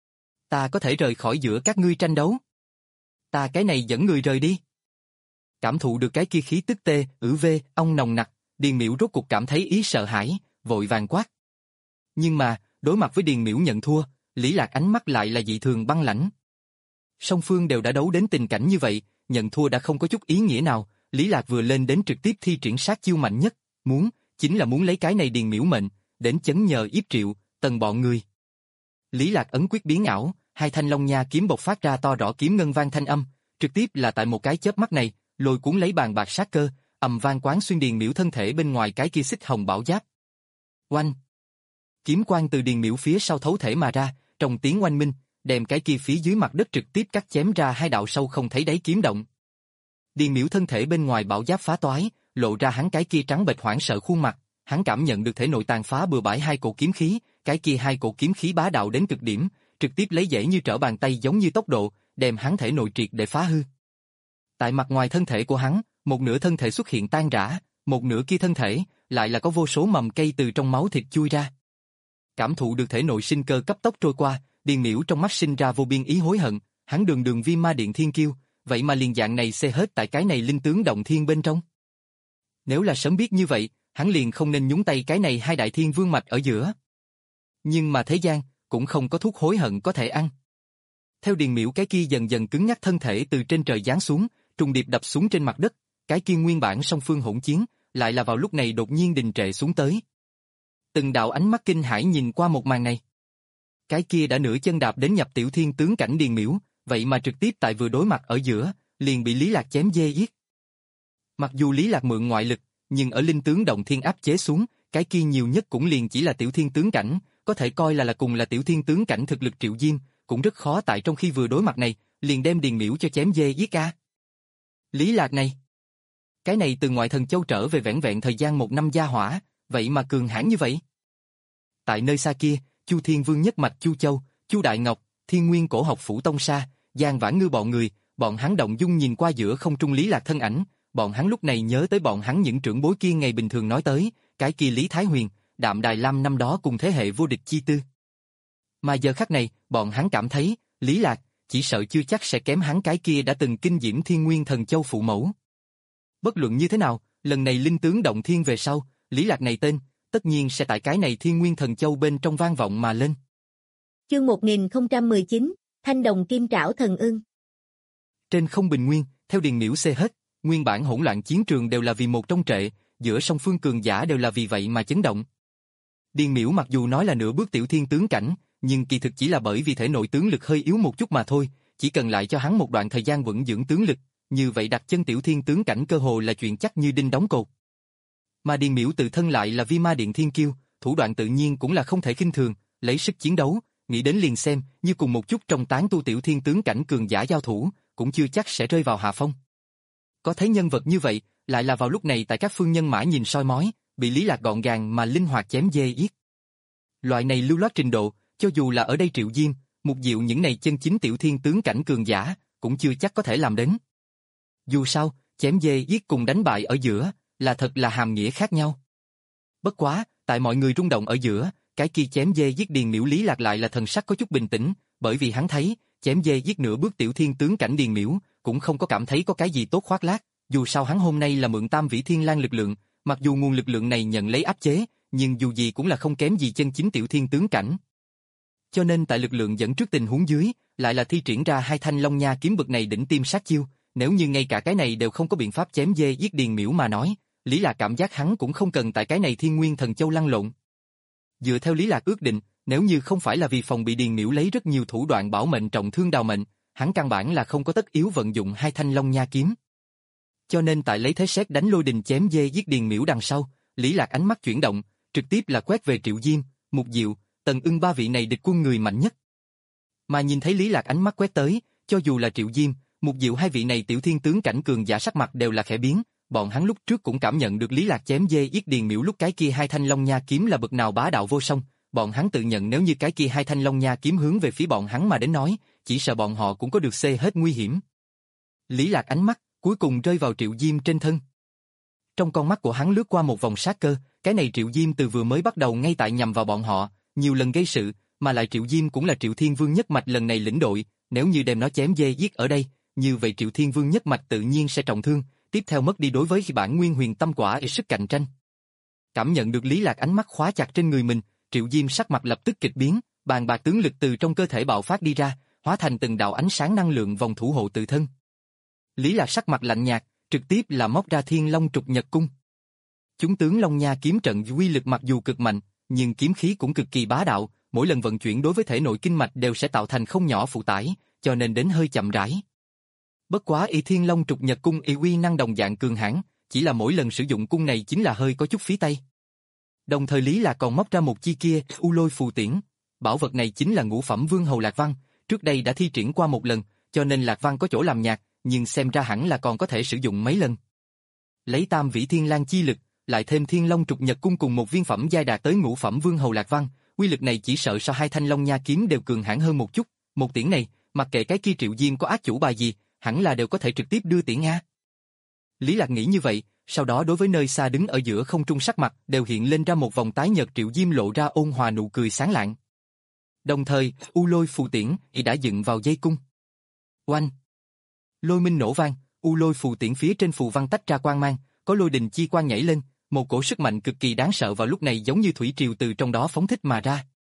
Ta có thể rời khỏi giữa các ngươi tranh đấu. Ta cái này dẫn người rời đi. Cảm thụ được cái kia khí tức tê, ử vê, ong nồng nặc, Điền Miễu rốt cuộc cảm thấy ý sợ hãi, vội vàng quát. Nhưng mà, đối mặt với Điền Miễu nhận thua, Lý Lạc ánh mắt lại là dị thường băng lãnh. Song phương đều đã đấu đến tình cảnh như vậy, nhận thua đã không có chút ý nghĩa nào, Lý Lạc vừa lên đến trực tiếp thi triển sát chiêu mạnh nhất, muốn, chính là muốn lấy cái này Điền Miễu mệnh, đến chấn nhờ Yếp Triệu, Tần bọn người. Lý Lạc ấn quyết biến ảo, hai thanh long nha kiếm bộc phát ra to rõ kiếm ngân vang thanh âm, trực tiếp là tại một cái chớp mắt này, lôi cuốn lấy bàn bạc sát cơ, ầm vang quán xuyên Điền Miễu thân thể bên ngoài cái kia xích hồng bảo giáp. Oanh! Kiếm quang từ Điền Miễu phía sau thấu thể mà ra, trong tiếng oanh minh, đem cái kia phía dưới mặt đất trực tiếp cắt chém ra hai đạo sâu không thấy đáy kiếm động. Điền Miễu thân thể bên ngoài bảo giáp phá toái, lộ ra hắn cái kia trắng bệch hoảng sợ khuôn mặt, hắn cảm nhận được thể nội tàn phá bừa bãi hai cổ kiếm khí, cái kia hai cổ kiếm khí bá đạo đến cực điểm, trực tiếp lấy dễ như trở bàn tay giống như tốc độ, đem hắn thể nội triệt để phá hư. Tại mặt ngoài thân thể của hắn, một nửa thân thể xuất hiện tan rã, một nửa kia thân thể lại là có vô số mầm cây từ trong máu thịt chui ra. Cảm thụ được thể nội sinh cơ cấp tốc trôi qua, Điền Miễu trong mắt sinh ra vô biên ý hối hận, hắn đường đường viêm ma điện thiên kiêu, vậy mà liền dạng này xê hết tại cái này linh tướng động thiên bên trong. Nếu là sớm biết như vậy, hắn liền không nên nhúng tay cái này hai đại thiên vương mạch ở giữa. Nhưng mà thế gian, cũng không có thuốc hối hận có thể ăn. Theo Điền Miễu cái kia dần dần cứng nhắc thân thể từ trên trời giáng xuống, trùng điệp đập xuống trên mặt đất, cái kia nguyên bản song phương hỗn chiến, lại là vào lúc này đột nhiên đình trệ xuống tới. Từng đạo ánh mắt kinh hãi nhìn qua một màn này. Cái kia đã nửa chân đạp đến nhập tiểu thiên tướng cảnh Điền Miễu, vậy mà trực tiếp tại vừa đối mặt ở giữa, liền bị Lý Lạc chém dê giết. Mặc dù Lý Lạc mượn ngoại lực, nhưng ở linh tướng động thiên áp chế xuống, cái kia nhiều nhất cũng liền chỉ là tiểu thiên tướng cảnh, có thể coi là là cùng là tiểu thiên tướng cảnh thực lực Triệu Diêm, cũng rất khó tại trong khi vừa đối mặt này, liền đem Điền Miễu cho chém dê giết ca. Lý Lạc này, cái này từ ngoại thần châu trở về vẻn vẹn thời gian một năm gia hỏa, vậy mà cường hãn như vậy. Tại nơi xa kia, Chu Thiên Vương nhất mạch Chu Châu, Chu Đại Ngọc, Thiên Nguyên Cổ Học Phủ Tông Sa, Giang Vãn Ngư bọn người, bọn hắn động dung nhìn qua giữa không trung Lý Lạc thân ảnh, bọn hắn lúc này nhớ tới bọn hắn những trưởng bối kia ngày bình thường nói tới, cái kia Lý Thái Huyền, Đạm Đài Lam năm đó cùng thế hệ vô địch chi tư. Mà giờ khắc này, bọn hắn cảm thấy, Lý Lạc, chỉ sợ chưa chắc sẽ kém hắn cái kia đã từng kinh diễm Thiên Nguyên Thần Châu phụ mẫu. Bất luận như thế nào, lần này linh tướng động thiên về sau, Lý Lạc này tên, tất nhiên sẽ tại cái này Thiên Nguyên Thần Châu bên trong vang vọng mà lên.
Chương một nghìn không trăm mười chín, Thanh Đồng Kim Trảo Thần Ưng.
Trên không bình nguyên, theo Điền Miễu xê hết, nguyên bản hỗn loạn chiến trường đều là vì một trong trệ, giữa song phương cường giả đều là vì vậy mà chấn động. Điền Miễu mặc dù nói là nửa bước tiểu thiên tướng cảnh, nhưng kỳ thực chỉ là bởi vì thể nội tướng lực hơi yếu một chút mà thôi, chỉ cần lại cho hắn một đoạn thời gian vững dưỡng tướng lực, như vậy đặt chân tiểu thiên tướng cảnh cơ hồ là chuyện chắc như đinh đóng cột. Mà Điền Miễu tự thân lại là Vi Ma Điện Thiên Kiêu, thủ đoạn tự nhiên cũng là không thể khinh thường, lấy sức chiến đấu, nghĩ đến liền xem, như cùng một chút trong tán tu tiểu thiên tướng cảnh cường giả giao thủ, cũng chưa chắc sẽ rơi vào hạ phong. Có thấy nhân vật như vậy, lại là vào lúc này tại các phương nhân mã nhìn soi mói, bị Lý Lạc gọn gàng mà linh hoạt chém dê giết. Loại này lưu loát trình độ, cho dù là ở đây Triệu Diêm, Mục Diệu những này chân chính tiểu thiên tướng cảnh cường giả, cũng chưa chắc có thể làm đến. Dù sao, chém dê giết cùng đánh bại ở giữa, là thật là hàm nghĩa khác nhau. Bất quá, tại mọi người rung động ở giữa, cái kia chém dê giết Điền Miễu Lý Lạc lại là thần sắc có chút bình tĩnh, bởi vì hắn thấy, chém dê giết nửa bước tiểu thiên tướng cảnh Điền Miễu, cũng không có cảm thấy có cái gì tốt khoác lác, dù sao hắn hôm nay là mượn Tam Vĩ Thiên Lang lực lượng, mặc dù nguồn lực lượng này nhận lấy áp chế, nhưng dù gì cũng là không kém gì chân chính tiểu thiên tướng cảnh. Cho nên tại lực lượng dẫn trước tình huống dưới, lại là thi triển ra hai thanh Long Nha kiếm bực này đỉnh tim sát chiêu, nếu như ngay cả cái này đều không có biện pháp chém dê giết Điền Miễu mà nói, Lý Lạc cảm giác hắn cũng không cần tại cái này Thiên Nguyên Thần Châu lăn lộn. Dựa theo Lý Lạc ước định, nếu như không phải là vì phòng bị Điền Miễu lấy rất nhiều thủ đoạn bảo mệnh trọng thương đào mệnh, hắn căn bản là không có tất yếu vận dụng hai thanh Long Nha kiếm. Cho nên tại lấy thế sét đánh lôi đình chém dê giết Điền Miễu đằng sau, Lý Lạc ánh mắt chuyển động, trực tiếp là quét về Triệu Diêm, Mục Diệu, Tần Ưng ba vị này địch quân người mạnh nhất. Mà nhìn thấy Lý Lạc ánh mắt quét tới, cho dù là Triệu Diêm, Mục Diệu hai vị này tiểu thiên tướng cảnh cường giả sắc mặt đều là khẽ biến, bọn hắn lúc trước cũng cảm nhận được Lý Lạc chém dê giết Điền Miễu lúc cái kia hai thanh Long Nha kiếm là bậc nào bá đạo vô song, bọn hắn tự nhận nếu như cái kia hai thanh Long Nha kiếm hướng về phía bọn hắn mà đến nói, chỉ sợ bọn họ cũng có được xê hết nguy hiểm. Lý Lạc ánh mắt cuối cùng rơi vào Triệu Diêm trên thân. Trong con mắt của hắn lướt qua một vòng sát cơ, cái này Triệu Diêm từ vừa mới bắt đầu ngay tại nhằm vào bọn họ, nhiều lần gây sự, mà lại Triệu Diêm cũng là Triệu Thiên Vương nhất mạch lần này lĩnh đội, nếu như đem nó chém dê giết ở đây, như vậy Triệu Thiên Vương nhất mạch tự nhiên sẽ trọng thương, tiếp theo mất đi đối với bản nguyên huyền tâm quả để sức cạnh tranh. Cảm nhận được Lý Lạc ánh mắt khóa chặt trên người mình, Triệu Diêm sắc mặt lập tức kịch biến, bàn bạc tướng lực từ trong cơ thể bạo phát đi ra, hóa thành từng đạo ánh sáng năng lượng vòng thủ hộ tự thân. Lý Lạc sắc mặt lạnh nhạt, trực tiếp là móc ra Thiên Long Trục Nhật Cung. Chúng tướng Long Nha kiếm trận uy lực mặc dù cực mạnh, nhưng kiếm khí cũng cực kỳ bá đạo, mỗi lần vận chuyển đối với thể nội kinh mạch đều sẽ tạo thành không nhỏ phụ tải, cho nên đến hơi chậm rãi. Bất quá y Thiên Long Trục Nhật Cung y uy năng đồng dạng cường hãn, chỉ là mỗi lần sử dụng cung này chính là hơi có chút phí tay. Đồng thời Lý Lạc còn móc ra một chi kia U Lôi Phù Tiễn, bảo vật này chính là ngũ phẩm vương hầu Lạc Văn, trước đây đã thi triển qua một lần, cho nên Lạc Văn có chỗ làm nhạt, nhưng xem ra hẳn là còn có thể sử dụng mấy lần. Lấy Tam Vĩ Thiên Lang chi lực, lại thêm Thiên Long Trục Nhật Cung cùng một viên phẩm giai đạt tới ngũ phẩm vương hầu Lạc Văn, uy lực này chỉ sợ so hai thanh Long Nha kiếm đều cường hãn hơn một chút, một tiễn này, mặc kệ cái kia Triệu Diêm có ác chủ bài gì, hẳn là đều có thể trực tiếp đưa tiễn a. Lý Lạc nghĩ như vậy, sau đó đối với nơi xa đứng ở giữa không trung sắc mặt đều hiện lên ra một vòng tái nhợt, Triệu Diêm lộ ra ôn hòa nụ cười sáng lạng. Đồng thời, U Lôi Phù Tiễn y đã dựng vào dây cung. Oanh! Lôi minh nổ vang, U Lôi Phù Tiễn phía trên phù văn tách ra quang mang, có lôi đình chi quang nhảy lên, một cổ sức mạnh cực kỳ đáng sợ vào lúc này giống như thủy triều từ trong đó phóng thích mà ra.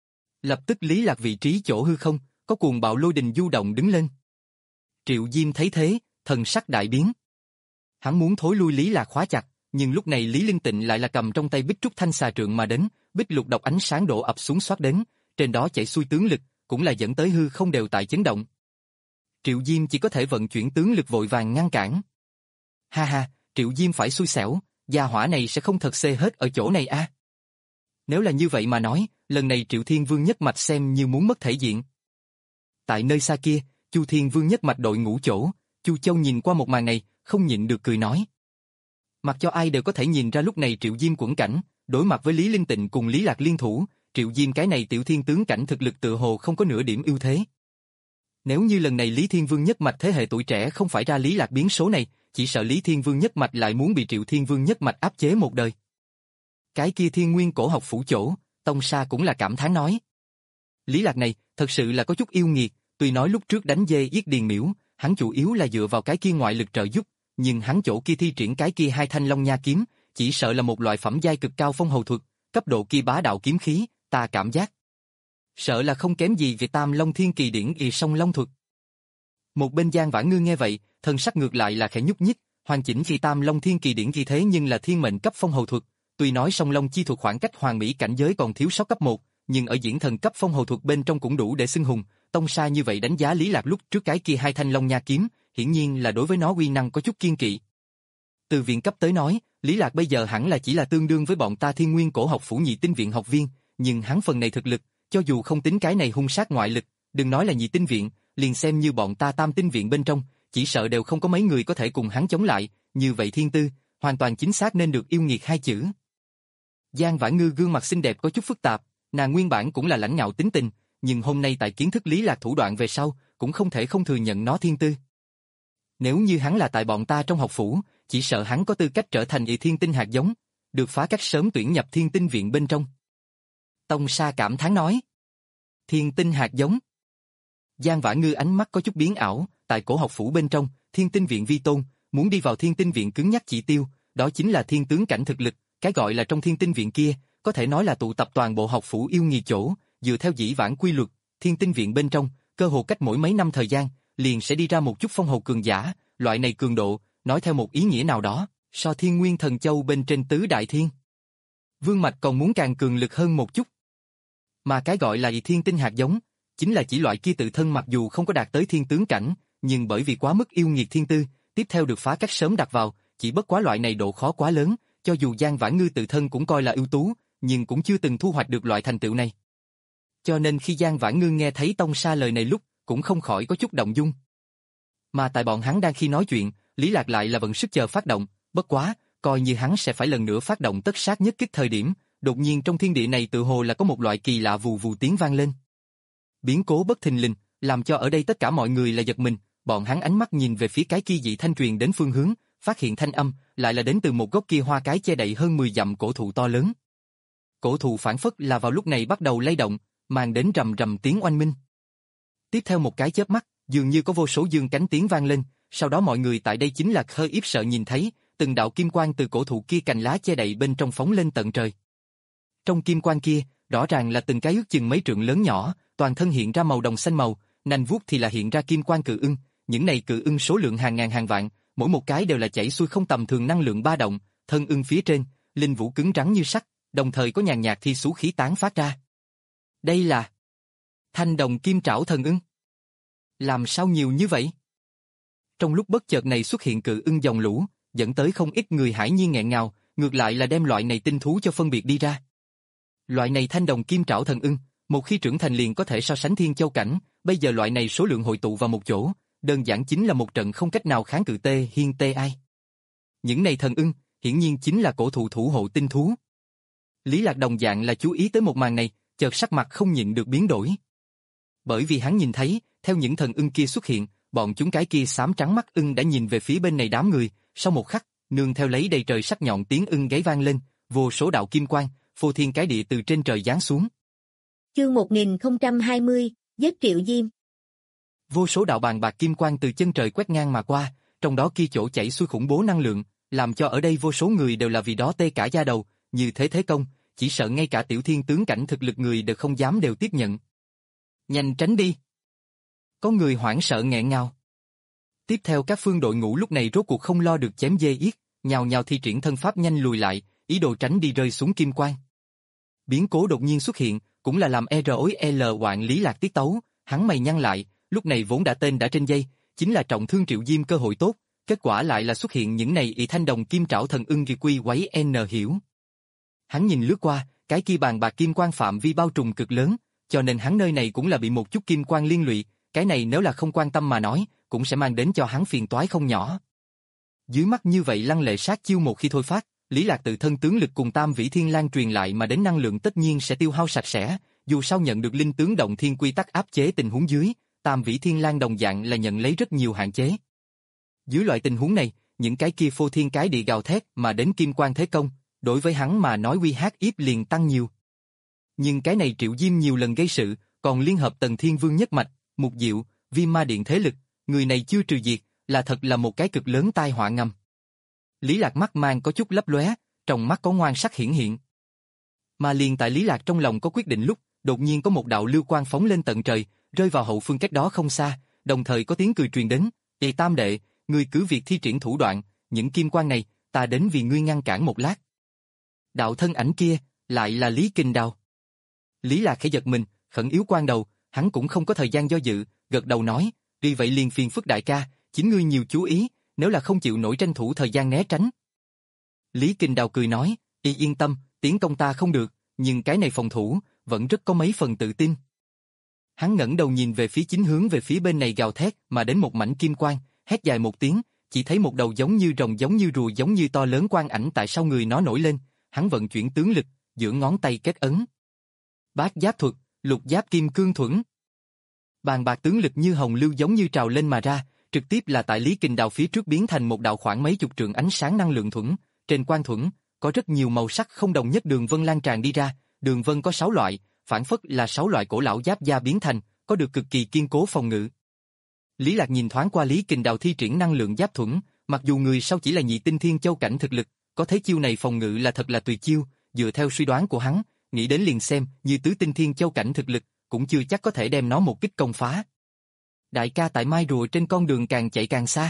Lập tức Lý Lạc vị trí chỗ hư không, có cuồng bạo lôi đình du động đứng lên. Triệu Diêm thấy thế, thần sắc đại biến. Hắn muốn thối lui Lý Lạc khóa chặt, nhưng lúc này Lý Linh Tịnh lại là cầm trong tay bích trúc thanh xà trượng mà đến, bích lục độc ánh sáng đổ ập xuống xoát đến, trên đó chảy xuôi tướng lực, cũng là dẫn tới hư không đều tại chấn động. Triệu Diêm chỉ có thể vận chuyển tướng lực vội vàng ngăn cản. Ha ha, Triệu Diêm phải xui xẻo, gia hỏa này sẽ không thật xê hết ở chỗ này a. À? Nếu là như vậy mà nói, lần này Triệu Thiên Vương nhất mạch xem như muốn mất thể diện. Tại nơi xa kia, Chu Thiên Vương nhất mạch đội ngũ chỗ, Chu Châu nhìn qua một màn này, không nhịn được cười nói. Mặc cho ai đều có thể nhìn ra lúc này Triệu Diêm quẫn cảnh, đối mặt với Lý Linh Tịnh cùng Lý Lạc liên thủ, Triệu Diêm cái này tiểu thiên tướng cảnh thực lực tự hồ không có nửa điểm ưu thế. Nếu như lần này Lý Thiên Vương nhất mạch thế hệ tuổi trẻ không phải ra Lý Lạc biến số này, chỉ sợ Lý Thiên Vương nhất mạch lại muốn bị Triệu Thiên Vương nhất mạch áp chế một đời. Cái kia Thiên Nguyên cổ học phủ chỗ, Tông Sa cũng là cảm thán nói. Lý Lạc này, thật sự là có chút yêu nghiệt, tuy nói lúc trước đánh dê giết điền miễu, hắn chủ yếu là dựa vào cái kia ngoại lực trợ giúp, nhưng hắn chỗ kia thi triển cái kia hai thanh long nha kiếm, chỉ sợ là một loại phẩm giai cực cao phong hầu thuật, cấp độ kia bá đạo kiếm khí, ta cảm giác. Sợ là không kém gì về Tam Long Thiên Kỳ Điển y song long thuật. Một bên Giang Vãn Ngư nghe vậy, thân sắc ngược lại là khẽ nhúc nhích, hoàn chỉnh khi Tam Long Thiên Kỳ Điển kỳ thế nhưng là thiên mệnh cấp phong hầu thuật, tuy nói song long chi thuật khoảng cách hoàn mỹ cảnh giới còn thiếu sót cấp một, nhưng ở diễn thần cấp phong hầu thuật bên trong cũng đủ để xưng hùng. Tông Sa như vậy đánh giá Lý Lạc lúc trước cái kia hai thanh long nha kiếm, hiển nhiên là đối với nó uy năng có chút kiên kỵ. Từ viện cấp tới nói, Lý Lạc bây giờ hẳn là chỉ là tương đương với bọn ta Thiên Nguyên cổ học phủ nhị tinh viện học viên, nhưng hắn phần này thực lực, cho dù không tính cái này hung sát ngoại lực, đừng nói là nhị tinh viện, liền xem như bọn ta tam tinh viện bên trong, chỉ sợ đều không có mấy người có thể cùng hắn chống lại, như vậy thiên tư, hoàn toàn chính xác nên được yêu nghiệt hai chữ. Giang Vãn Ngư gương mặt xinh đẹp có chút phức tạp, nàng nguyên bản cũng là lãnh ngạo tính tình, nhưng hôm nay tại kiến thức Lý Lạc thủ đoạn về sau, cũng không thể không thừa nhận nó thiên tư. Nếu như hắn là tại bọn ta trong học phủ, chỉ sợ hắn có tư cách trở thành y thiên tinh hạt giống, được phá cách sớm tuyển nhập thiên tinh viện bên trong. Tông Sa cảm thán nói. Thiên tinh hạt giống. Giang Vãn Ngư ánh mắt có chút biến ảo, tại cổ học phủ bên trong, thiên tinh viện vi tôn, muốn đi vào thiên tinh viện cứng nhắc chỉ tiêu, đó chính là thiên tướng cảnh thực lực, cái gọi là trong thiên tinh viện kia, có thể nói là tụ tập toàn bộ học phủ yêu nghiệt chỗ, dựa theo dĩ vãng quy luật, thiên tinh viện bên trong, cơ hồ cách mỗi mấy năm thời gian, liền sẽ đi ra một chút phong hầu cường giả, loại này cường độ, nói theo một ý nghĩa nào đó, so Thiên Nguyên Thần Châu bên trên tứ đại thiên. Vương mạch còn muốn càng cường lực hơn một chút. Mà cái gọi là thiên tinh hạt giống, chính là chỉ loại kia tự thân mặc dù không có đạt tới thiên tướng cảnh, nhưng bởi vì quá mức yêu nghiệt thiên tư, tiếp theo được phá cách sớm đặt vào, chỉ bất quá loại này độ khó quá lớn, cho dù Giang Vãn Ngư tự thân cũng coi là ưu tú, nhưng cũng chưa từng thu hoạch được loại thành tựu này. Cho nên khi Giang Vãn Ngư nghe thấy Tông Sa lời này lúc, cũng không khỏi có chút động dung. Mà tại bọn hắn đang khi nói chuyện, Lý Lạc lại là vận sức chờ phát động, bất quá, coi như hắn sẽ phải lần nữa phát động tất sát nhất kích thời điểm, đột nhiên trong thiên địa này tự hồ là có một loại kỳ lạ vù vù tiếng vang lên. Biến cố bất thình lình, làm cho ở đây tất cả mọi người là giật mình, bọn hắn ánh mắt nhìn về phía cái kia dị thanh truyền đến phương hướng, phát hiện thanh âm lại là đến từ một gốc kia hoa cái che đậy hơn mười dặm cổ thụ to lớn. Cổ thụ phản phất là vào lúc này bắt đầu lay động, mang đến rầm rầm tiếng oanh minh. Tiếp theo một cái chớp mắt, dường như có vô số dương cánh tiếng vang lên, sau đó mọi người tại đây chính là khơ yếp sợ nhìn thấy, từng đạo kim quang từ cổ thụ kia cành lá che đậy bên trong phóng lên tận trời. Trong kim quang kia, rõ ràng là từng cái ước chừng mấy trượng lớn nhỏ, toàn thân hiện ra màu đồng xanh màu, nành vuốt thì là hiện ra kim quang cự ưng, những này cự ưng số lượng hàng ngàn hàng vạn, mỗi một cái đều là chảy xuôi không tầm thường năng lượng ba động, thân ưng phía trên, linh vũ cứng rắn như sắt, đồng thời có nhàn nhạt thi xú khí tán phát ra. Đây là Thanh Đồng Kim Trảo Thần Ưng. Làm sao nhiều như vậy? Trong lúc bất chợt này xuất hiện cự ưng dòng lũ, dẫn tới không ít người hãi nhiên nghẹn ngào, ngược lại là đem loại này tinh thú cho phân biệt đi ra. Loại này Thanh Đồng Kim Trảo Thần Ưng, một khi trưởng thành liền có thể so sánh thiên châu cảnh, bây giờ loại này số lượng hội tụ vào một chỗ, đơn giản chính là một trận không cách nào kháng cự tê hiên tê ai. Những này thần ưng, hiển nhiên chính là cổ thụ thủ hộ tinh thú. Lý Lạc đồng dạng là chú ý tới một màn này, chợt sắc mặt không nhịn được biến đổi. Bởi vì hắn nhìn thấy, theo những thần ưng kia xuất hiện, bọn chúng cái kia xám trắng mắt ưng đã nhìn về phía bên này đám người, sau một khắc, nương theo lấy đầy trời sắc nhọn tiếng ưng gáy vang lên, vô số đạo kim quang, phô thiên cái địa từ trên trời giáng xuống.
Chương một nghìn không trăm hai mươi, giết Triệu Diêm.
Vô số đạo bàn bạc kim quang từ chân trời quét ngang mà qua, trong đó kia chỗ chảy xuôi khủng bố năng lượng, làm cho ở đây vô số người đều là vì đó tê cả da đầu, như thế thế công, chỉ sợ ngay cả tiểu thiên tướng cảnh thực lực người đều không dám đều tiếp nhận. Nhanh tránh đi! Có người hoảng sợ nghẹn ngào. Tiếp theo các phương đội ngũ lúc này rốt cuộc không lo được chém dê yết, nhào nhào thi triển thân pháp nhanh lùi lại, ý đồ tránh đi rơi xuống kim quang. Biến cố đột nhiên xuất hiện, cũng là làm R O L Hoạn Lý Lạc tiết tấu, hắn mày nhăn lại, lúc này vốn đã tên đã trên dây, chính là trọng thương Triệu Diêm cơ hội tốt, kết quả lại là xuất hiện những này ị thanh đồng kim trảo thần ưng kỳ quy quấy n hiểu. Hắn nhìn lướt qua, cái kia bàn bạc kim quang phạm vi bao trùm cực lớn, cho nên hắn nơi này cũng là bị một chút kim quang liên lụy, cái này nếu là không quan tâm mà nói, cũng sẽ mang đến cho hắn phiền toái không nhỏ. Dưới mắt như vậy lăng lệ sát chiêu một khi thôi phát, Lý Lạc tự thân tướng lực cùng Tam Vĩ Thiên Lang truyền lại mà đến năng lượng tất nhiên sẽ tiêu hao sạch sẽ, dù sao nhận được linh tướng động thiên quy tắc áp chế tình huống dưới, Tam Vĩ Thiên Lang đồng dạng là nhận lấy rất nhiều hạn chế. Dưới loại tình huống này, những cái kia phô thiên cái địa gào thét mà đến kim quang thế công, đối với hắn mà nói uy hát yếp liền tăng nhiều. Nhưng cái này Triệu Diêm nhiều lần gây sự, còn liên hợp Tần Thiên Vương nhất mạch, Mục Diệu, Viêm Ma Điện thế lực, người này chưa trừ diệt, là thật là một cái cực lớn tai họa ngầm. Lý Lạc mắt mang có chút lấp lóe, trong mắt có ngoan sắc hiển hiện. Mà liền tại Lý Lạc trong lòng có quyết định lúc, đột nhiên có một đạo lưu quang phóng lên tận trời, rơi vào hậu phương cách đó không xa, đồng thời có tiếng cười truyền đến, "Ê Tam đệ, ngươi cứ việc thi triển thủ đoạn, những kim quang này, ta đến vì ngươi ngăn cản một lát." Đạo thân ảnh kia, lại là Lý Kình Đào. Lý Lạc khẽ giật mình, khẩn yếu quan đầu, hắn cũng không có thời gian do dự, gật đầu nói, "Vì vậy liền phiền phức đại ca, chính ngươi nhiều chú ý, nếu là không chịu nổi tranh thủ thời gian né tránh." Lý Kình Đào cười nói, "Y yên tâm, tiến công ta không được, nhưng cái này phòng thủ, vẫn rất có mấy phần tự tin." Hắn ngẩng đầu nhìn về phía chính hướng về phía bên này gào thét mà đến một mảnh kim quang, hét dài một tiếng, chỉ thấy một đầu giống như rồng giống như rùa giống như to lớn quang ảnh tại sau người nó nổi lên, hắn vận chuyển tướng lực, giữa ngón tay kết ấn. Bát giáp thuật, lục giáp kim cương thuẫn. Bàn bạc tướng lực như hồng lưu giống như trào lên mà ra, trực tiếp là tại Lý Kình Đào phía trước biến thành một đạo khoảng mấy chục trượng ánh sáng năng lượng thuẫn, trên quang thuẫn có rất nhiều màu sắc không đồng nhất đường vân lan tràn đi ra, đường vân có sáu loại, phản phất là sáu loại cổ lão giáp da biến thành, có được cực kỳ kiên cố phòng ngự. Lý Lạc nhìn thoáng qua Lý Kình Đào thi triển năng lượng giáp thuẫn, mặc dù người sau chỉ là nhị tinh thiên châu cảnh thực lực, có thấy chiêu này phòng ngự là thật là tùy chiêu, dựa theo suy đoán của hắn, nghĩ đến liền xem, như tứ tinh thiên châu cảnh thực lực, cũng chưa chắc có thể đem nó một kích công phá. Đại ca tại mai rùa trên con đường càng chạy càng xa.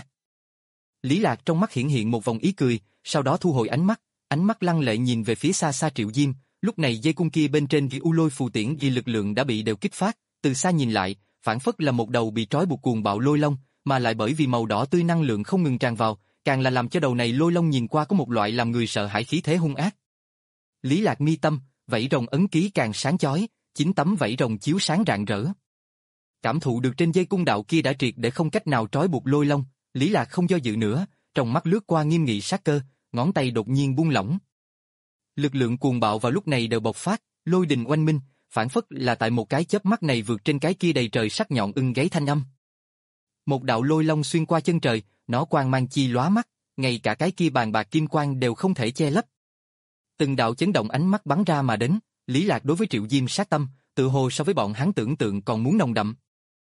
Lý Lạc trong mắt hiển hiện một vòng ý cười, sau đó thu hồi ánh mắt, ánh mắt lăng lệ nhìn về phía xa xa Triệu Diêm, lúc này dây cung kia bên trên ghi u lôi phù tiễn ghi lực lượng đã bị đều kích phát, từ xa nhìn lại, phản phất là một đầu bị trói buộc cuồng bạo lôi long, mà lại bởi vì màu đỏ tươi năng lượng không ngừng tràn vào, càng là làm cho đầu này lôi long nhìn qua có một loại làm người sợ hãi khí thế hung ác. Lý Lạc mi tâm, vảy rồng ấn ký càng sáng chói, chín tấm vảy rồng chiếu sáng rạng rỡ. Cảm thụ được trên dây cung đạo kia đã triệt để không cách nào trói buộc lôi long, Lý Lạc không do dự nữa, trong mắt lướt qua nghiêm nghị sát cơ, ngón tay đột nhiên buông lỏng. Lực lượng cuồng bạo vào lúc này đều bộc phát, lôi đình oanh minh, phản phất là tại một cái chớp mắt này vượt trên cái kia đầy trời sắc nhọn ưng gáy thanh âm. Một đạo lôi long xuyên qua chân trời, nó quang mang chi lóa mắt, ngay cả cái kia bàn bạc kim quang đều không thể che lấp. Từng đạo chấn động ánh mắt bắn ra mà đến, Lý Lạc đối với Triệu Diêm sát tâm, tự hồ so với bọn hắn tưởng tượng còn muốn nồng đậm.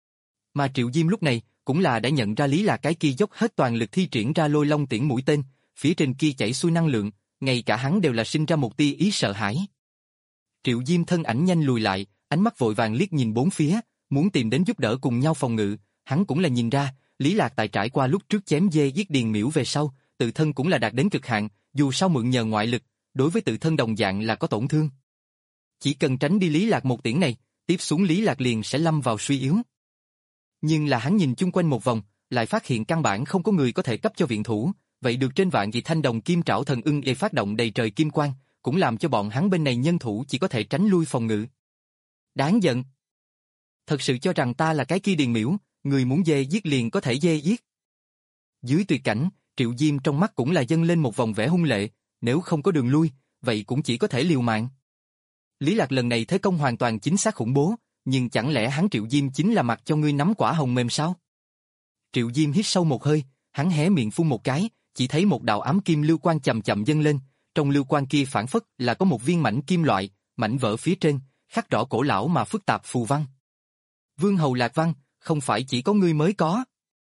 Mà Triệu Diêm lúc này cũng là đã nhận ra Lý Lạc cái kia dốc hết toàn lực thi triển ra lôi long tiễn mũi tên, phía trên kia chảy xuôi năng lượng, ngay cả hắn đều là sinh ra một tia ý sợ hãi. Triệu Diêm thân ảnh nhanh lùi lại, ánh mắt vội vàng liếc nhìn bốn phía, muốn tìm đến giúp đỡ cùng nhau phòng ngự, hắn cũng là nhìn ra, Lý Lạc tại trải qua lúc trước chém dê giết điền miễu về sau, tự thân cũng là đạt đến cực hạn, dù sao mượn nhờ ngoại lực, đối với tự thân đồng dạng là có tổn thương. Chỉ cần tránh đi Lý Lạc một tiễn này, tiếp xuống Lý Lạc liền sẽ lâm vào suy yếu. Nhưng là hắn nhìn chung quanh một vòng, lại phát hiện căn bản không có người có thể cấp cho viện thủ, vậy được trên vạn dị thanh đồng kim trảo thần ưng để phát động đầy trời kim quang, cũng làm cho bọn hắn bên này nhân thủ chỉ có thể tránh lui phòng ngự. Đáng giận. Thật sự cho rằng ta là cái kia điền miễu, người muốn dê giết liền có thể dê giết. Dưới tuyệt cảnh, Triệu Diêm trong mắt cũng là dâng lên một vòng vẻ hung lệ, nếu không có đường lui, vậy cũng chỉ có thể liều mạng. Lý Lạc lần này thế công hoàn toàn chính xác khủng bố, nhưng chẳng lẽ hắn Triệu Diêm chính là mặc cho ngươi nắm quả hồng mềm sao? Triệu Diêm hít sâu một hơi, hắn hé miệng phun một cái, chỉ thấy một đạo ám kim lưu quang chậm chậm dâng lên, trong lưu quang kia phản phất là có một viên mảnh kim loại, mảnh vỡ phía trên, khắc rõ cổ lão mà phức tạp phù văn. Vương Hầu Lạc Văn, không phải chỉ có ngươi mới có.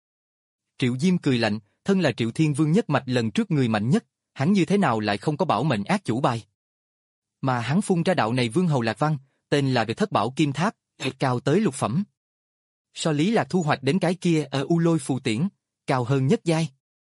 Triệu Diêm cười lạnh, thân là Triệu Thiên Vương nhất mạch lần trước người mạnh nhất, hắn như thế nào lại không có bảo mệnh ác chủ bài. Mà hắn phun ra đạo này Vương Hầu Lạc Văn, tên là được thất bảo kim tháp, cao tới lục phẩm. So Lý Lạc thu hoạch đến cái kia ở u lôi phù tiễn, cao hơn nhất giai.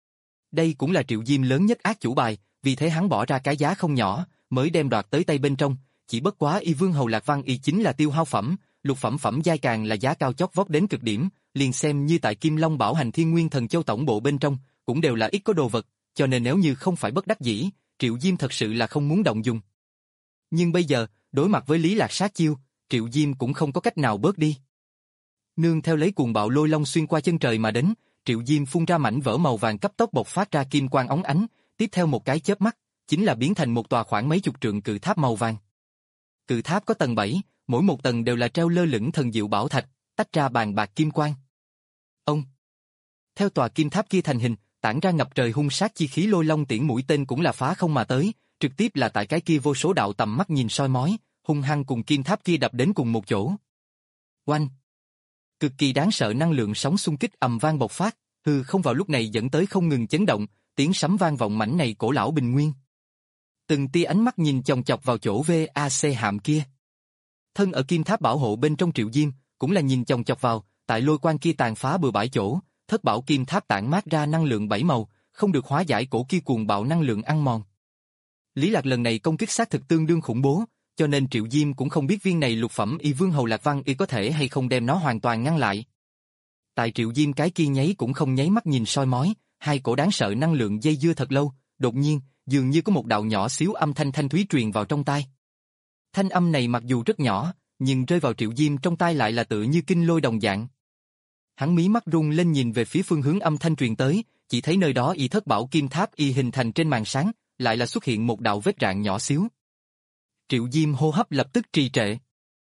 Đây cũng là Triệu Diêm lớn nhất ác chủ bài, vì thế hắn bỏ ra cái giá không nhỏ, mới đem đoạt tới tay bên trong, chỉ bất quá Y Vương Hầu Lạc Văn Y chính là tiêu hao phẩm, lục phẩm phẩm giai càng là giá cao chót vót đến cực điểm, liền xem như tại Kim Long Bảo Hành Thiên Nguyên Thần Châu tổng bộ bên trong, cũng đều là ít có đồ vật, cho nên nếu như không phải bất đắc dĩ, Triệu Diêm thật sự là không muốn động dùng. Nhưng bây giờ, đối mặt với Lý Lạc sát chiêu, Triệu Diêm cũng không có cách nào bớt đi. Nương theo lấy cuồng bạo lôi long xuyên qua chân trời mà đến, Triệu Diêm phun ra mảnh vỡ màu vàng cấp tốc bộc phát ra kim quang óng ánh, tiếp theo một cái chớp mắt, chính là biến thành một tòa khoảng mấy chục trượng cự tháp màu vàng. Cự tháp có tầng bảy, mỗi một tầng đều là treo lơ lửng thần diệu bảo thạch, tách ra bàn bạc kim quang. Ông. Theo tòa kim tháp kia thành hình, tản ra ngập trời hung sát chi khí lôi long tiễn mũi tên cũng là phá không mà tới, trực tiếp là tại cái kia vô số đạo tầm mắt nhìn soi mói, hung hăng cùng kim tháp kia đập đến cùng một chỗ. Oanh! Cực kỳ đáng sợ năng lượng sóng xung kích ầm vang bộc phát, hư không vào lúc này dẫn tới không ngừng chấn động, tiếng sấm vang vọng mảnh này cổ lão bình nguyên. Từng tia ánh mắt nhìn chòng chọc vào chỗ vê a xê hạm kia. Thân ở kim tháp bảo hộ bên trong Triệu Diêm, cũng là nhìn chòng chọc vào, tại lôi quang kia tàn phá bừa bãi chỗ, thất bảo kim tháp tản mát ra năng lượng bảy màu, không được hóa giải cổ kia cuồng bạo năng lượng ăn mòn. Lý Lạc lần này công kích xác thực tương đương khủng bố, cho nên Triệu Diêm cũng không biết viên này lục phẩm Y Vương Hầu Lạc Văn Y có thể hay không đem nó hoàn toàn ngăn lại. Tại Triệu Diêm cái kia nháy cũng không nháy mắt nhìn soi mói, hai cổ đáng sợ năng lượng dây dưa thật lâu, đột nhiên, dường như có một đạo nhỏ xíu âm thanh thanh thúy truyền vào trong tai. Thanh âm này mặc dù rất nhỏ, nhưng rơi vào Triệu Diêm trong tai lại là tựa như kinh lôi đồng dạng. Hắn mí mắt rung lên nhìn về phía phương hướng âm thanh truyền tới, chỉ thấy nơi đó y thất bảo kim tháp y hình thành trên màn sáng, lại là xuất hiện một đạo vết rạn nhỏ xíu. Triệu Diêm hô hấp lập tức trì trệ.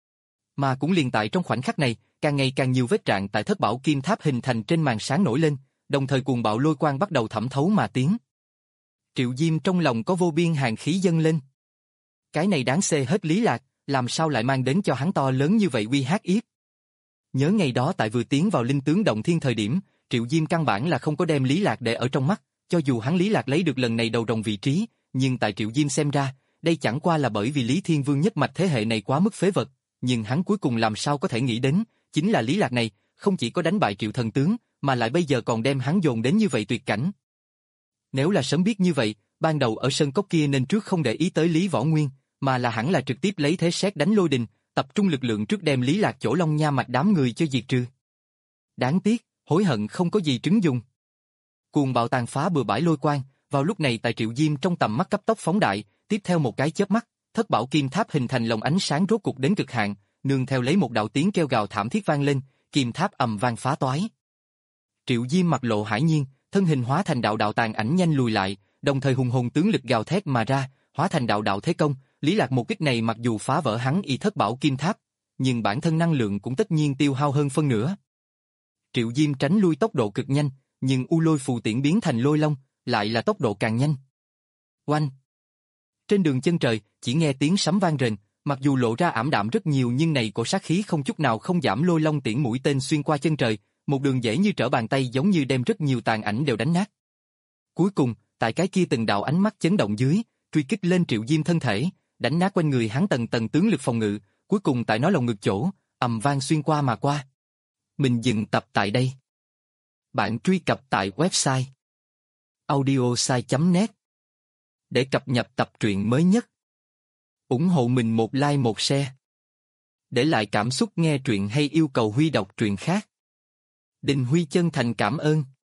Mà cũng liền tại trong khoảnh khắc này, càng ngày càng nhiều vết rạn tại thất bảo kim tháp hình thành trên màn sáng nổi lên, đồng thời cuồng bạo lôi quang bắt đầu thẩm thấu mà tiến. Triệu Diêm trong lòng có vô biên hàn khí dâng lên. Cái này đáng xê hết Lý Lạc, làm sao lại mang đến cho hắn to lớn như vậy uy hát yếp. Nhớ ngày đó tại vừa tiến vào linh tướng động thiên thời điểm, Triệu Diêm căn bản là không có đem Lý Lạc để ở trong mắt, cho dù hắn Lý Lạc lấy được lần này đầu rồng vị trí, nhưng tại Triệu Diêm xem ra, đây chẳng qua là bởi vì Lý Thiên Vương nhất mạch thế hệ này quá mức phế vật, nhưng hắn cuối cùng làm sao có thể nghĩ đến, chính là Lý Lạc này, không chỉ có đánh bại Triệu thần tướng, mà lại bây giờ còn đem hắn dồn đến như vậy tuyệt cảnh. Nếu là sớm biết như vậy, ban đầu ở sân cốc kia nên trước không để ý tới Lý Võ Nguyên, mà là hẳn là trực tiếp lấy thế sét đánh lôi đình, tập trung lực lượng trước đem Lý Lạc chỗ Long Nha mạch đám người cho diệt trừ. Đáng tiếc, hối hận không có gì trứng dùng. Cuồng bạo tàn phá bừa bãi lôi quang, vào lúc này tại Triệu Diêm trong tầm mắt cấp tốc phóng đại, tiếp theo một cái chớp mắt, thất bảo kim tháp hình thành lồng ánh sáng rốt cục đến cực hạn, nương theo lấy một đạo tiếng kêu gào thảm thiết vang lên, kim tháp ầm vang phá toái. Triệu Diêm mặt lộ hải nhiên, thân hình hóa thành đạo đạo tàn ảnh nhanh lùi lại, đồng thời hùng hồn tướng lực gào thét mà ra, hóa thành đạo đạo thế công. Lý Lạc một kích này mặc dù phá vỡ hắn y thất bảo kim tháp, nhưng bản thân năng lượng cũng tất nhiên tiêu hao hơn phân nửa. Triệu Diêm tránh lui tốc độ cực nhanh, nhưng u lôi phù tiễn biến thành lôi long, lại là tốc độ càng nhanh. Oanh! Trên đường chân trời, chỉ nghe tiếng sấm vang rền, mặc dù lộ ra ảm đạm rất nhiều nhưng này cổ sát khí không chút nào không giảm, lôi long tiễn mũi tên xuyên qua chân trời, một đường dễ như trở bàn tay, giống như đem rất nhiều tàn ảnh đều đánh nát. Cuối cùng, tại cái kia từng đạo ánh mắt chấn động dưới, truy kích lên Triệu Diêm thân thể, đánh nát quanh người hắn tầng tầng tướng lực phòng ngự, cuối cùng tại nó lồng ngực chỗ, ầm vang xuyên qua mà qua. Mình dừng tập tại đây. Bạn truy cập tại website audiosai chấm net để cập nhật tập truyện mới nhất. Ủng hộ mình một like một share. Để lại cảm xúc nghe truyện hay yêu cầu Huy đọc truyện khác. Đình Huy chân thành cảm ơn.